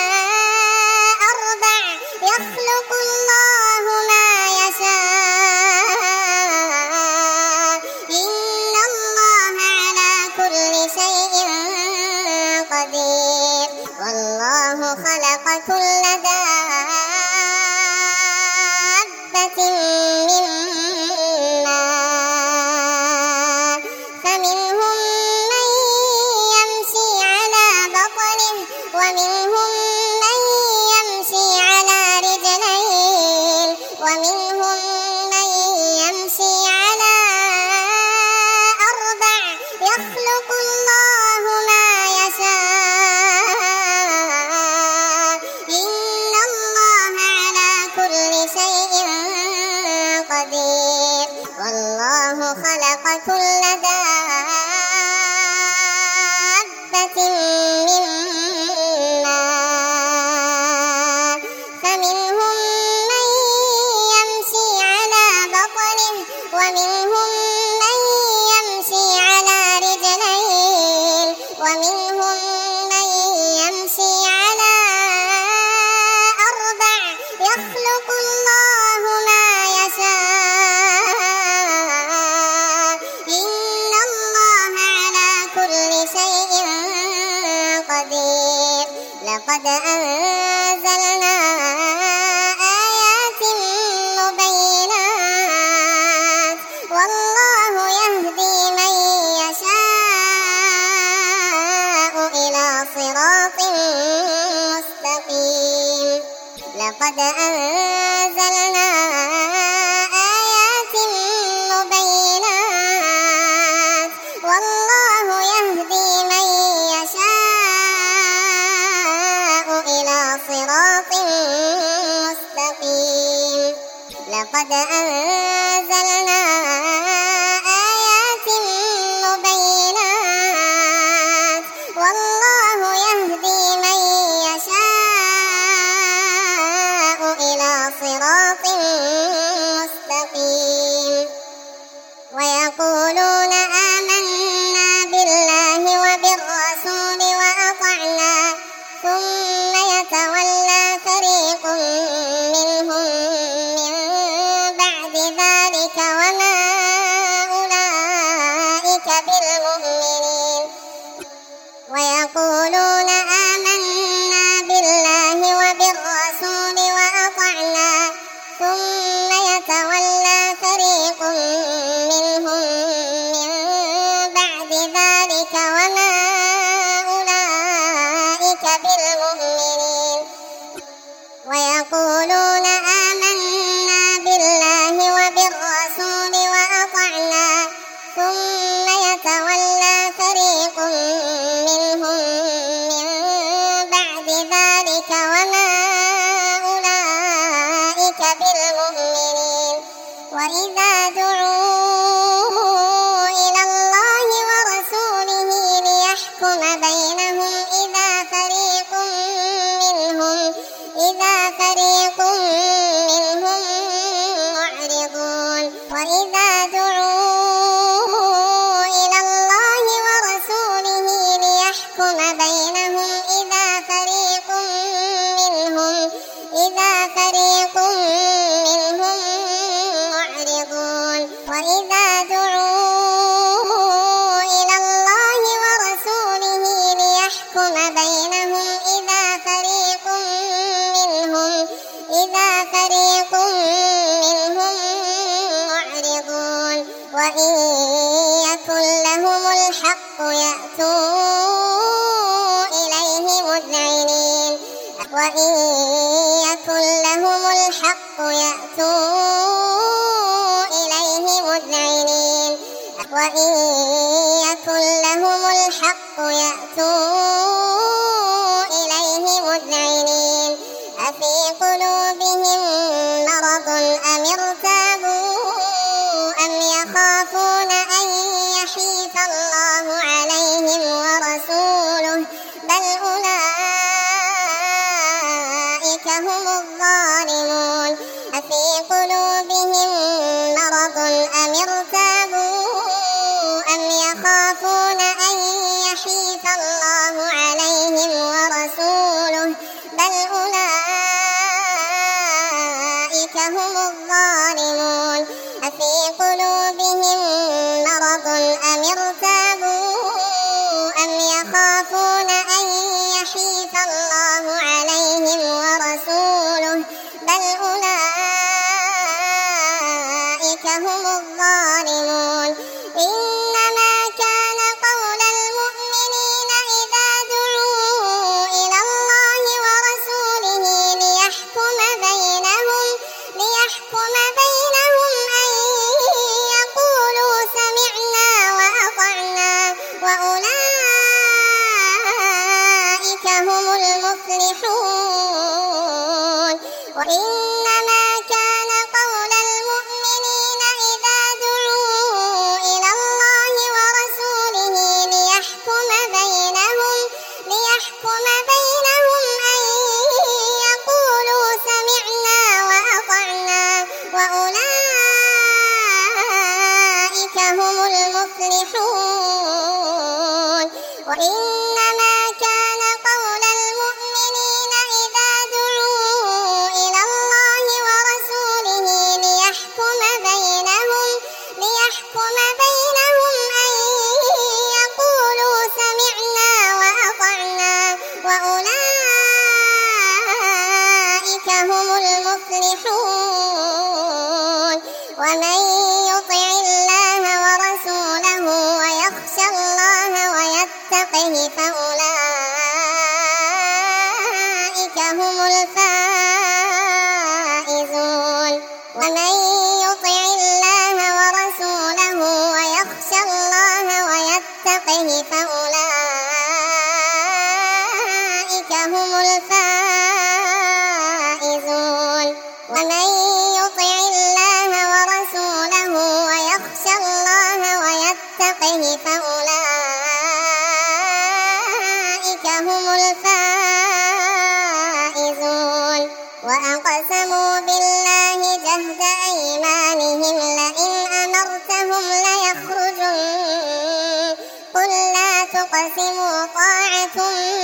أربع يخلق الله ما يشاء إن الله على كل شيء قدير والله خلق كل دابة من ماء فمنهم من يمشي على بطنه ومنهم من يمشي على رجلين ومنهم من يمشي على أربع يخلق الله ما يشاء إن الله على كل شيء قدير والله خلق كل دابة ومنهم من يمشي على رجلين ومنهم من يمشي على أربع يخلق الله ما يشاء إن الله على كل شيء قدير. لقد أنزلنا آيات مبينات والله يهدي من يشاء إلى صراط مستقيم. لقد أنزلنا آيات مبينات والله يهدي من يشاء إلى صراط مستقيم. لقد أنزلنا آيات مبينات والله يهدي من يشاء إلى صراط مستقيم. ويقولون آمنا بالله وبالرسول وأطعنا ثم يتولى فريق منهم من بعد ذلك وما أولئك بالمؤمنين. ويقولون آمنا بالله وبالرسول وأطعنا ثم يتولى فريق منهم من بعد ذلك وما أولئك بالمؤمنين. ويقولون آمنا بالله وبالرسول وأطعنا ثم يتولى فريق منهم من بعد ذلك وما أولئك بالمؤمنين. وإذا دعوا إلى الله ورسوله ليحكم بينهم إذا فريق منهم معرضون. وإذا دعوا إلى الله ورسوله ليحكم بينهم إذا فريق منهم معرضون. وإذا دعوا إلى الله ورسوله ليحكم بينهم إذا فريق منهم معرضون. وإن يكن لهم الحق يأتوا إليه مذعنين. وإن يكن لهم الحق يأتوا إليه مذعنين. وإن يكن لهم الحق يأتوا إليه مذعنين. أفي قلوبهم مرض أم ارتابوا أم يخافون أن يحيف الله عليهم ورسوله بل أولئك هم الظالمون. أفي قلوبهم مرض أم ارتابوا أم يخافون أن يحيف الله عليهم ورسوله بل أولئك هم الظالمون. أفي قلوبهم مرض أم ارتابوا أم يخافون أن يحيف الله عليهم ورسوله بل أولئك هم الظالمون. إنما كان قول المؤمنين إذا دعوا إلى الله ورسوله ليحكم بينهم أن يقولوا سمعنا وأطعنا وأولئك هم المفلحون. وإنما كان قول المؤمنين إذا دعوا إلى الله ورسوله ليحكم بينهم أن يقولوا سمعنا وأطعنا وأولئك أولئك هم المفلحون. وإنما كان قول المؤمنين إذا دعوا إلى الله ورسوله ليحكم بينهم أن يقولوا سمعنا وأطعنا وأولئك هم المفلحون. ومن يطع الله ورسوله ويخشى الله ويتقه فأولئك هم الفائزون. ومن يطع الله ورسوله ويخشى الله ويتقه فأولئك هم الفائزون. ومن يطع الله ورسوله ويخشى الله ويتقه فأولئك هم الفائزون. وأقسموا بالله جهد أيمانهم لئن أمرتهم ليخرجن قل لا تقسموا طاعة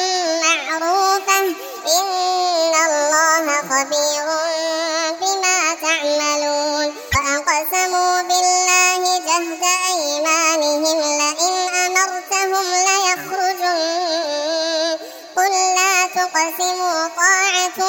معروفة إن الله خبير بما تعملون. وأقسموا بالله جهد أيمانهم لئن أمرتهم ليخرجن قل لا تقسموا طاعة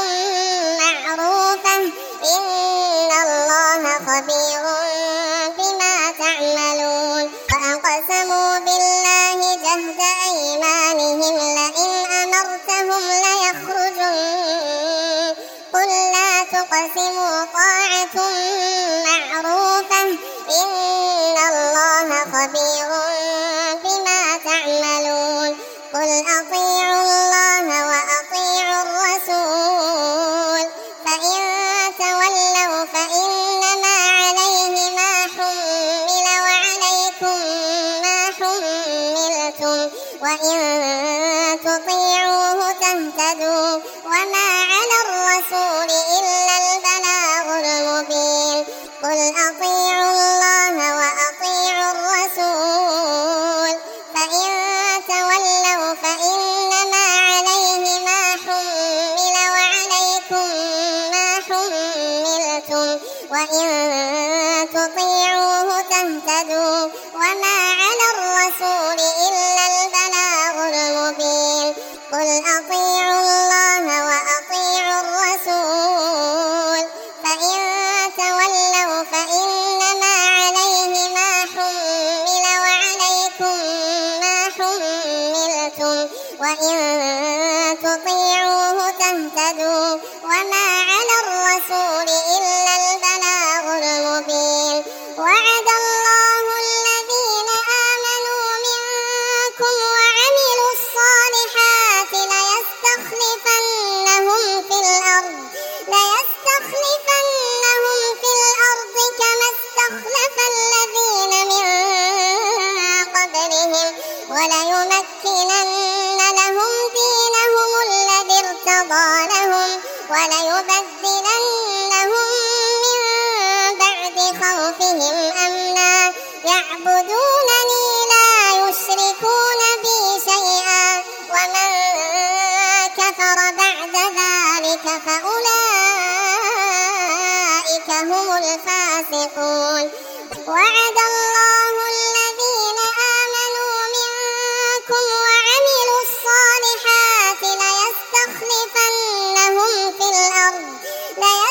معروفة إن الله خبير بما تعملون. وأقسموا بالله جهد أيمانهم لئن أمرتهم ليخرجن قل لا تقسموا طاعة معروفة إن الله خبير بما تعملون. قل أطيعوا الله وأطيعوا الرسول فإن تولوا فإنما عليه ما حمل وعليكم ما حملتم وإن تطيعوه تهتدوا وما على الرسول إلا البلاغ المبين. قل أطيعوا الله وأطيعوا الرسول فإن تولوا فإنما عليه ما حمل وعليكم ما حملتم وإن تطيعوه تهتدوا وما على الرسول إلا البلاغ المبين. قل أطيعوا الله وأطيعوا الرسول فإن تولوا فإنما عليه ما حمل وعليكم ما حملتم وإن تطيعوه تهتدوا وما على الرسول إلا البلاغ المبين. وعد الله الذين آمنوا منكم وعملوا الصالحات ليستخلفنهم في الأرض كما استخلف الذين من قبلهم وليمكنن لهم دينهم الذي ارتضى لهم وليبدلنهم من بعد خوفهم أمنا يعبدونني لا يشركون بي شيئا ومن كفر بعد ذلك فأولئك هم الفاسقون. وعد الله الذين آمنوا منكم وعملوا الصالحات ليستخلفنهم في الأرض كما استخلف الذين من قبلهم وليمكنن لهم دينهم الذي ارتضى لهم وليبدلنهم من بعد خوفهم أمنا يعبدونني لا يشركون بي شيئا ومن كفر بعد ذلك فأولئك هم الفاسقون. وعد الله الذين آمنوا منكم وعملوا الصالحات ليستخلفنهم في الأرض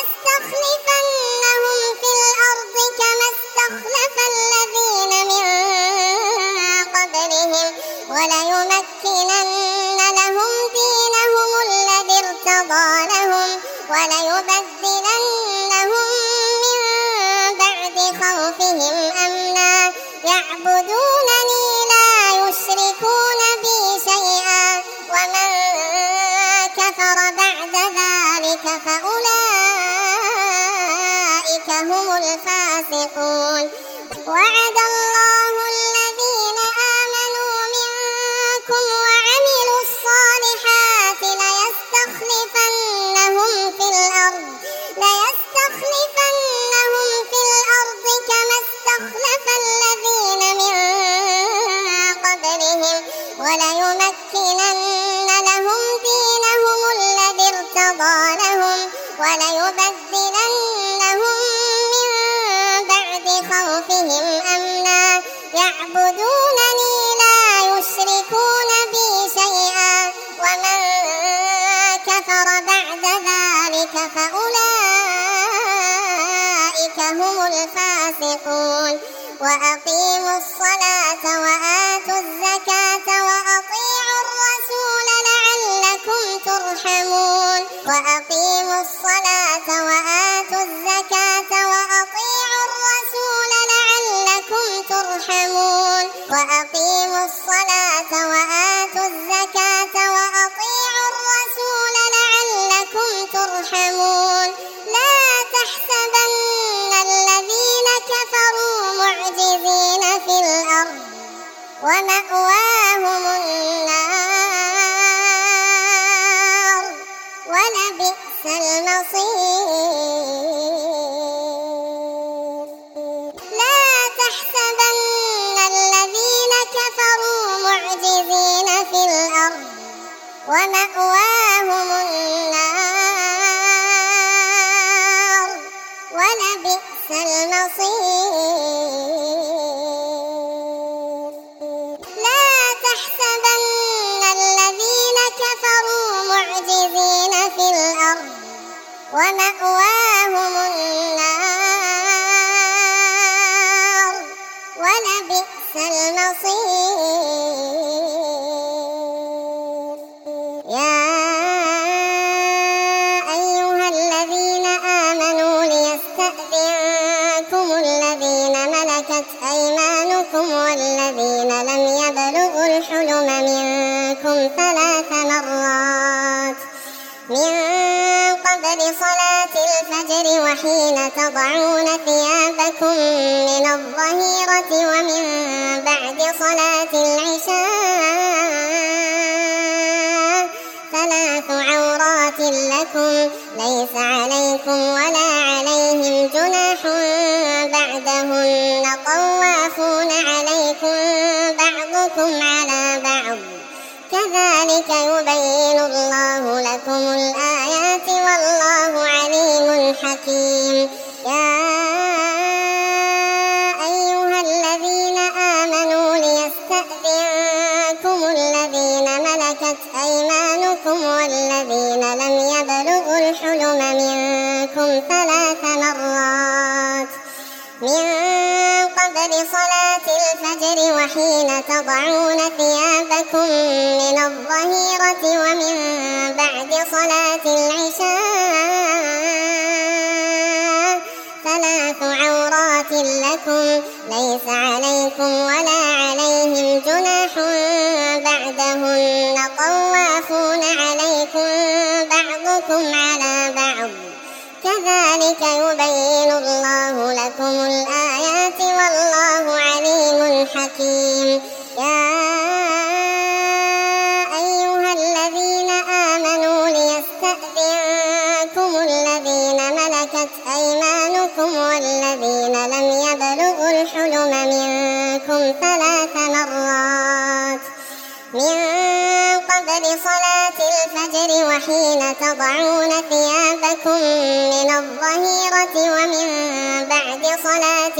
كما استخلف الذين من قبلهم وليمكنن لهم دينهم الذي ارتضى لهم وليبدلنهم من بعد خوفهم أمنا يعبدونني لا يشركون بي شيئا ومن كفر بعد ذلك فأولئك هم الفاسقون. وعد الله الذين آمنوا منكم وعملوا الصالحات ليستخلفنهم في الأرض كما استخلف الذين وليمكنن لهم دينهم الذي ارتضى لهم وليبدلنهم من بعد خوفهم أمنا يعبدونني لا يشركون بي شيئا ومن كفر بعد ذلك فأولئك هم الفاسقون وأقيموا الصلاة وآتوا الزكاة وأطيعوا الرسول لعلكم ترحمون وأقيموا الصلاة وآتوا الزكاة وأطيعوا الرسول لعلكم ترحمون وأقيموا الصلاة وآتوا الزكاة وأطيعوا الرسول لعلكم ترحمون لا تحسبن الذين كفروا معجزين في الأرض ومأواهم النار ولبئس المصير لا تحسبن الذين كفروا معجزين في الأرض ومأواهم النار ولبئس المصير لا تحسبن الذين كفروا معجزين في الأرض ومأواهم النار ولبئس المصير يا أيها الذين آمنوا ليستأذنكم الذين ملكت أيمانكم والذين لم يبلغوا الحلم منكم 3 مرات من قبل صلاة الفجر وحين تضعون ثيابكم من الظهيرة ومن بعد صلاة العشاء 3 عورات لكم ليس عليكم ولا عليهم جناح بعدهن طوافون عليكم بعضكم على بعض كذلك يبين الله لكم الآيات والله عليم حكيم يا أيها الذين آمنوا ليستأذنكم الذين ملكت أيمانكم والذين لم يبلغوا الحلم منكم 3 مرات من قبل صلاة الفجر وحين تضعون ثيابكم من الظهيرة ومن بعد صلاة العشاء 3 عورات لكم ليس عليكم ولا عليهم جناح بعدهن طوافون عليكم بعضكم على بعض كذلك يبين الله لكم الآيات والله عليم حكيم يا أيها الذين آمنوا ليستأذنكم الذين ملكت أيمانكم والذين لم يبلغوا الحلم منكم 3 مرات من قبل صلاة الفجر وحين تضعون ثيابكم من الظهيرة ومن بعد صلاة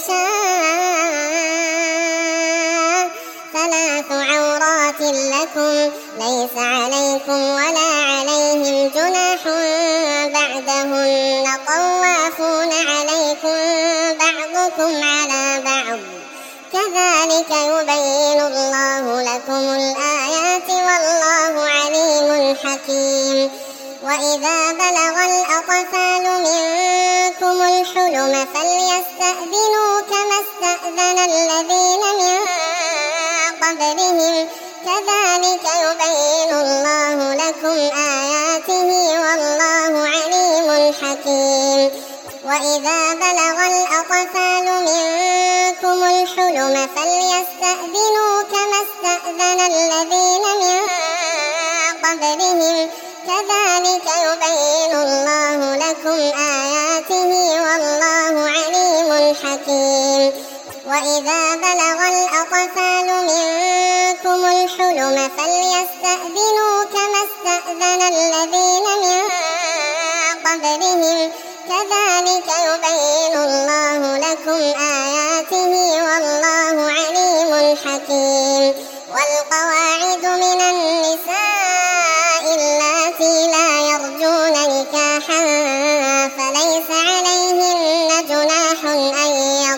العشاء 3 عورات لكم ليس عليكم ولا عليهم جناح بعدهن طوافون عليكم بعضكم على بعض كذلك يبين الله لكم الآيات والله عليم حكيم وإذا بلغ الأطفال منكم الحلم فليستأذنوا كما استأذن الذين من قبلهم كذلك يبين الله لكم آياته والله عليم حكيم وإذا بلغ الأطفال منكم الحلم فليستأذنوا كما استأذن الذين من قبلهم كذلك يبين الله لكم آياته والله عليم حكيم وإذا بلغ الأطفال منكم الحلم فليستأذنوا كما استأذن الذين من قبلهم كذلك يبين الله لكم آياته والله عليم حكيم. والقواعد من النساء اللاتي لا يرجون نكاحا فليس عليهن جناح أن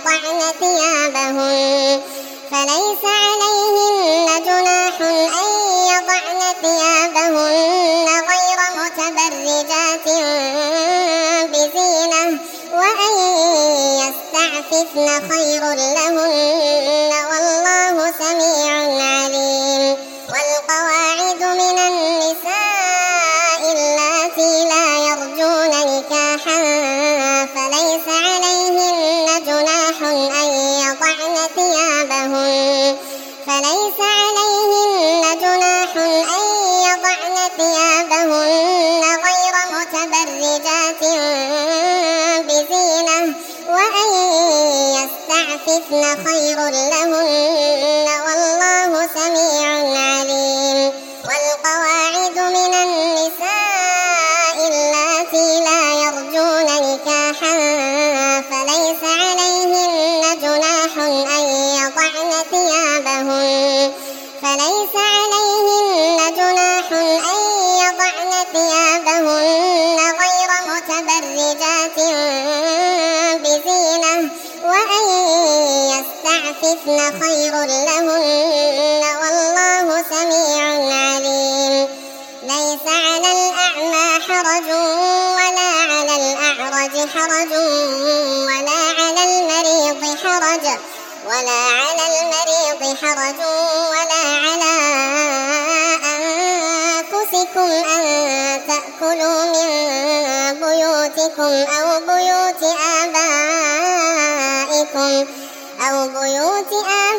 يضعن ثيابهن غير متبرجات بزينة وأن يستعففن خير لهن والله سميع عليم. والقواعد من النساء اللاتي لا يرجون نكاحا فليس عليهن جناح أن يضعن ثيابهن غير متبرجات بزينة وأن يستعففن خير لهن والله سميع عليم. والقواعد من النساء اللاتي لا يرجون نكاحا فليس عليهن جناح أن يضعن ثيابهن غير متبرجات بزينة وأن يستعففن خير لهن والله سميع عليم. ليس على الأعمى حرج ولا على الأعرج حرج ولا على المريض حرج ولا على أنفسكم أن تأكلوا من بيوتكم أو بيوت آبائكم أو بيوت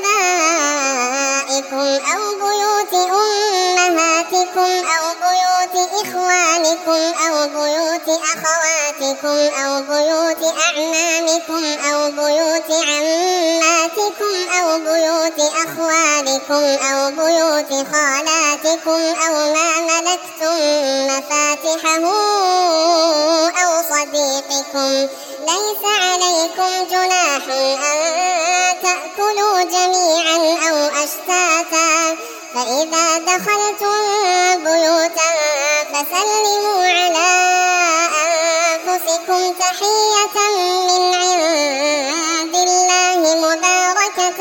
أمهاتكم أو بيوت إخوانكم أو بيوت أخواتكم أو بيوت أعمامكم أو بيوت عماتكم أو بيوت أخوالكم أو بيوت خالاتكم أو ما ملكتم مفاتحه أو صديقكم. ليس عليكم جناح أن تأكلوا جميعا أو أشتاتا فإذا دخلتم بيوتا فسلموا على أنفسكم تحية من عند الله مباركة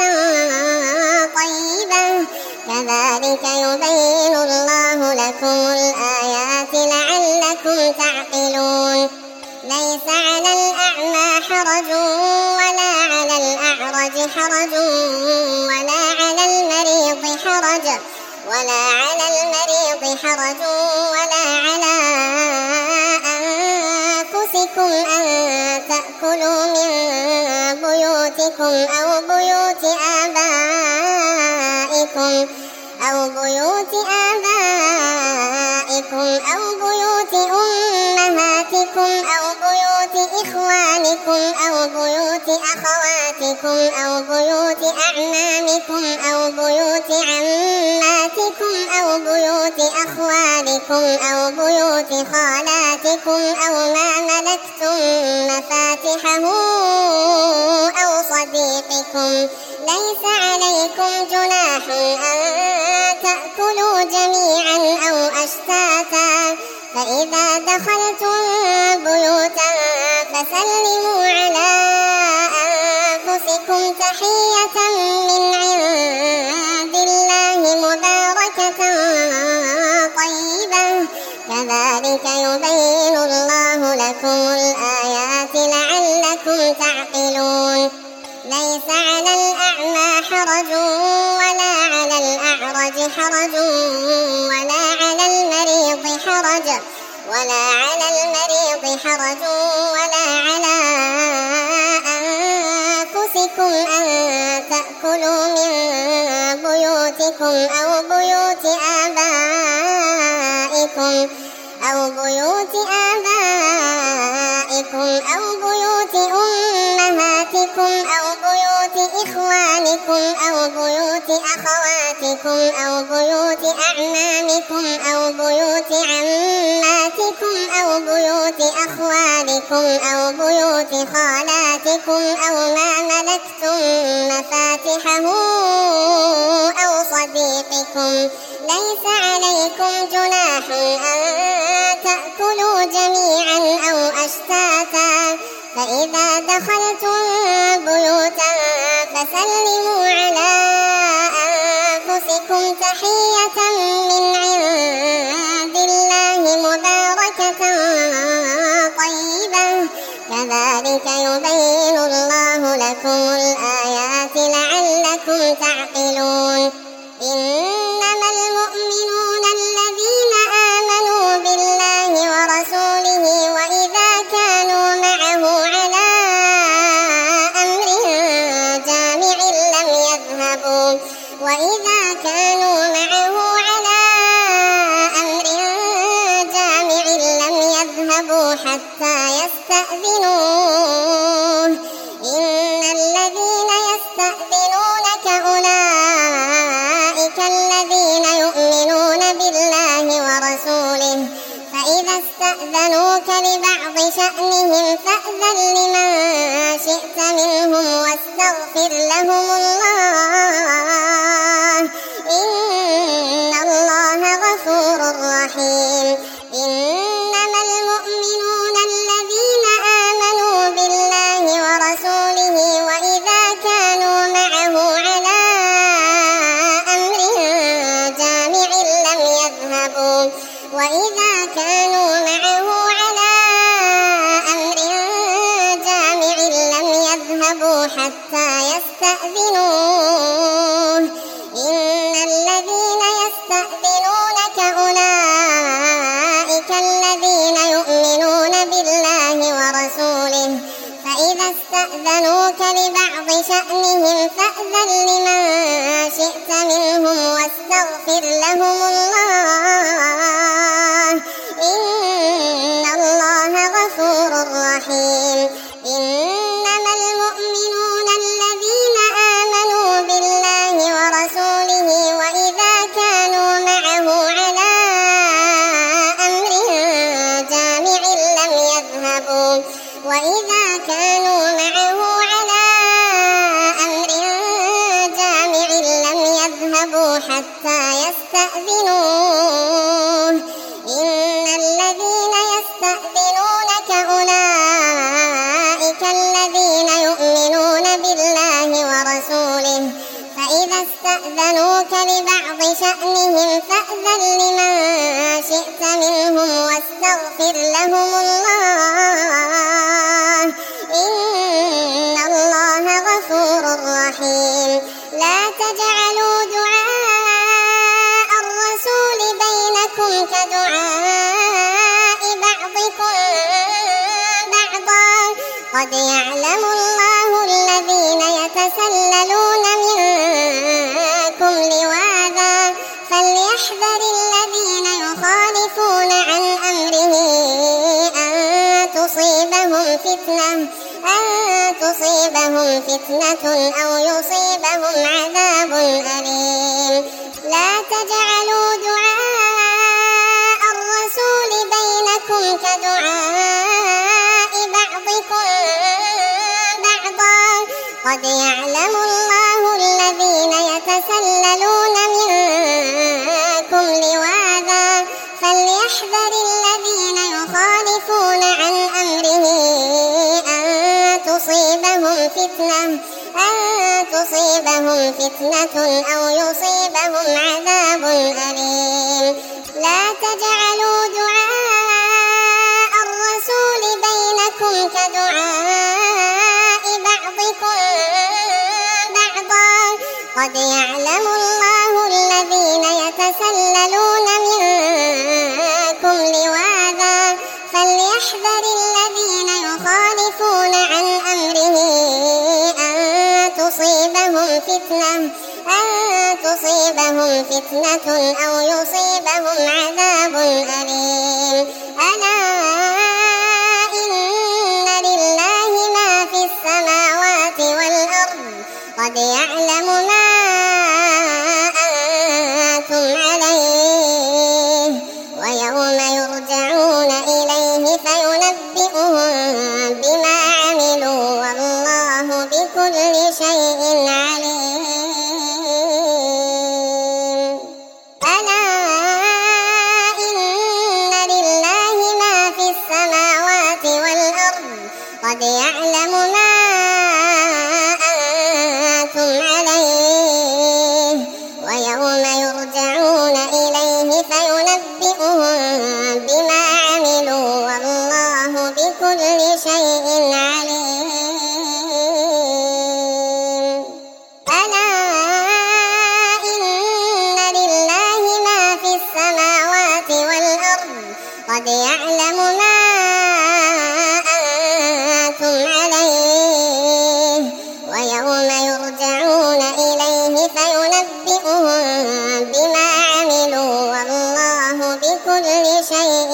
طيبة كذلك يبين الله لكم الآيات لعلكم تعقلون. ليس على الأعمى حرج ولا على الأعرج حرج ولا على المريض حرج ولا على أنفسكم أن تأكلوا من بيوتكم أو بيوت آبائكم أو بيوت أمهاتكم أو بيوت إخوانكم أو بيوت أخواتكم أو بيوت أعمامكم أو بيوت عماتكم أو بيوت أخوالكم أو بيوت خالاتكم أو ما ملكتم مفاتحه أو صديقكم. ليس عليكم جناح أن تأكلوا جميعا أو أشتاتا فإذا دخلتم بيوتا فسلموا على أنفسكم تحية من عند الله مباركة طيبة كذلك يبين الله لكم الآيات لعلكم تعقلون. ليس على الأعمى حرج ولا على الأعرج حرج ولا على المريض حرج ولا على أنفسكم أن تأكلوا من بيوتكم أو بيوت آبائكم أو بيوت أمهاتكم أو بيوت إخوانكم إخوانكم أو بيوت أخواتكم أو بيوت أعمامكم أو بيوت عماتكم أو بيوت أخوالكم أو بيوت خالاتكم أو ما ملكتم مفاتحه أو صديقكم. ليس عليكم جناح أن تأكلوا جميعا أو أشتاتا، فإذا دخلتم بيوتا فسلموا على أنفسكم تحية من عند الله مباركة طيبة، كذلك يبين الله لكم الآيات لعلكم تعقلون. إنما المؤمنون الذين آمنوا بالله ورسوله وإذا كانوا معه على أمر جامع لم يذهبوا حتى يستأذنوه. إن الذين يستأذنونك أولئك الذين يؤمنون بالله ورسوله، فإذا استأذنوك لبعض شأنهم فأذن لمن شئت منهم واستغفر لهم الله، إن الله غفور رحيم. إنما المؤمنون الذين آمنوا بالله ورسوله وإذا كانوا معه على أمر جامع لم يذهبوا حتى يستأذنوه. إن الذين يستأذنونك أولئك الذين يؤمنون بالله ورسوله، فإذا استأذنوك لبعض شأنهم فأذن لمن شئت منهم واستغفر لهم الله، إن الله غفور رحيم. إنما المؤمنون الذين آمنوا بالله ورسوله وإذا كانوا معه على أمر جامع لم يذهبوا حتى يستأذنوه. إن الذين يستأذنونك أولئك الذين يؤمنون بالله ورسوله، فإذا استأذنوك لبعض شأنهم فأذن لمن شئت منهم واستغفر لهم الله، إن الله غفور رحيم. لا تجعلوا دعاء الرسول بينكم كدعاء بعضكم بعضا، قد يعلم الله الذين يتسللون منكم لواذا، فليحذر الذين يخالفون عن أمره أن تصيبهم فتنة أو يصيبهم عذاب أليم. لا تجعلوا دعاء الرسول بينكم كدعاء بعضكم بعضا، قد يعلم الله الذين يتسللون منكم لواذا، فليحذر الذين يخالفون عن أمره أن تصيبهم فتنة أو يصيبهم عذاب أليم. لا تجعلوا دعاء الرسول بينكم كدعاء بعضكم بعضا، قد يعلم الله الذين يتسللون منكم لواذا، فليحذر الذين يخالفون عن أمره أن تصيبهم فتنة أو يصيبهم عذاب أليم. ألا إن لله ما في السماوات والأرض، قد يعلم يعلم ما أنتم عليه ويوم يرجعون إليه فينبئهم بما عملوا والله بكل شيء عليم. ألا إن لله ما في السماوات والأرض قد يعلم ما أنتم عليه ويوم يرجعون إليه فينبئهم بما عملوا والله بكل شيء عليم. ألا إن لله ما في السماوات والأرض قد يعلم ما أنتم عليه ويوم يرجعون إليه فينبئهم بما عملوا والله بكل شيء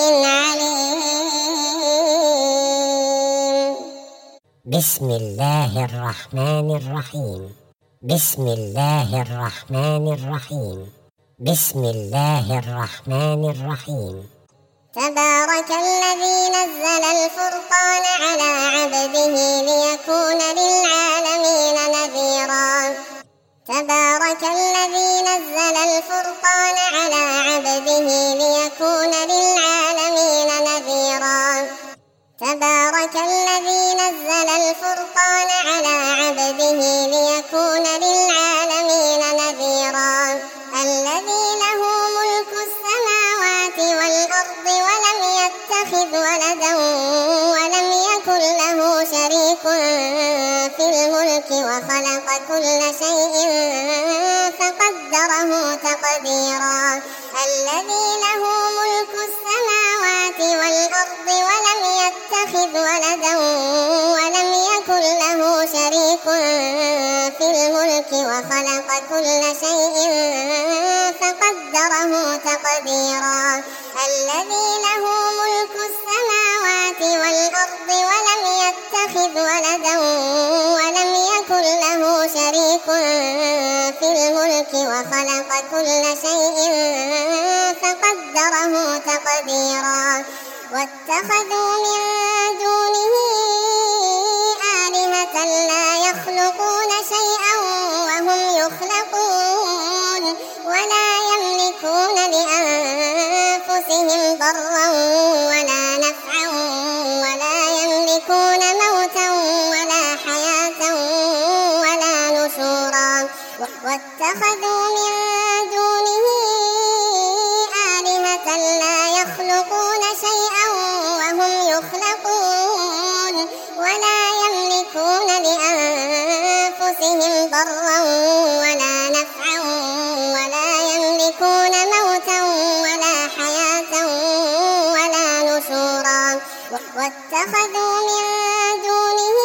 عليم. بسم الله الرحمن الرحيم. بسم الله الرحمن الرحيم. بسم الله الرحمن الرحيم. تبارك الذي نزل الفرقان على عبده ليكون للعالمين نذيرا. تبارك الذي نزل الفرقان على عبده ليكون للعالمين نذيرا. تبارك الذي نزل الفرقان على عبده ليكون للعالمين نذيرا. الذي له ملك السماوات والأرض ولم يتخذ ولدا ولم يكن له شريك في الملك وخلق كل شيء فقدره تقديرا. الذي له ملك السماوات والأرض ولم يتخذ ولدا ولم يكن له شريك في الملك وخلق كل شيء فقدره تقديرا. الذي له ملك السماوات والأرض ولم يتخذ ولدا ولم يكن له شريك في الملك وخلق كل شيء فقدره تقديرا. واتخذوا من دونه آلهة لا يخلقون شيئا وهم يخلقون ولا يملكون لأنفسهم ضرا ولا نفعا ولا يملكون موتا ولا حياة ولا نشورا. واتخذوا من دونه آلهة لا يخلقون شيئا وهم يخلقون ولا يملكون لأنفسهم ضرا ولا نفعا ولا يملكون موتا ولا حياة ولا نشورا. واتخذوا من دونه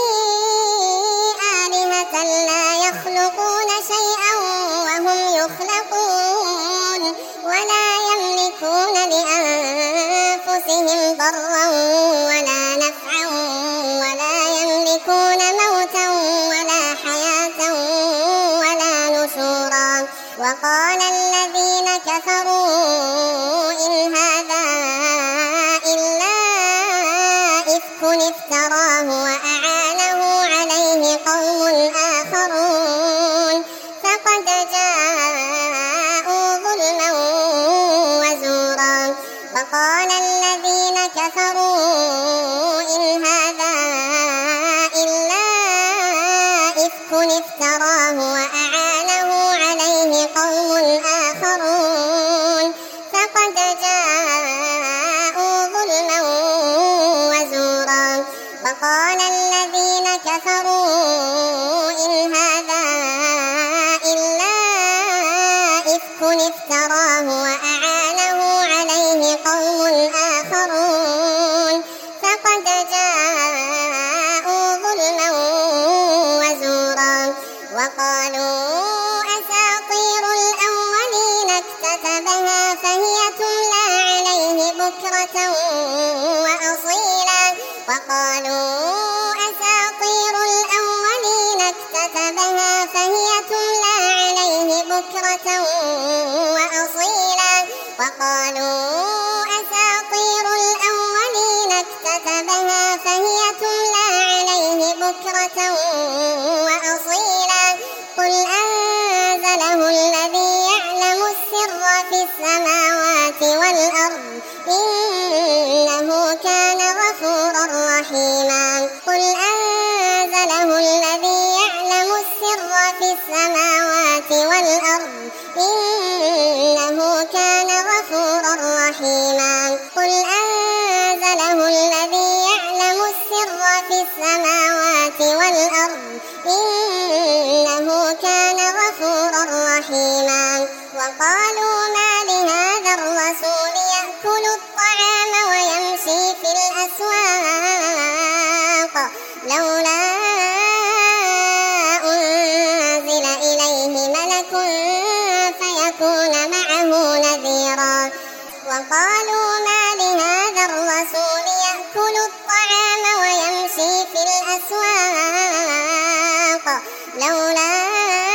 آلهة لا يخلقون شيئا وهم يخلقون ولا يملكون لأنفسهم ضرا ولا نفعا ولا يملكون موتا ولا حياة ولا نشورا. وقال الذين كفروا إن هذا إلا إفك افتراه وأعانه عليه قوم آخرون فقد جاءوا ظلما وزورا. وقال الذين كفروا إن هذا إلا إفك افتراه وأعانه عليه قوم آخرون فقد جاءوا ظلما وزورا. وقال الذين كفروا إن هذا إلا إفك افتراه وأعانه عليه قوم آخرون فقد جاءوا ظلما وزورا. وقالوا أساطير الأولين اكتتبها فهي تملى عليه بكرة وأصيلا. وقالوا أساطير الأولين اكتتبها فهي تملى بكرة وأصيلا وقالوا أساطير الأولين اكتتبها فهي تملى عليه بكرة وأصيلا قل أنزله الذي يعلم السر في السماوات والأرض إنه كان غفورا رحيما قل أنزله الذي يعلم السر في السماوات والأرض إنه كان غفورا رحيما قل أنزله الذي يعلم السر في السماوات والأرض إنه كان غفورا رحيما وقالوا ما لهذا الرسول يأكل الطعام ويمشي في الأسواق لولا أنزل إليه ملك فيكون معه نذيرا وقالوا ما لهذا الرسول يأكل الطعام ويمشي في الأسواق لولا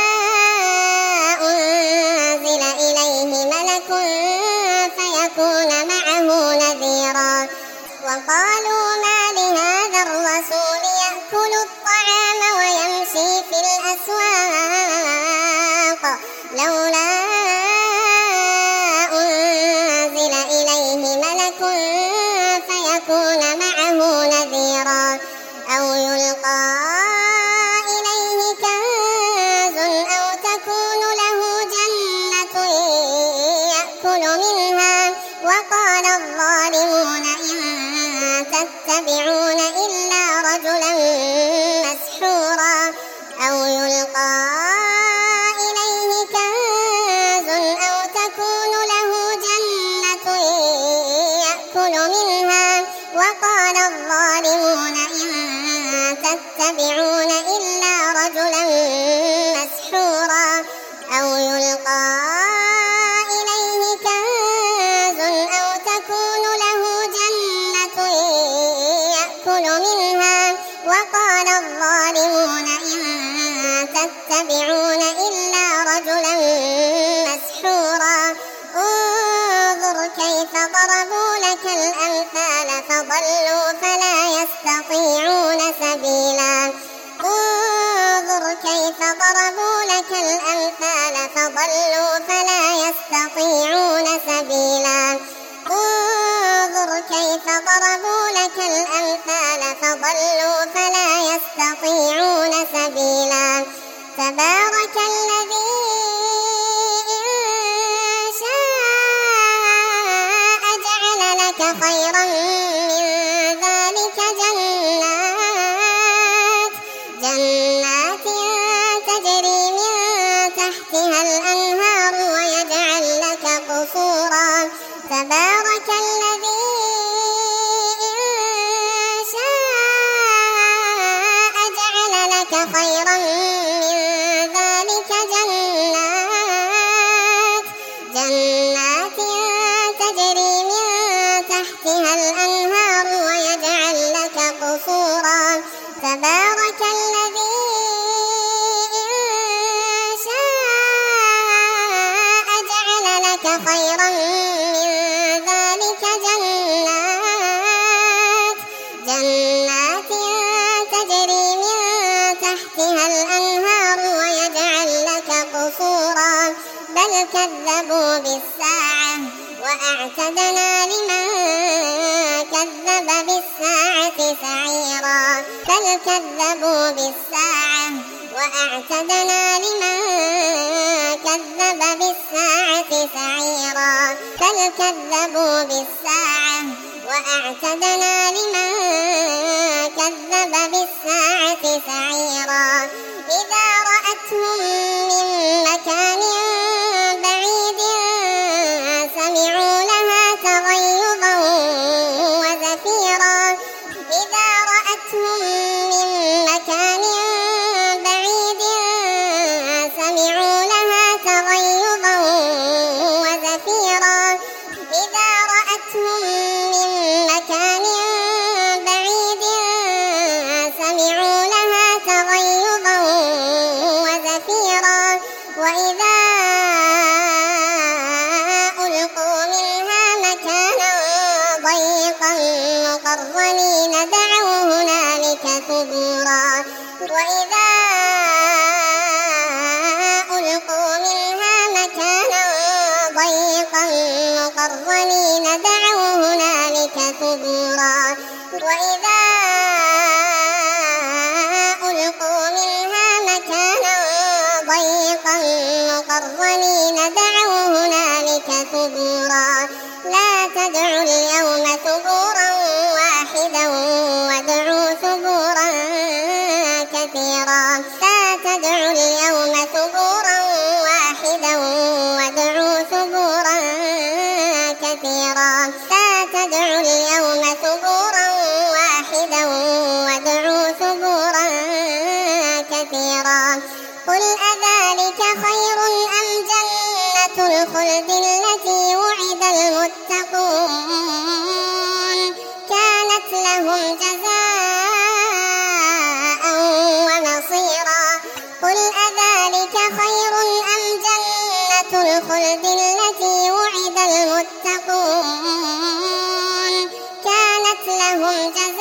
أنزل إليه ملك فيكون معه نذيرا وقالوا ما لهذا الرسول يأكل الطعام ويمشي في الأسواق لولا أنزل إليه ملك فيكون معه نذيرا أو يلقى إليه كنز أو تكون له جنة يأكل منها وقال الظالمون إن تتبعون إلا رجلا مسحورا أو يلقى إليه كنز أو تكون له جنة يأكل منها وقال الظالمون إن تتبعون إلا رجلا مسحورا أو يلقى إليه كنز أو تكون له جنة يأكل منها وقال الظالمون إن تتبعون إلا رجلا مسحورا انظر كيف ضربوا لك الأمثال فضلوا فلا يستطيعون سبيلا انظر كيف ضربوا لك الأمثال فضلوا فلا يستطيعون سبيلا انظر كيف ضربوا لك الأمثال فضلوا فلا يستطيعون سبيلا تبارك الذي إن شاء جعل لك خيرا من ذلك جنات تجري من تحتها الأنهار ويجعل لك قصورا تبارك الذي إن شاء جعل لك خيرا من ذلك جنات تجري من تحتها الأنهار ويجعل لك قصورا تبارك الذي إن شاء جعل لك خيرا من ذلك جنات تجري من تحتها الأنهار ويجعل لك قصورا بل كذبوا بالساعة وأعتدنا لمن كذب بالساعة سعيرا بل كذبوا بالساعة وأعتدنا لمن كذب بالساعة سعيرا بل كذبوا بالساعة وأعتدنا لمن كذب بالساعة سعيرا إذا رأتهم من مكان بعيد سمعوا لها تغيظا وزفيرا إذا رأتهم من مكان بعيد سمعوا لها تغيظا وزفيرا إذا رأتهم من مكان بعيد سمعوا لها تغيظا وزفيرا وإذا المقرنين دعوا هنالك ثبورا وإذا ألقوا منها مكانا ضيقا مقرنين دعوا هنالك ثبورا لا تدعوا اليوم ثبورا واحدا وادعوا ثبورا كثيرا لا تدعوا اليوم ثبورا واحدا وادعوا ثبورا كثيرا لا تدعوا اليوم ثبورا واحدا وادعوا ثبورا كثيرا قل أذلك خير أم جنة الخلد التي وعد المتقون كانت لهم جزاء ومصيرا قل أذلك خير أم جنة الخلد التي وعد المتقون كانت لهم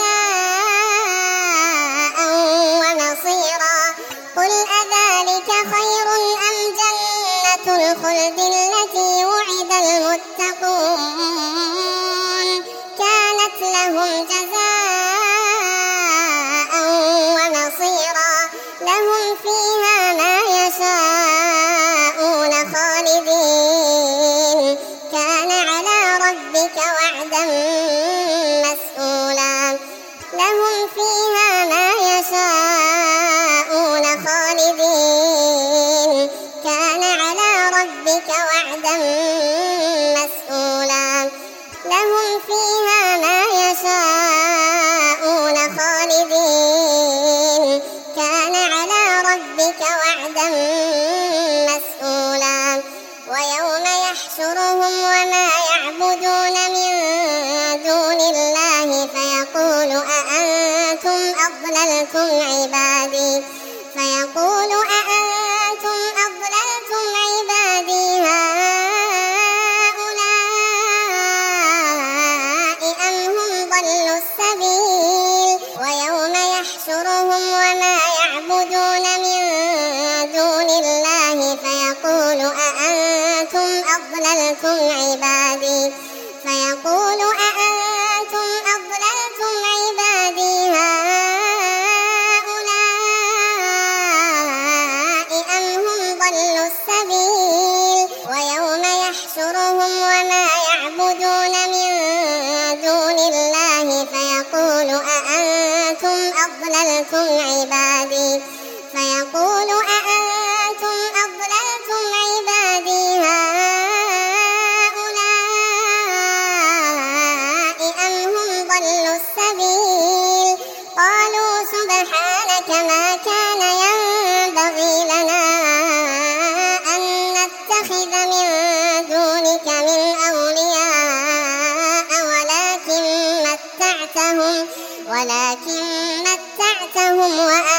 جزاء ومصيرا قل أذلك خير أم جنة الخلد التي وعد المتقون كانت لهم جزاء ومصيرا لهم فيها ما يشاءون خالدين كان على ربك وعدا مسئولا لهم فيها ما يشاءون خالدين كان على ربك وعدا مسئولا لهم فيها ما يشاءون خالدين كان على ربك وعدا مسئولا ويوم يحشرهم وما يعبدون من دون الله فيقول أأنتم أضللتم عبادي هؤلاء أم هم ضلوا السبيل ويوم يحشرهم وما يعبدون من دون الله فيقول أأنتم أضللتم عبادي هؤلاء أم هم ضلوا السبيل ويوم يحشرهم وما يعبدون من دون الله فيقول أأنتم أضللتم عبادي هؤلاء أم هم ضلوا السبيل قالوا سبحانك ما كان ينبغي لنا أن نتخذ من دونك من أولياء ولكن متعتهم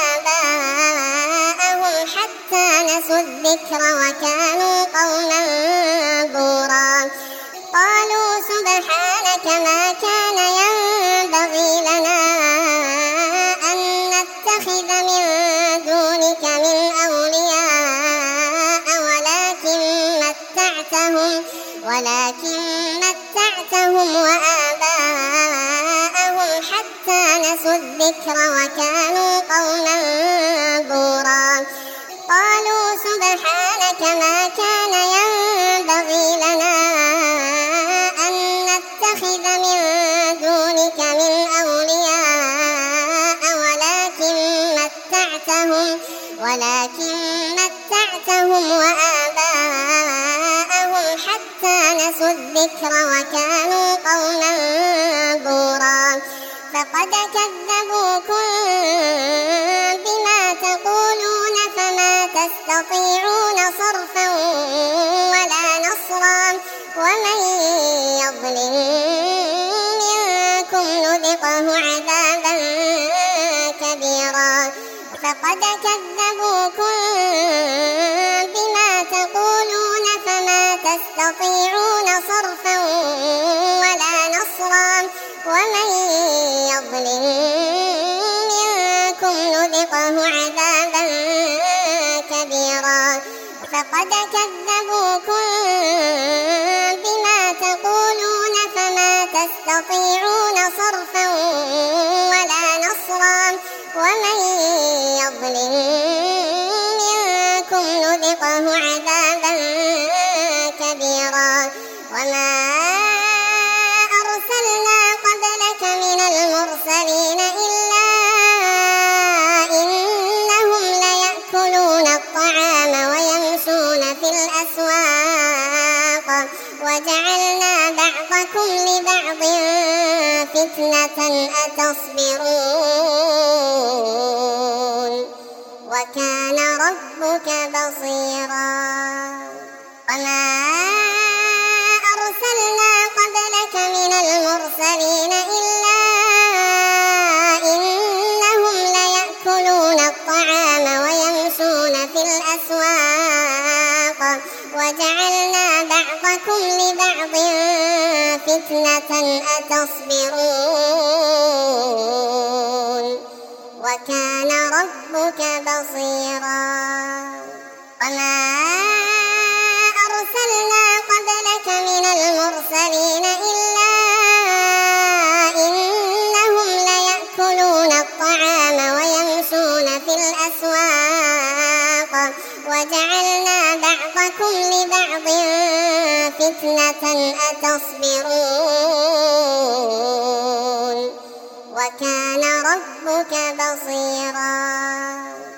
وآباءهم حتى نسوا الذكر وكانوا قوما بورا قالوا سبحانك ما كان ينبغي لنا أن نتخذ من دونك من أولياء ولكن متعتهم وآباءهم حتى نسوا الذكر وكانوا قوما بورا قالوا سبحانك ما كان ينبغي لنا أن نتخذ من دونك من أولياء ولكن متعتهم وآباءهم حتى نسوا الذكر وكانوا قوما بورا فقد كذبوكم بما تقولون فما تستطيعون صرفا ولا نصرا ومن يظلم منكم نذقه عذابا كبيرا فقد كذبوكم بما تقولون فما تستطيعون صرفا ولا نصرا ومن يظلم منكم نذقه عذابا كبيرا فقد كذبوكم بما تقولون عدل منكم نذقه عذابا كبيرا. وما أرسلنا قبلك من المرسلين إلا إنهم ليأكلون الطعام ويمشون في الأسواق وجعلنا بعضكم لبعض فتنة أتصبرون وكان ربك بصيرا. وما أرسلنا قبلك من المرسلين إلا إنهم ليأكلون الطعام ويمشون في الأسواق وجعلنا بعضكم لبعض فتنة أتصبرون. وكان ربك بصيرا. وما أرسلنا قبلك من المرسلين إلا إنهم ليأكلون الطعام ويمشون في الأسواق وجعلنا بعضكم لبعض فتنة أتصبرون. وكان ربك بصيرا.